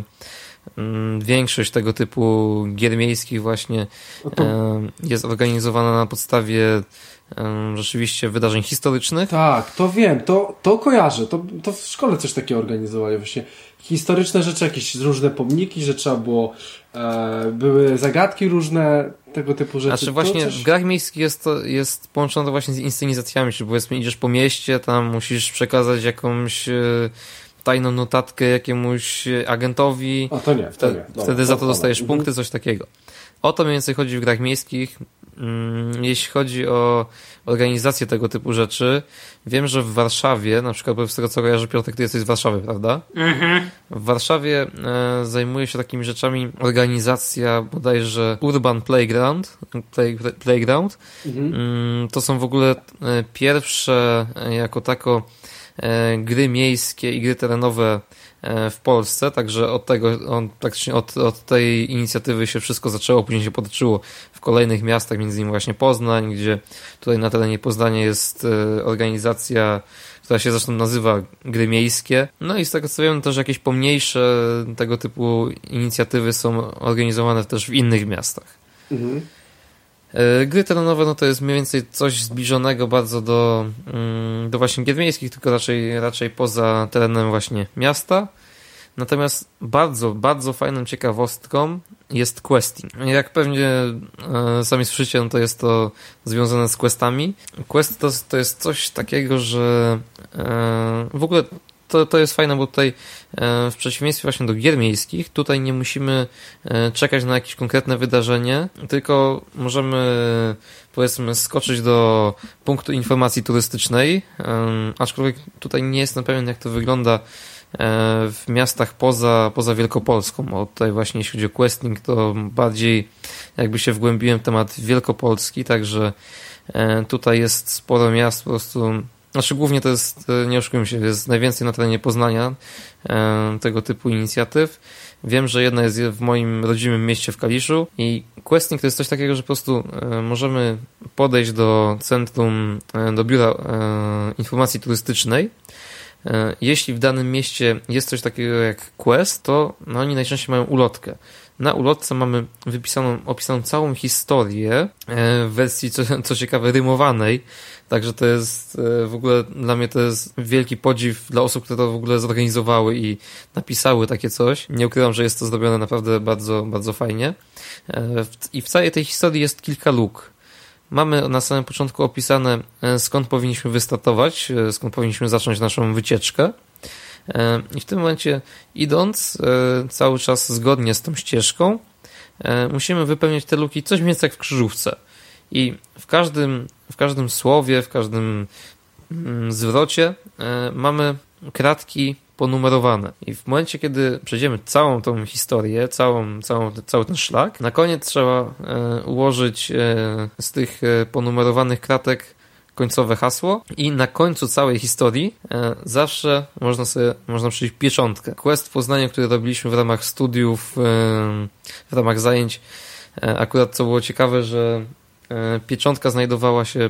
większość tego typu gier miejskich właśnie jest organizowana na podstawie rzeczywiście wydarzeń historycznych. Tak, to wiem, to kojarzę, to w szkole coś takiego organizowali właśnie. Historyczne rzeczy, jakieś różne pomniki, że trzeba było były zagadki różne, tego typu rzeczy. Znaczy właśnie w grach miejskich jest połączone to właśnie z inscenizacjami, czyli powiedzmy idziesz po mieście, tam musisz przekazać jakąś tajną notatkę jakiemuś agentowi. A to nie. Wtedy za to dostajesz punkty, coś takiego. O to mniej więcej chodzi w grach miejskich. Jeśli chodzi o organizację tego typu rzeczy, wiem, że w Warszawie, na przykład z tego co kojarzę, Piotrek, ty jesteś z Warszawy, prawda? W Warszawie zajmuje się takimi rzeczami organizacja bodajże Urban Playground. To są w ogóle pierwsze jako tako gry miejskie i gry terenowe w Polsce, także praktycznie od tej inicjatywy się wszystko zaczęło, później się potoczyło w kolejnych miastach, między innymi właśnie Poznań, gdzie tutaj na terenie Poznania jest organizacja, która się zresztą nazywa Gry Miejskie. No i z tego co wiem, też jakieś pomniejsze tego typu inicjatywy są organizowane też w innych miastach. Gry terenowe to jest mniej więcej coś zbliżonego bardzo do właśnie gier miejskich, tylko raczej poza terenem właśnie miasta. Natomiast bardzo, bardzo fajną ciekawostką jest questing. Jak pewnie sami słyszycie, to jest to związane z questami. Quest to jest coś takiego, że w ogóle to jest fajne, bo tutaj w przeciwieństwie właśnie do gier miejskich, tutaj nie musimy czekać na jakieś konkretne wydarzenie, tylko możemy powiedzmy skoczyć do punktu informacji turystycznej, aczkolwiek tutaj nie jestem pewien, jak to wygląda w miastach poza Wielkopolską, bo tutaj właśnie jeśli chodzi o questing, to bardziej jakby się wgłębiłem w temat wielkopolski, także tutaj jest sporo miast po prostu Znaczy głównie to jest, nie oszukujmy się, jest najwięcej na terenie Poznania tego typu inicjatyw. Wiem, że jedna jest w moim rodzimym mieście w Kaliszu i Questing to jest coś takiego, że po prostu możemy podejść do centrum, do biura informacji turystycznej. Jeśli w danym mieście jest coś takiego jak Quest, to oni najczęściej mają ulotkę. Na ulotce mamy opisaną całą historię w wersji, co ciekawe, rymowanej. Także to jest w ogóle dla mnie to jest wielki podziw dla osób, które to w ogóle zorganizowały i napisały takie coś. Nie ukrywam, że jest to zrobione naprawdę bardzo, bardzo fajnie. I w całej tej historii jest kilka luk. Mamy na samym początku opisane, skąd powinniśmy wystartować, skąd powinniśmy zacząć naszą wycieczkę. I w tym momencie idąc cały czas zgodnie z tą ścieżką musimy wypełniać te luki coś mniej więcej jak w krzyżówce. I w każdym słowie, w każdym zwrocie mamy kratki ponumerowane. I w momencie, kiedy przejdziemy całą tą historię, cały ten szlak, na koniec trzeba ułożyć z tych ponumerowanych kratek końcowe hasło i na końcu całej historii zawsze można przyjść pieczątkę. Quest w Poznaniu, który robiliśmy w ramach studiów, w ramach zajęć, akurat co było ciekawe, że pieczątka znajdowała się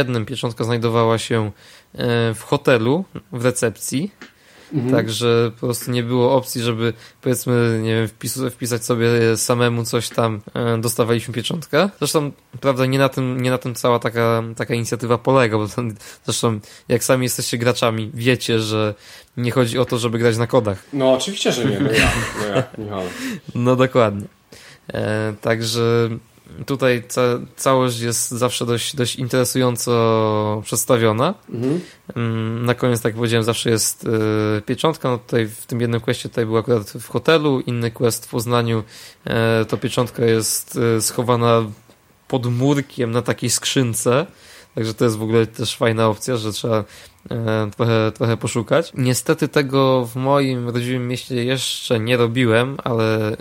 w hotelu, w recepcji. Także po prostu nie było opcji, żeby powiedzmy, nie wiem, wpisać sobie samemu coś tam, dostawaliśmy pieczątkę. Zresztą, prawda, nie na tym cała taka inicjatywa polega, bo zresztą jak sami jesteście graczami, wiecie, że nie chodzi o to, żeby grać na kodach. No oczywiście, że nie, no ja, Michał. No dokładnie. Także tutaj całość jest zawsze dość interesująco przedstawiona. Na koniec, tak jak powiedziałem, zawsze jest pieczątka. No tutaj w tym jednym questie tutaj był akurat w hotelu, inny quest w Poznaniu, to pieczątka jest schowana pod murkiem na takiej skrzynce. Także to jest w ogóle też fajna opcja, że trzeba trochę poszukać. Niestety tego w moim rodzimym mieście jeszcze nie robiłem, ale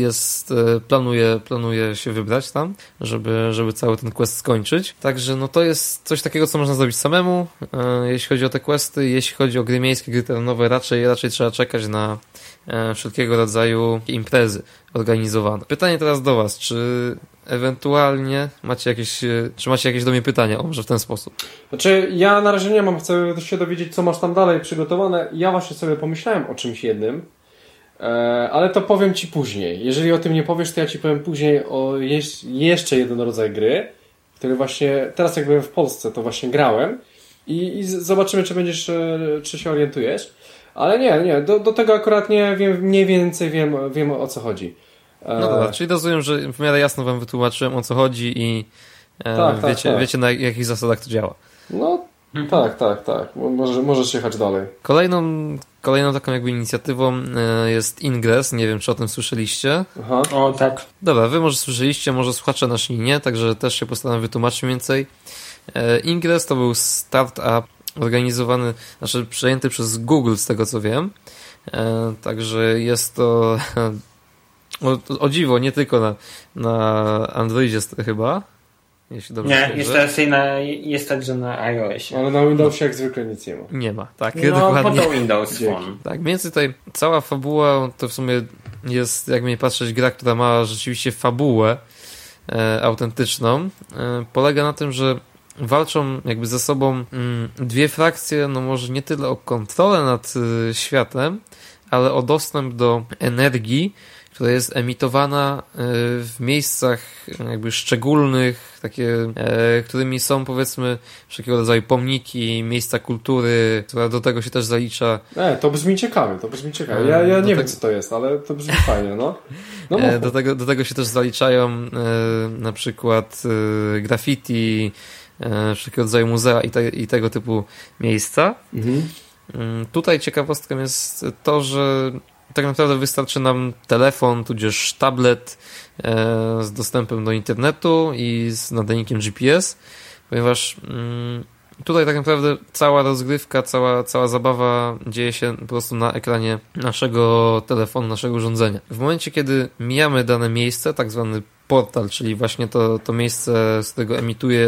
planuję się wybrać tam, żeby cały ten quest skończyć. Także no to jest coś takiego, co można zrobić samemu, jeśli chodzi o te questy. Jeśli chodzi o gry miejskie, gry terenowe, raczej trzeba czekać na wszelkiego rodzaju imprezy organizowane. Pytanie teraz do was, czy ewentualnie macie jakieś do mnie pytania? O, może w ten sposób. Znaczy, ja na razie nie mam, chcę się dowiedzieć, co masz tam dalej przygotowane. Ja właśnie sobie pomyślałem o czymś jednym, ale to powiem ci później. Jeżeli o tym nie powiesz, to ja ci powiem później o jeszcze jeden rodzaj gry, który właśnie, teraz jak byłem w Polsce, to właśnie grałem i zobaczymy, czy się orientujesz. Ale nie, do tego akurat nie wiem, mniej więcej wiem o co chodzi. No dobra, czyli rozumiem, że w miarę jasno wam wytłumaczyłem, o co chodzi i wiecie na jakich zasadach to działa. No tak. Możesz jechać dalej. Kolejną taką jakby inicjatywą jest Ingress. Nie wiem, czy o tym słyszeliście. Aha. O, tak. Dobra, wy może słyszeliście, może słuchacze nasi nie, także też się postaram wytłumaczyć więcej. Ingress to był startup organizowany, przejęty przez Google, z tego co wiem. Także jest to o dziwo, nie tylko na Androidzie chyba. Jeśli dobrze jest także na iOSie. Ale na Windowsie jak zwykle nic nie ma. Nie ma, tak. No, dokładnie. po to Windows Phone. Tak, więc tutaj cała fabuła to w sumie jest, jak mnie patrzeć, gra, która ma rzeczywiście fabułę autentyczną. Polega na tym, że walczą jakby ze sobą dwie frakcje, no może nie tyle o kontrolę nad światem, ale o dostęp do energii, która jest emitowana w miejscach jakby szczególnych, takie, którymi są powiedzmy wszelkiego rodzaju pomniki, miejsca kultury, która do tego się też zalicza. To brzmi ciekawe. Ja nie wiem co to jest, ale to brzmi fajnie, no. Do tego się też zaliczają na przykład graffiti, wszelkiego rodzaju muzea i tego typu miejsca. Tutaj ciekawostką jest to, że tak naprawdę wystarczy nam telefon, tudzież tablet z dostępem do internetu i z nadajnikiem GPS, ponieważ tutaj tak naprawdę cała rozgrywka, cała zabawa dzieje się po prostu na ekranie naszego telefonu, naszego urządzenia. W momencie, kiedy mijamy dane miejsce, tak zwany portal, czyli właśnie to miejsce, z którego emituje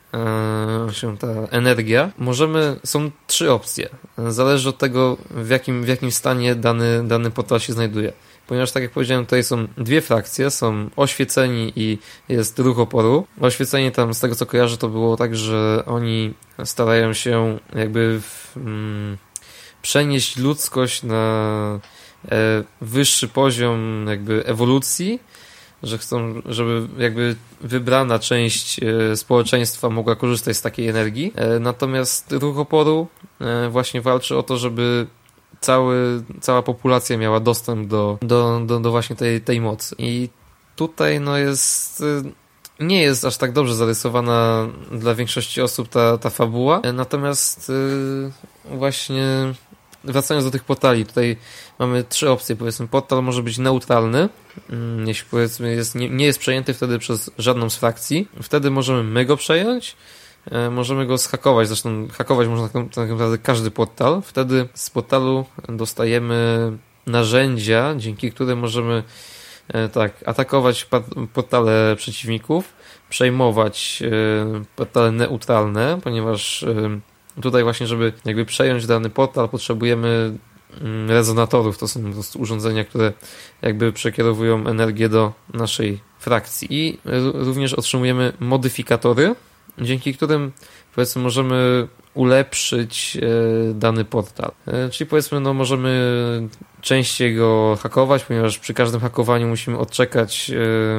się ta energia, są 3 opcje. Zależy od tego, w jakim stanie dany portal się znajduje. Ponieważ, tak jak powiedziałem, tutaj są 2 frakcje, są oświeceni i jest ruch oporu. Oświeceni tam, z tego co kojarzę, to było tak, że oni starają się jakby przenieść ludzkość na wyższy poziom jakby ewolucji, że chcą, żeby jakby wybrana część społeczeństwa mogła korzystać z takiej energii. Natomiast ruch oporu właśnie walczy o to, żeby cała populacja miała dostęp do właśnie tej mocy. I tutaj nie jest aż tak dobrze zarysowana dla większości osób ta fabuła. Natomiast właśnie wracając do tych portali, tutaj mamy 3 opcje. Powiedzmy, portal może być neutralny, jeśli powiedzmy nie jest przejęty wtedy przez żadną z frakcji. Wtedy możemy my go przejąć, możemy go zhakować. Zresztą hakować można tak naprawdę każdy portal. Wtedy z portalu dostajemy narzędzia, dzięki którym możemy atakować portale przeciwników, przejmować portale neutralne, ponieważ tutaj właśnie, żeby jakby przejąć dany portal, potrzebujemy rezonatorów. To są po prostu urządzenia, które jakby przekierowują energię do naszej frakcji. I również otrzymujemy modyfikatory, dzięki którym powiedzmy możemy ulepszyć dany portal. Czyli powiedzmy możemy częściej go hakować, ponieważ przy każdym hakowaniu musimy odczekać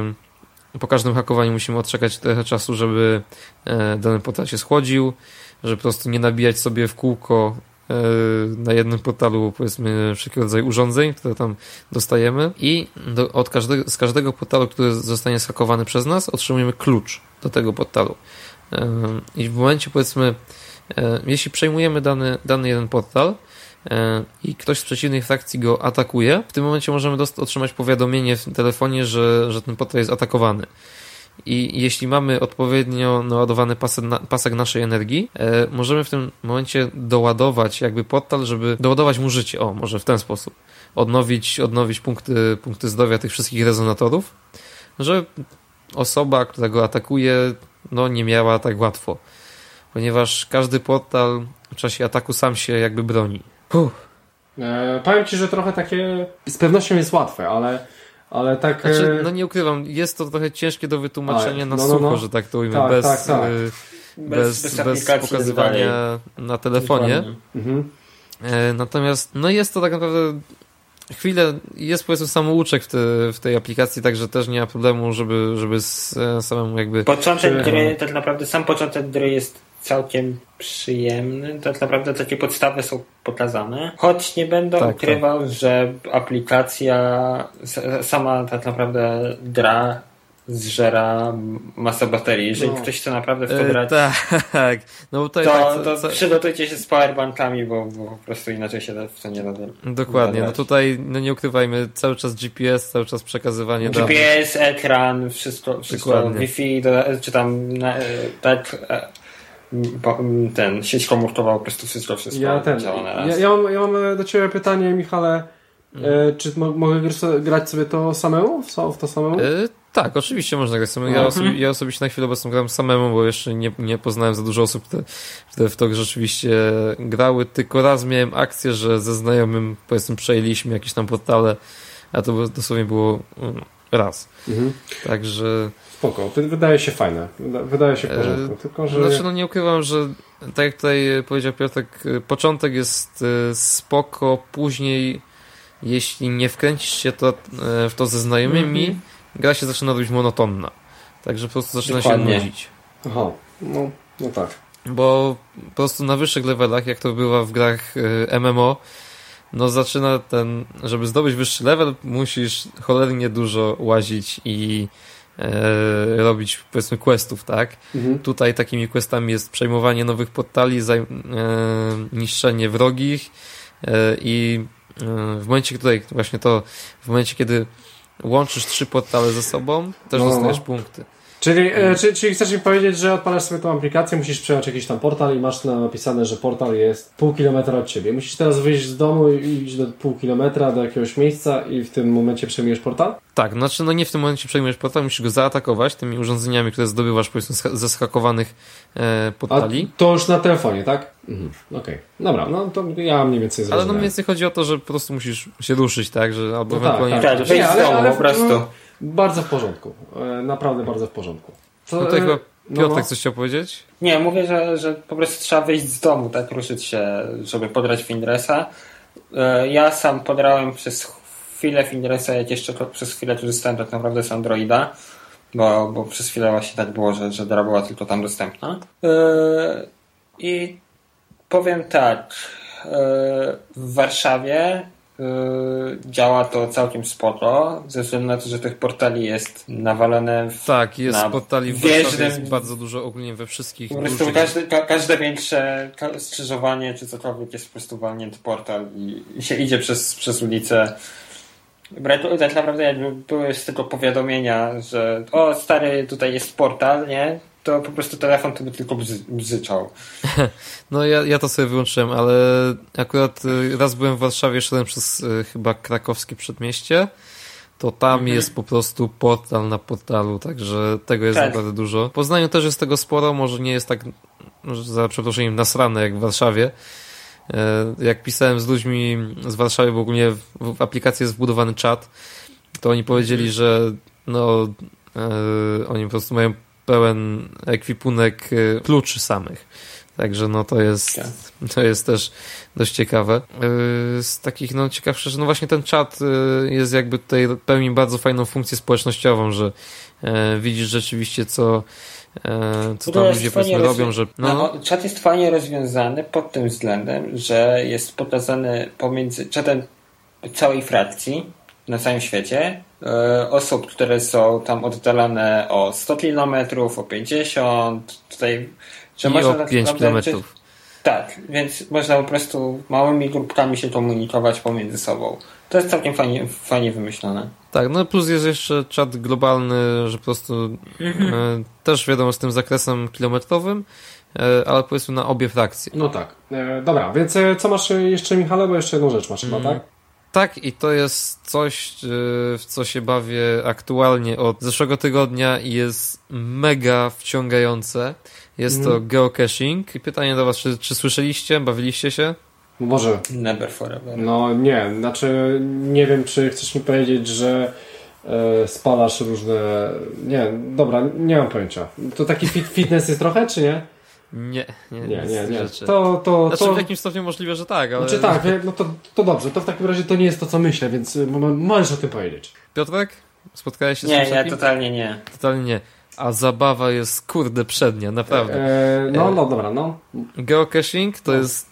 trochę czasu, żeby dany portal się schłodził, żeby po prostu nie nabijać sobie w kółko na jednym portalu powiedzmy wszelkiego rodzaju urządzeń, które tam dostajemy, i z każdego portalu, który zostanie zhakowany przez nas, otrzymujemy klucz do tego portalu. I w momencie powiedzmy, jeśli przejmujemy dany jeden portal i ktoś z przeciwnej frakcji go atakuje, w tym momencie możemy otrzymać powiadomienie w telefonie, że ten portal jest atakowany. I jeśli mamy odpowiednio naładowany pasek naszej energii, możemy w tym momencie doładować jakby portal, żeby doładować mu życie. Może w ten sposób. Odnowić punkty zdrowia tych wszystkich rezonatorów, że osoba, która go atakuje, nie miała tak łatwo. Ponieważ każdy portal w czasie ataku sam się jakby broni. Powiem Ci, że trochę takie z pewnością jest łatwe, ale tak... Znaczy, nie ukrywam, jest to trochę ciężkie do wytłumaczenia na sucho, że tak to ujmę, bez pokazywania na telefonie. Natomiast jest to tak naprawdę jest powiedzmy samouczek w tej aplikacji, także też nie ma problemu, żeby samemu jakby... Początek gry, tak naprawdę sam początek gry jest całkiem przyjemny. Tak naprawdę takie podstawy są pokazane. Choć nie będę ukrywał, że aplikacja sama tak naprawdę gra zżera masę baterii. Jeżeli ktoś chce naprawdę w to grać, to przygotujcie się z powerbankami, bo po prostu inaczej się w to nie da. Dokładnie. Tutaj nie ukrywajmy, cały czas GPS, cały czas przekazywanie danych. GPS, ekran, wszystko Wi-Fi, czy tam sieć komórkowa, po prostu wszystko działa na raz. Ja mam do Ciebie pytanie, Michale. Czy mogę grać sobie to samemu? W to samemu? Tak, oczywiście można grać samemu. Ja osobiście na chwilę obecną gram samemu, bo jeszcze nie poznałem za dużo osób, które w to rzeczywiście grały. Tylko raz miałem akcję, że ze znajomym powiedzmy przejęliśmy jakieś tam portale, a to dosłownie było raz. Także... Spoko, wydaje się fajne. Wydaje się w porządku. Tylko, że... Znaczy, nie ukrywam, że tak jak tutaj powiedział Piotrek, początek jest spoko, później jeśli nie wkręcisz się w to ze znajomymi, gra się zaczyna robić monotonna. Także po prostu zaczyna się nudzić. Aha, no tak. Bo po prostu na wyższych levelach, jak to bywa w grach MMO, zaczyna żeby zdobyć wyższy level, musisz cholernie dużo łazić i robić powiedzmy questów, tak? Tutaj takimi questami jest przejmowanie nowych portali, niszczenie wrogich i w momencie kiedy łączysz 3 portale ze sobą, też dostajesz punkty. Czyli chcesz mi powiedzieć, że odpalasz sobie tą aplikację, musisz przejąć jakiś tam portal i masz napisane, że portal jest pół kilometra od ciebie. Musisz teraz wyjść z domu i iść do pół kilometra do jakiegoś miejsca i w tym momencie przejmujesz portal? Tak, znaczy nie w tym momencie przejmujesz portal, musisz go zaatakować tymi urządzeniami, które zdobywasz powiedzmy ze schakowanych portali. A to już na telefonie, tak? Okej. Dobra, no to ja mniej więcej zrozumiałem. Ale no mniej więcej chodzi o to, że po prostu musisz się ruszyć, tak? Że albo No ewentualnie... Tak, wyjść z domu po prostu. Bardzo w porządku. Naprawdę bardzo w porządku. Tutaj chyba Piotrek coś chciał powiedzieć? Nie, mówię, że po prostu trzeba wyjść z domu, tak, ruszyć się, żeby podrać Finresa. Ja sam podrałem przez chwilę Finresa, jak jeszcze przez chwilę korzystałem tak naprawdę z Androida, bo przez chwilę właśnie tak było, że gra była tylko tam dostępna. I powiem tak, w Warszawie działa to całkiem sporo, ze względu na to, że tych portali jest nawalone Tak, jest portali w Warszawie, jest wjeżdżem. bardzo dużo ogólnie we wszystkich Po prostu każde większe skrzyżowanie czy cokolwiek jest po prostu walnięty portal i się idzie przez ulicę. Tak naprawdę jakby były z tego powiadomienia, że o stary, tutaj jest portal, nie? To po prostu telefon to by tylko bzyczał. No ja to sobie wyłączyłem, ale akurat raz byłem w Warszawie, szedłem przez chyba krakowskie przedmieście, to tam jest po prostu portal na portalu, także tego jest naprawdę dużo. W Poznaniu też jest tego sporo, może nie jest tak, za przeproszeniem, nasrane jak w Warszawie. Jak pisałem z ludźmi z Warszawy, bo ogólnie w aplikacji jest wbudowany czat, to oni powiedzieli, że oni po prostu mają pełen ekwipunek kluczy samych. Także no to jest też dość ciekawe. Z takich ciekawszych rzeczy, właśnie ten czat jest jakby tutaj pełni bardzo fajną funkcję społecznościową, że widzisz rzeczywiście co tam ludzie powiedzmy robią, że czat jest fajnie rozwiązany pod tym względem, że jest pokazany pomiędzy czatem całej frakcji na całym świecie osób, które są tam oddalone o 100 km, o 50, tutaj że i można o 5 kilometrów. Tak, więc można po prostu małymi grupkami się komunikować pomiędzy sobą. To jest całkiem fajnie wymyślone. Tak, no plus jest jeszcze czat globalny, że po prostu też wiadomo z tym zakresem kilometrowym, ale powiedzmy na obie frakcje. No tak. Dobra, więc co masz jeszcze, Michale? Bo jeszcze jedną rzecz masz chyba, tak? Tak, i to jest coś, w co się bawię aktualnie od zeszłego tygodnia i jest mega wciągające. Jest to geocaching. I pytanie do was, czy słyszeliście, bawiliście się? Może. Never forever. No nie, znaczy nie wiem, czy chcesz mi powiedzieć, że spalasz różne... Nie, dobra, nie mam pojęcia. To taki fitness jest trochę, czy nie? Nie. Rzeczy. Znaczy w jakimś stopniu możliwe, że tak, ale... Znaczy tak, no to dobrze, to w takim razie to nie jest to, co myślę, więc możesz o tym powiedzieć. Piotrek? Spotkałeś się z czymś takim? Nie, totalnie nie. Totalnie nie. A zabawa jest kurde przednia, naprawdę. Dobra. Geocaching to jest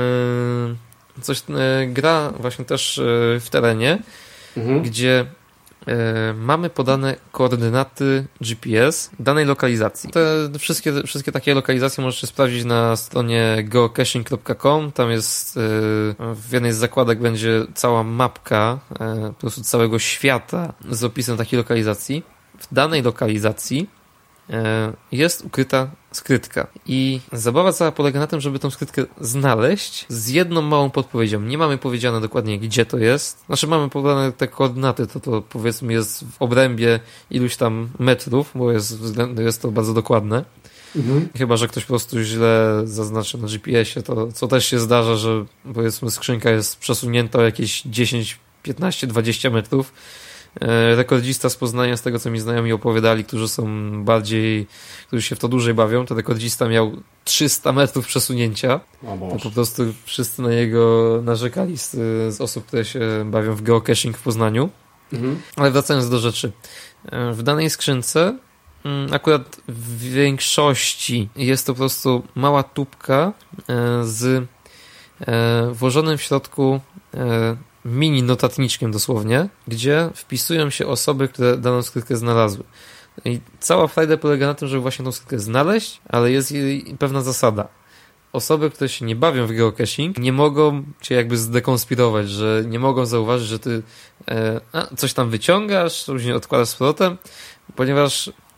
coś, gra właśnie też w terenie, gdzie mamy podane koordynaty GPS danej lokalizacji. Te wszystkie takie lokalizacje możecie sprawdzić na stronie geocaching.com. Tam jest w jednej z zakładek będzie cała mapka po prostu całego świata z opisem takiej lokalizacji. W danej lokalizacji jest ukryta skrytka. I zabawa cała polega na tym, żeby tą skrytkę znaleźć z jedną małą podpowiedzią. Nie mamy powiedziane dokładnie, gdzie to jest. Znaczy mamy podane te koordynaty, to powiedzmy jest w obrębie iluś tam metrów, bo jest to bardzo dokładne. Chyba że ktoś po prostu źle zaznaczy na GPS-ie, to co też się zdarza, że powiedzmy skrzynka jest przesunięta o jakieś 10, 15, 20 metrów. Rekordzista z Poznania, z tego co mi znajomi opowiadali, którzy się w to dłużej bawią, to rekordzista miał 300 metrów przesunięcia. To po prostu wszyscy na niego narzekali z osób, które się bawią w geocaching w Poznaniu. Ale wracając do rzeczy. W danej skrzynce akurat w większości jest to po prostu mała tubka z włożonym w środku mini notatniczkiem dosłownie, gdzie wpisują się osoby, które daną skrytkę znalazły. I cała frajda polega na tym, żeby właśnie tą skrytkę znaleźć, ale jest jej pewna zasada. Osoby, które się nie bawią w geocaching, nie mogą cię jakby zdekonspirować, że nie mogą zauważyć, że ty coś tam wyciągasz, później odkładasz z powrotem, ponieważ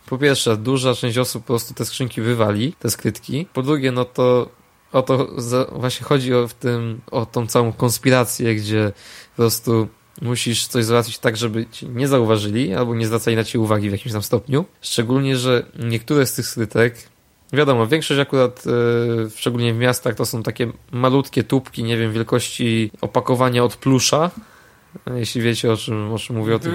po pierwsze, duża część osób po prostu te skrzynki wywali, te skrytki. Po drugie, no to właśnie chodzi o tą całą konspirację, gdzie po prostu musisz coś załatwić tak, żeby ci nie zauważyli albo nie zwracali na ciebie uwagi w jakimś tam stopniu. Szczególnie, że niektóre z tych skrytek, wiadomo, większość akurat, szczególnie w miastach, to są takie malutkie tubki, nie wiem, wielkości opakowania od plusza, jeśli wiecie o czym mówię, o tych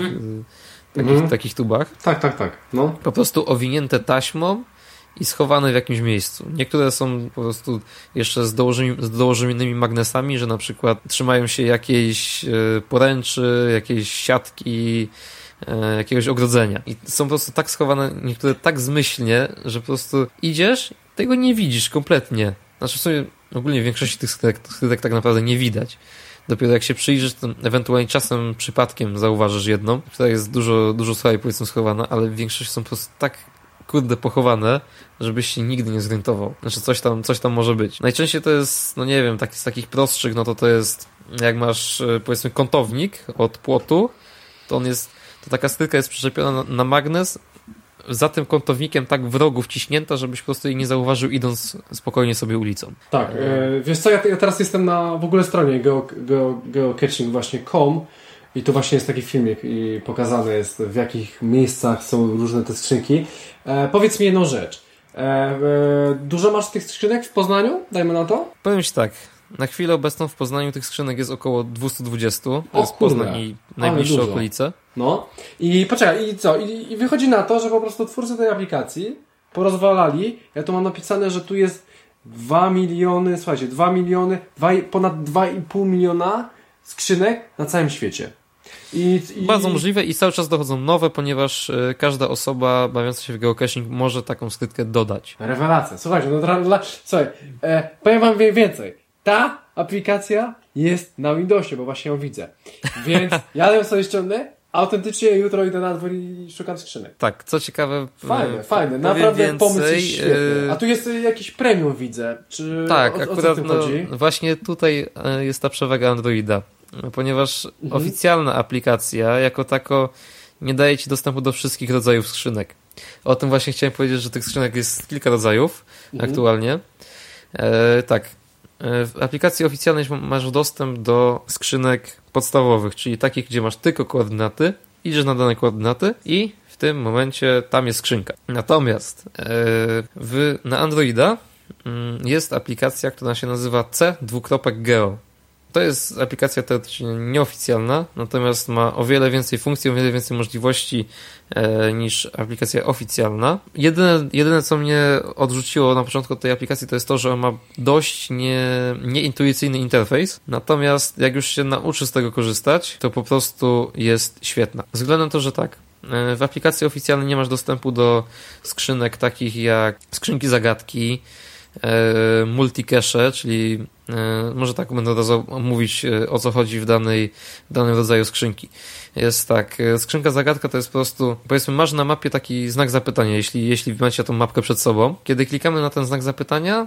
takich tubach. Tak. No. Po prostu owinięte taśmą i schowane w jakimś miejscu. Niektóre są po prostu jeszcze z dołożonymi magnesami, że na przykład trzymają się jakiejś poręczy, jakiejś siatki, jakiegoś ogrodzenia. I są po prostu tak schowane, niektóre tak zmyślnie, że po prostu idziesz, tego nie widzisz kompletnie. Znaczy w sumie ogólnie w większości tych skrytek tak naprawdę nie widać. Dopiero jak się przyjrzysz, to ewentualnie czasem przypadkiem zauważysz jedną, która jest dużo słabiej powiedzmy schowana, ale w większości są po prostu tak pochowane, żebyś się nigdy nie zorientował. Znaczy coś tam może być. Najczęściej to jest, no nie wiem, z takich prostszych, no to jest, jak masz powiedzmy kątownik od płotu, to taka skrytka jest przyczepiona na magnes, za tym kątownikiem tak w rogu wciśnięta, żebyś po prostu jej nie zauważył, idąc spokojnie sobie ulicą. Tak, wiesz co, ja teraz jestem na w ogóle stronie geocaching właśnie.com i tu właśnie jest taki filmik i pokazane jest, w jakich miejscach są różne te skrzynki. Powiedz mi jedną rzecz. Dużo masz tych skrzynek w Poznaniu? Dajmy na to? Powiem ci tak, na chwilę obecną w Poznaniu tych skrzynek jest około 220. To jest Poznań i najbliższe okolice. No i poczekaj, i co? I wychodzi na to, że po prostu twórcy tej aplikacji porozwalali. Ja tu mam napisane, że tu jest 2 miliony, słuchajcie, ponad 2,5 miliona skrzynek na całym świecie. Bardzo możliwe i cały czas dochodzą nowe, ponieważ każda osoba bawiąca się w geocaching może taką skrytkę dodać. Rewelacja. Słuchajcie, słuchaj, powiem wam więcej. Ta aplikacja jest na Windowsie, bo właśnie ją widzę. Więc ja ją sobie ściągnę, autentycznie jutro idę na dwór i szukam skrzynek. Tak, co ciekawe... Fajne. Naprawdę pomysł jest świetny. A tu jest jakiś premium, widzę. Czy tak, o akurat co w tym chodzi? właśnie tutaj jest ta przewaga Androida. Ponieważ oficjalna aplikacja jako tako nie daje ci dostępu do wszystkich rodzajów skrzynek. O tym właśnie chciałem powiedzieć, że tych skrzynek jest kilka rodzajów aktualnie. Tak. W aplikacji oficjalnej masz dostęp do skrzynek podstawowych, czyli takich, gdzie masz tylko koordynaty, idziesz na dane koordynaty i w tym momencie tam jest skrzynka. Natomiast na Androida jest aplikacja, która się nazywa C2.geo. To jest aplikacja teoretycznie nieoficjalna, natomiast ma o wiele więcej funkcji, o wiele więcej możliwości niż aplikacja oficjalna. Jedyne, co mnie odrzuciło na początku tej aplikacji, to jest to, że on ma dość nieintuicyjny interfejs, natomiast jak już się nauczy z tego korzystać, to po prostu jest świetna. Z względu na to, że tak, w aplikacji oficjalnej nie masz dostępu do skrzynek takich jak skrzynki zagadki, multicache, czyli może tak będę od razu mówić, o co chodzi w danym rodzaju skrzynki. Jest tak, skrzynka zagadka to jest po prostu, powiedzmy, masz na mapie taki znak zapytania, jeśli macie tą mapkę przed sobą. Kiedy klikamy na ten znak zapytania,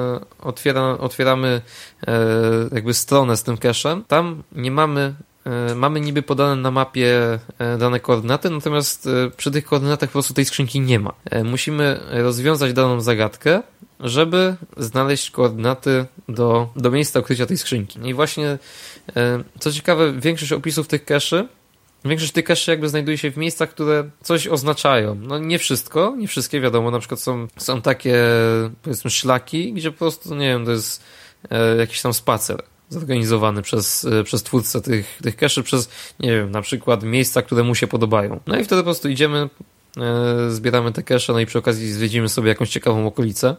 otwieramy jakby stronę z tym cache'em. Tam nie mamy niby podane na mapie dane koordynaty, natomiast przy tych koordynatach po prostu tej skrzynki nie ma. Musimy rozwiązać daną zagadkę, żeby znaleźć koordynaty do miejsca ukrycia tej skrzynki. I właśnie, co ciekawe, większość opisów tych cache'y, większość tych cache'y jakby znajduje się w miejscach, które coś oznaczają. No nie wszystkie wiadomo, na przykład są takie, powiedzmy, szlaki, gdzie po prostu, nie wiem, to jest jakiś tam spacer zorganizowany przez twórcę tych cache'y, przez, nie wiem, na przykład miejsca, które mu się podobają. No i wtedy po prostu idziemy, zbieramy te cache, no i przy okazji zwiedzimy sobie jakąś ciekawą okolicę.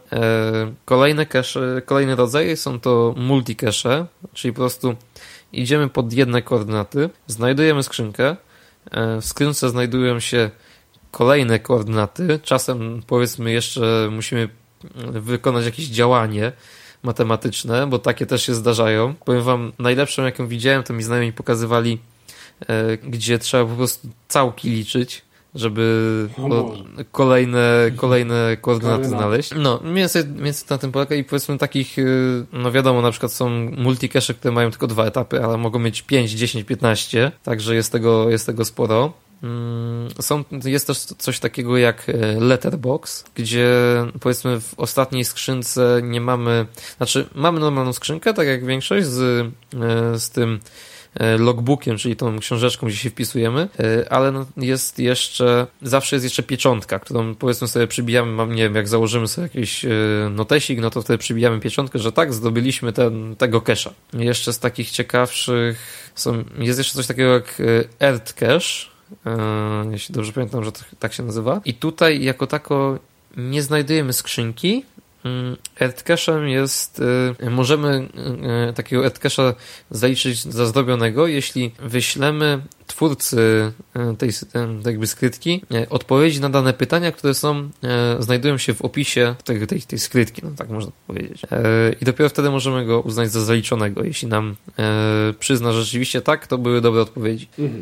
Kolejny rodzaj są to multi-cache, czyli po prostu idziemy pod jedne koordynaty, znajdujemy skrzynkę, w skrzynce znajdują się kolejne koordynaty, czasem powiedzmy jeszcze musimy wykonać jakieś działanie matematyczne, bo takie też się zdarzają. Powiem wam, najlepszą jaką widziałem, to mi znajomi pokazywali, gdzie trzeba po prostu całki liczyć, żeby kolejne koordynaty znaleźć. No, mniej więcej na tym polega i powiedzmy takich, no wiadomo, na przykład są multicache, które mają tylko 2 etapy, ale mogą mieć 5, 10, 15, także jest tego sporo. jest też coś takiego jak letterbox, gdzie powiedzmy w ostatniej skrzynce nie mamy, znaczy mamy normalną skrzynkę, tak jak większość z tym logbookiem, czyli tą książeczką, gdzie się wpisujemy, ale zawsze jest jeszcze pieczątka, którą powiedzmy sobie przybijamy, nie wiem, jak założymy sobie jakiś notesik, no to wtedy przybijamy pieczątkę, że tak, zdobyliśmy tego cache'a. Jeszcze z takich ciekawszych jest jeszcze coś takiego jak Earth Cache, jeśli dobrze pamiętam, że tak się nazywa. I tutaj jako tako nie znajdujemy skrzynki. Earth Cache'em jest, możemy takiego Earth Cache'a zaliczyć za zrobionego, jeśli wyślemy twórcy tej jakby skrytki odpowiedzi na dane pytania, które znajdują się w opisie tej skrytki, no tak można powiedzieć. I dopiero wtedy możemy go uznać za zaliczonego, jeśli nam przyzna, że rzeczywiście tak, to były dobre odpowiedzi. Mhm.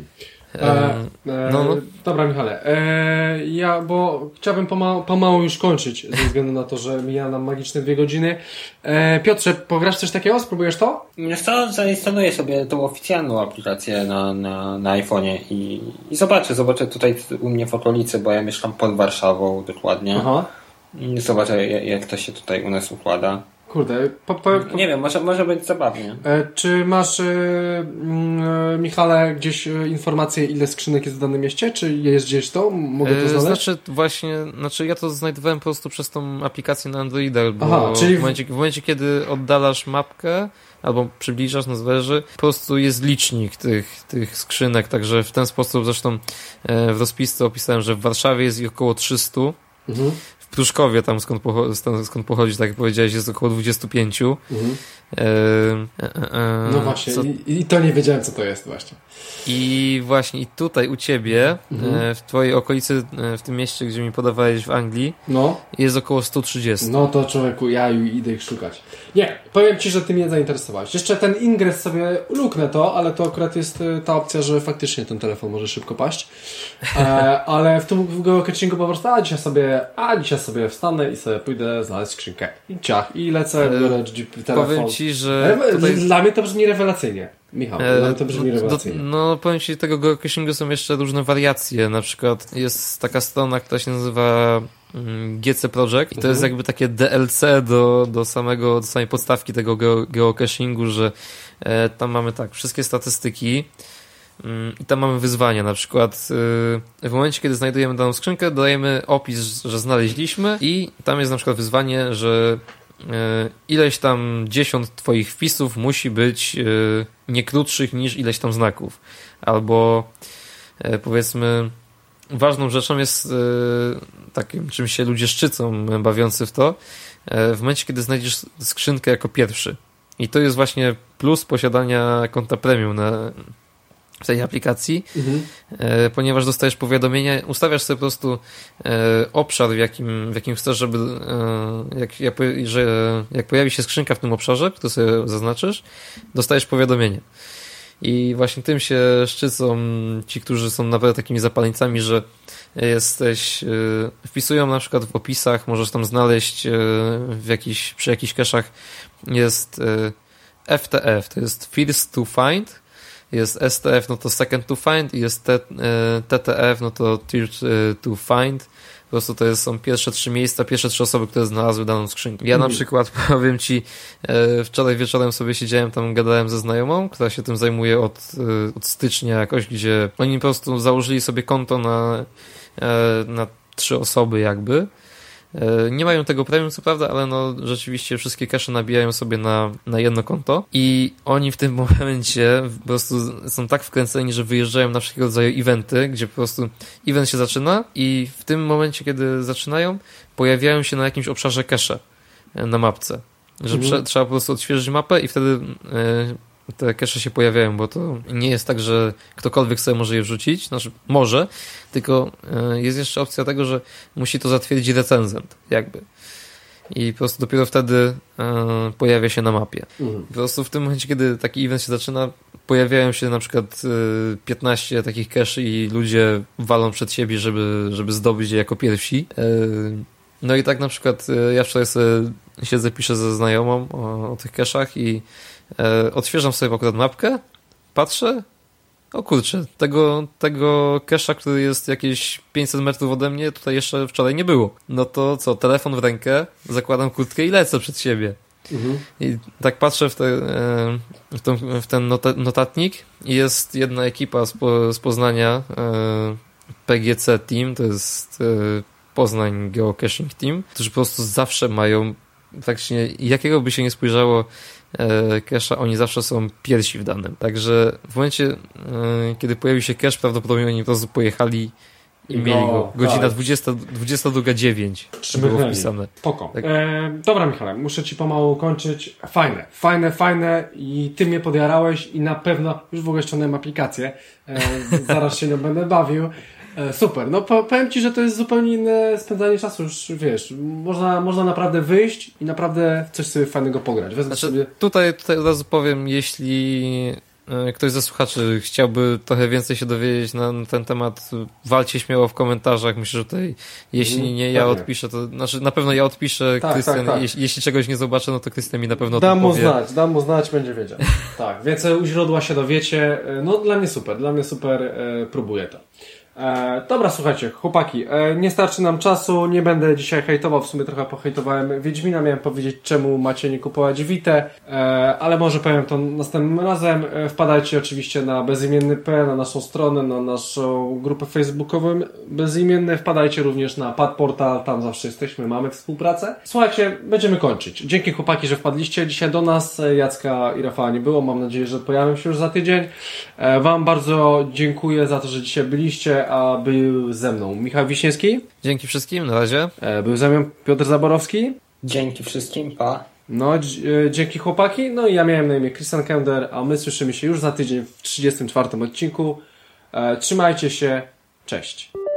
Dobra, Michale. Bo chciałbym pomału już kończyć, ze względu na to, że mija nam magiczne 2 godziny. Piotrze, pograsz coś takiego? Spróbujesz to? Wiesz co, zainstaluję sobie tą oficjalną aplikację na iPhone'ie i zobaczę tutaj u mnie w okolicy, bo ja mieszkam pod Warszawą dokładnie. Aha. Zobaczę, jak to się tutaj u nas układa. Kurde, nie wiem, może być zabawnie. Czy masz, Michale, gdzieś informacje, ile skrzynek jest w danym mieście? Czy jest gdzieś to? Mogę to znaleźć? Znaczy ja to znajdowałem po prostu przez tą aplikację na Androida, bo w momencie, kiedy oddalasz mapkę albo przybliżasz na zależy, po prostu jest licznik tych skrzynek, także w ten sposób zresztą w rozpisce opisałem, że w Warszawie jest ich około 300. Mhm. W Pruszkowie, tam skąd pochodzi, tak jak powiedziałeś, jest około 25. Mhm. No właśnie, i to nie wiedziałem, co to jest właśnie. I właśnie i tutaj u ciebie, w twojej okolicy, w tym mieście, gdzie mi podawałeś w Anglii, jest około 130. No to człowieku, ja idę ich szukać. Nie, powiem ci, że ty mnie zainteresowałeś. Jeszcze ten ingres sobie luknę to, ale to akurat jest ta opcja, że faktycznie ten telefon może szybko paść. Ale w tym geocachingu po prostu, dzisiaj sobie wstanę i sobie pójdę znaleźć skrzynkę. I ciach, i lecę, biorę telefon. Powiem ci, że dla mnie to brzmi rewelacyjnie. Michał, dla mnie to brzmi rewelacyjnie. Powiem ci, tego geocachingu są jeszcze różne wariacje. Na przykład jest taka strona, która się nazywa GC Project i to jest jakby takie DLC do samej podstawki tego geocachingu, że tam mamy tak, wszystkie statystyki i tam mamy wyzwania, na przykład w momencie, kiedy znajdujemy daną skrzynkę, dodajemy opis, że znaleźliśmy i tam jest na przykład wyzwanie, że ileś tam 10 twoich wpisów musi być nie krótszych niż ileś tam znaków. Albo powiedzmy ważną rzeczą jest takim, czym się ludzie szczycą, bawiący w to, w momencie, kiedy znajdziesz skrzynkę jako pierwszy. I to jest właśnie plus posiadania konta premium w tej aplikacji, ponieważ dostajesz powiadomienia, ustawiasz sobie po prostu obszar, w jakim chcesz, żeby jak pojawi się skrzynka w tym obszarze, który sobie zaznaczysz, dostajesz powiadomienie. I właśnie tym się szczycą ci, którzy są naprawdę takimi zapaleńcami, że wpisują na przykład w opisach, możesz tam znaleźć przy jakichś cache'ach jest FTF, to jest First to Find, jest STF, no to Second to Find i jest TTF, no to Third to Find. Po prostu to są pierwsze 3 miejsca, pierwsze 3 osoby, które znalazły daną skrzynkę. Ja na przykład, powiem ci, wczoraj wieczorem sobie siedziałem tam, gadałem ze znajomą, która się tym zajmuje od stycznia jakoś, gdzie oni po prostu założyli sobie konto na 3 osoby jakby. Nie mają tego premium, co prawda, ale no rzeczywiście wszystkie cache nabijają sobie na jedno konto i oni w tym momencie po prostu są tak wkręceni, że wyjeżdżają na wszelkiego rodzaju eventy, gdzie po prostu event się zaczyna i w tym momencie, kiedy zaczynają, pojawiają się na jakimś obszarze cache na mapce. Że trzeba po prostu odświeżyć mapę i wtedy te cache się pojawiają, bo to nie jest tak, że ktokolwiek sobie może je wrzucić, znaczy może, tylko jest jeszcze opcja tego, że musi to zatwierdzić recenzent, jakby. I po prostu dopiero wtedy pojawia się na mapie. Po prostu w tym momencie, kiedy taki event się zaczyna, pojawiają się na przykład 15 takich cache i ludzie walą przed siebie, żeby zdobyć je jako pierwsi. No i tak na przykład ja wczoraj sobie siedzę, piszę ze znajomą o tych cache'ach i odświeżam sobie akurat mapkę, patrzę o kurczę, tego cache'a, który jest jakieś 500 metrów ode mnie, tutaj jeszcze wczoraj nie było. No to co, telefon w rękę, zakładam kurtkę i lecę przed siebie. I tak patrzę w ten notatnik i jest jedna ekipa z Poznania, PGC Team, to jest Poznań Geocaching Team, którzy po prostu zawsze mają, praktycznie jakiego by się nie spojrzało cache'a, oni zawsze są pierwsi w danym. Także w momencie, kiedy pojawił się cache, prawdopodobnie oni po prostu pojechali i mieli go. Godzina tak. 22:09 było wpisane. Spoko. Tak. Dobra, Michale, muszę ci pomału kończyć. Fajne i ty mnie podjarałeś i na pewno już w ogóle ściągnąłem aplikację. Zaraz się nią będę bawił. Super, no powiem ci, że to jest zupełnie inne spędzanie czasu, już wiesz, można naprawdę wyjść i naprawdę coś sobie fajnego pograć. Znaczy, tutaj od razu powiem, jeśli ktoś ze słuchaczy chciałby trochę więcej się dowiedzieć na ten temat, walcie śmiało w komentarzach. Myślę, że tutaj, jeśli nie ja odpiszę, to znaczy na pewno ja odpiszę, Krystian, tak. Jeśli czegoś nie zobaczę, no to Krystian mi na pewno dam mu znać, będzie wiedział. Tak, więc u źródła się dowiecie. No dla mnie super, próbuję to. Dobra, słuchajcie, chłopaki, nie starczy nam czasu, nie będę dzisiaj hejtował, w sumie trochę pohejtowałem Wiedźmina, miałem powiedzieć, czemu macie nie kupować Vite, ale może powiem to następnym razem. Wpadajcie oczywiście na bezimienny.pl, na naszą stronę, na naszą grupę facebookową bezimienny, wpadajcie również na Padportal, tam zawsze jesteśmy, mamy współpracę. Słuchajcie, będziemy kończyć. Dzięki chłopaki, że wpadliście dzisiaj do nas, Jacka i Rafała nie było, mam nadzieję, że pojawią się już za tydzień. Wam bardzo dziękuję za to, że dzisiaj byliście, a był ze mną Michał Wiśniewski. Dzięki wszystkim, na razie. Był ze mną Piotr Zaborowski. Dzięki wszystkim, pa. No, dzięki chłopaki. No i ja miałem na imię Christian Kender, a my słyszymy się już za tydzień w 34. odcinku. Trzymajcie się, cześć.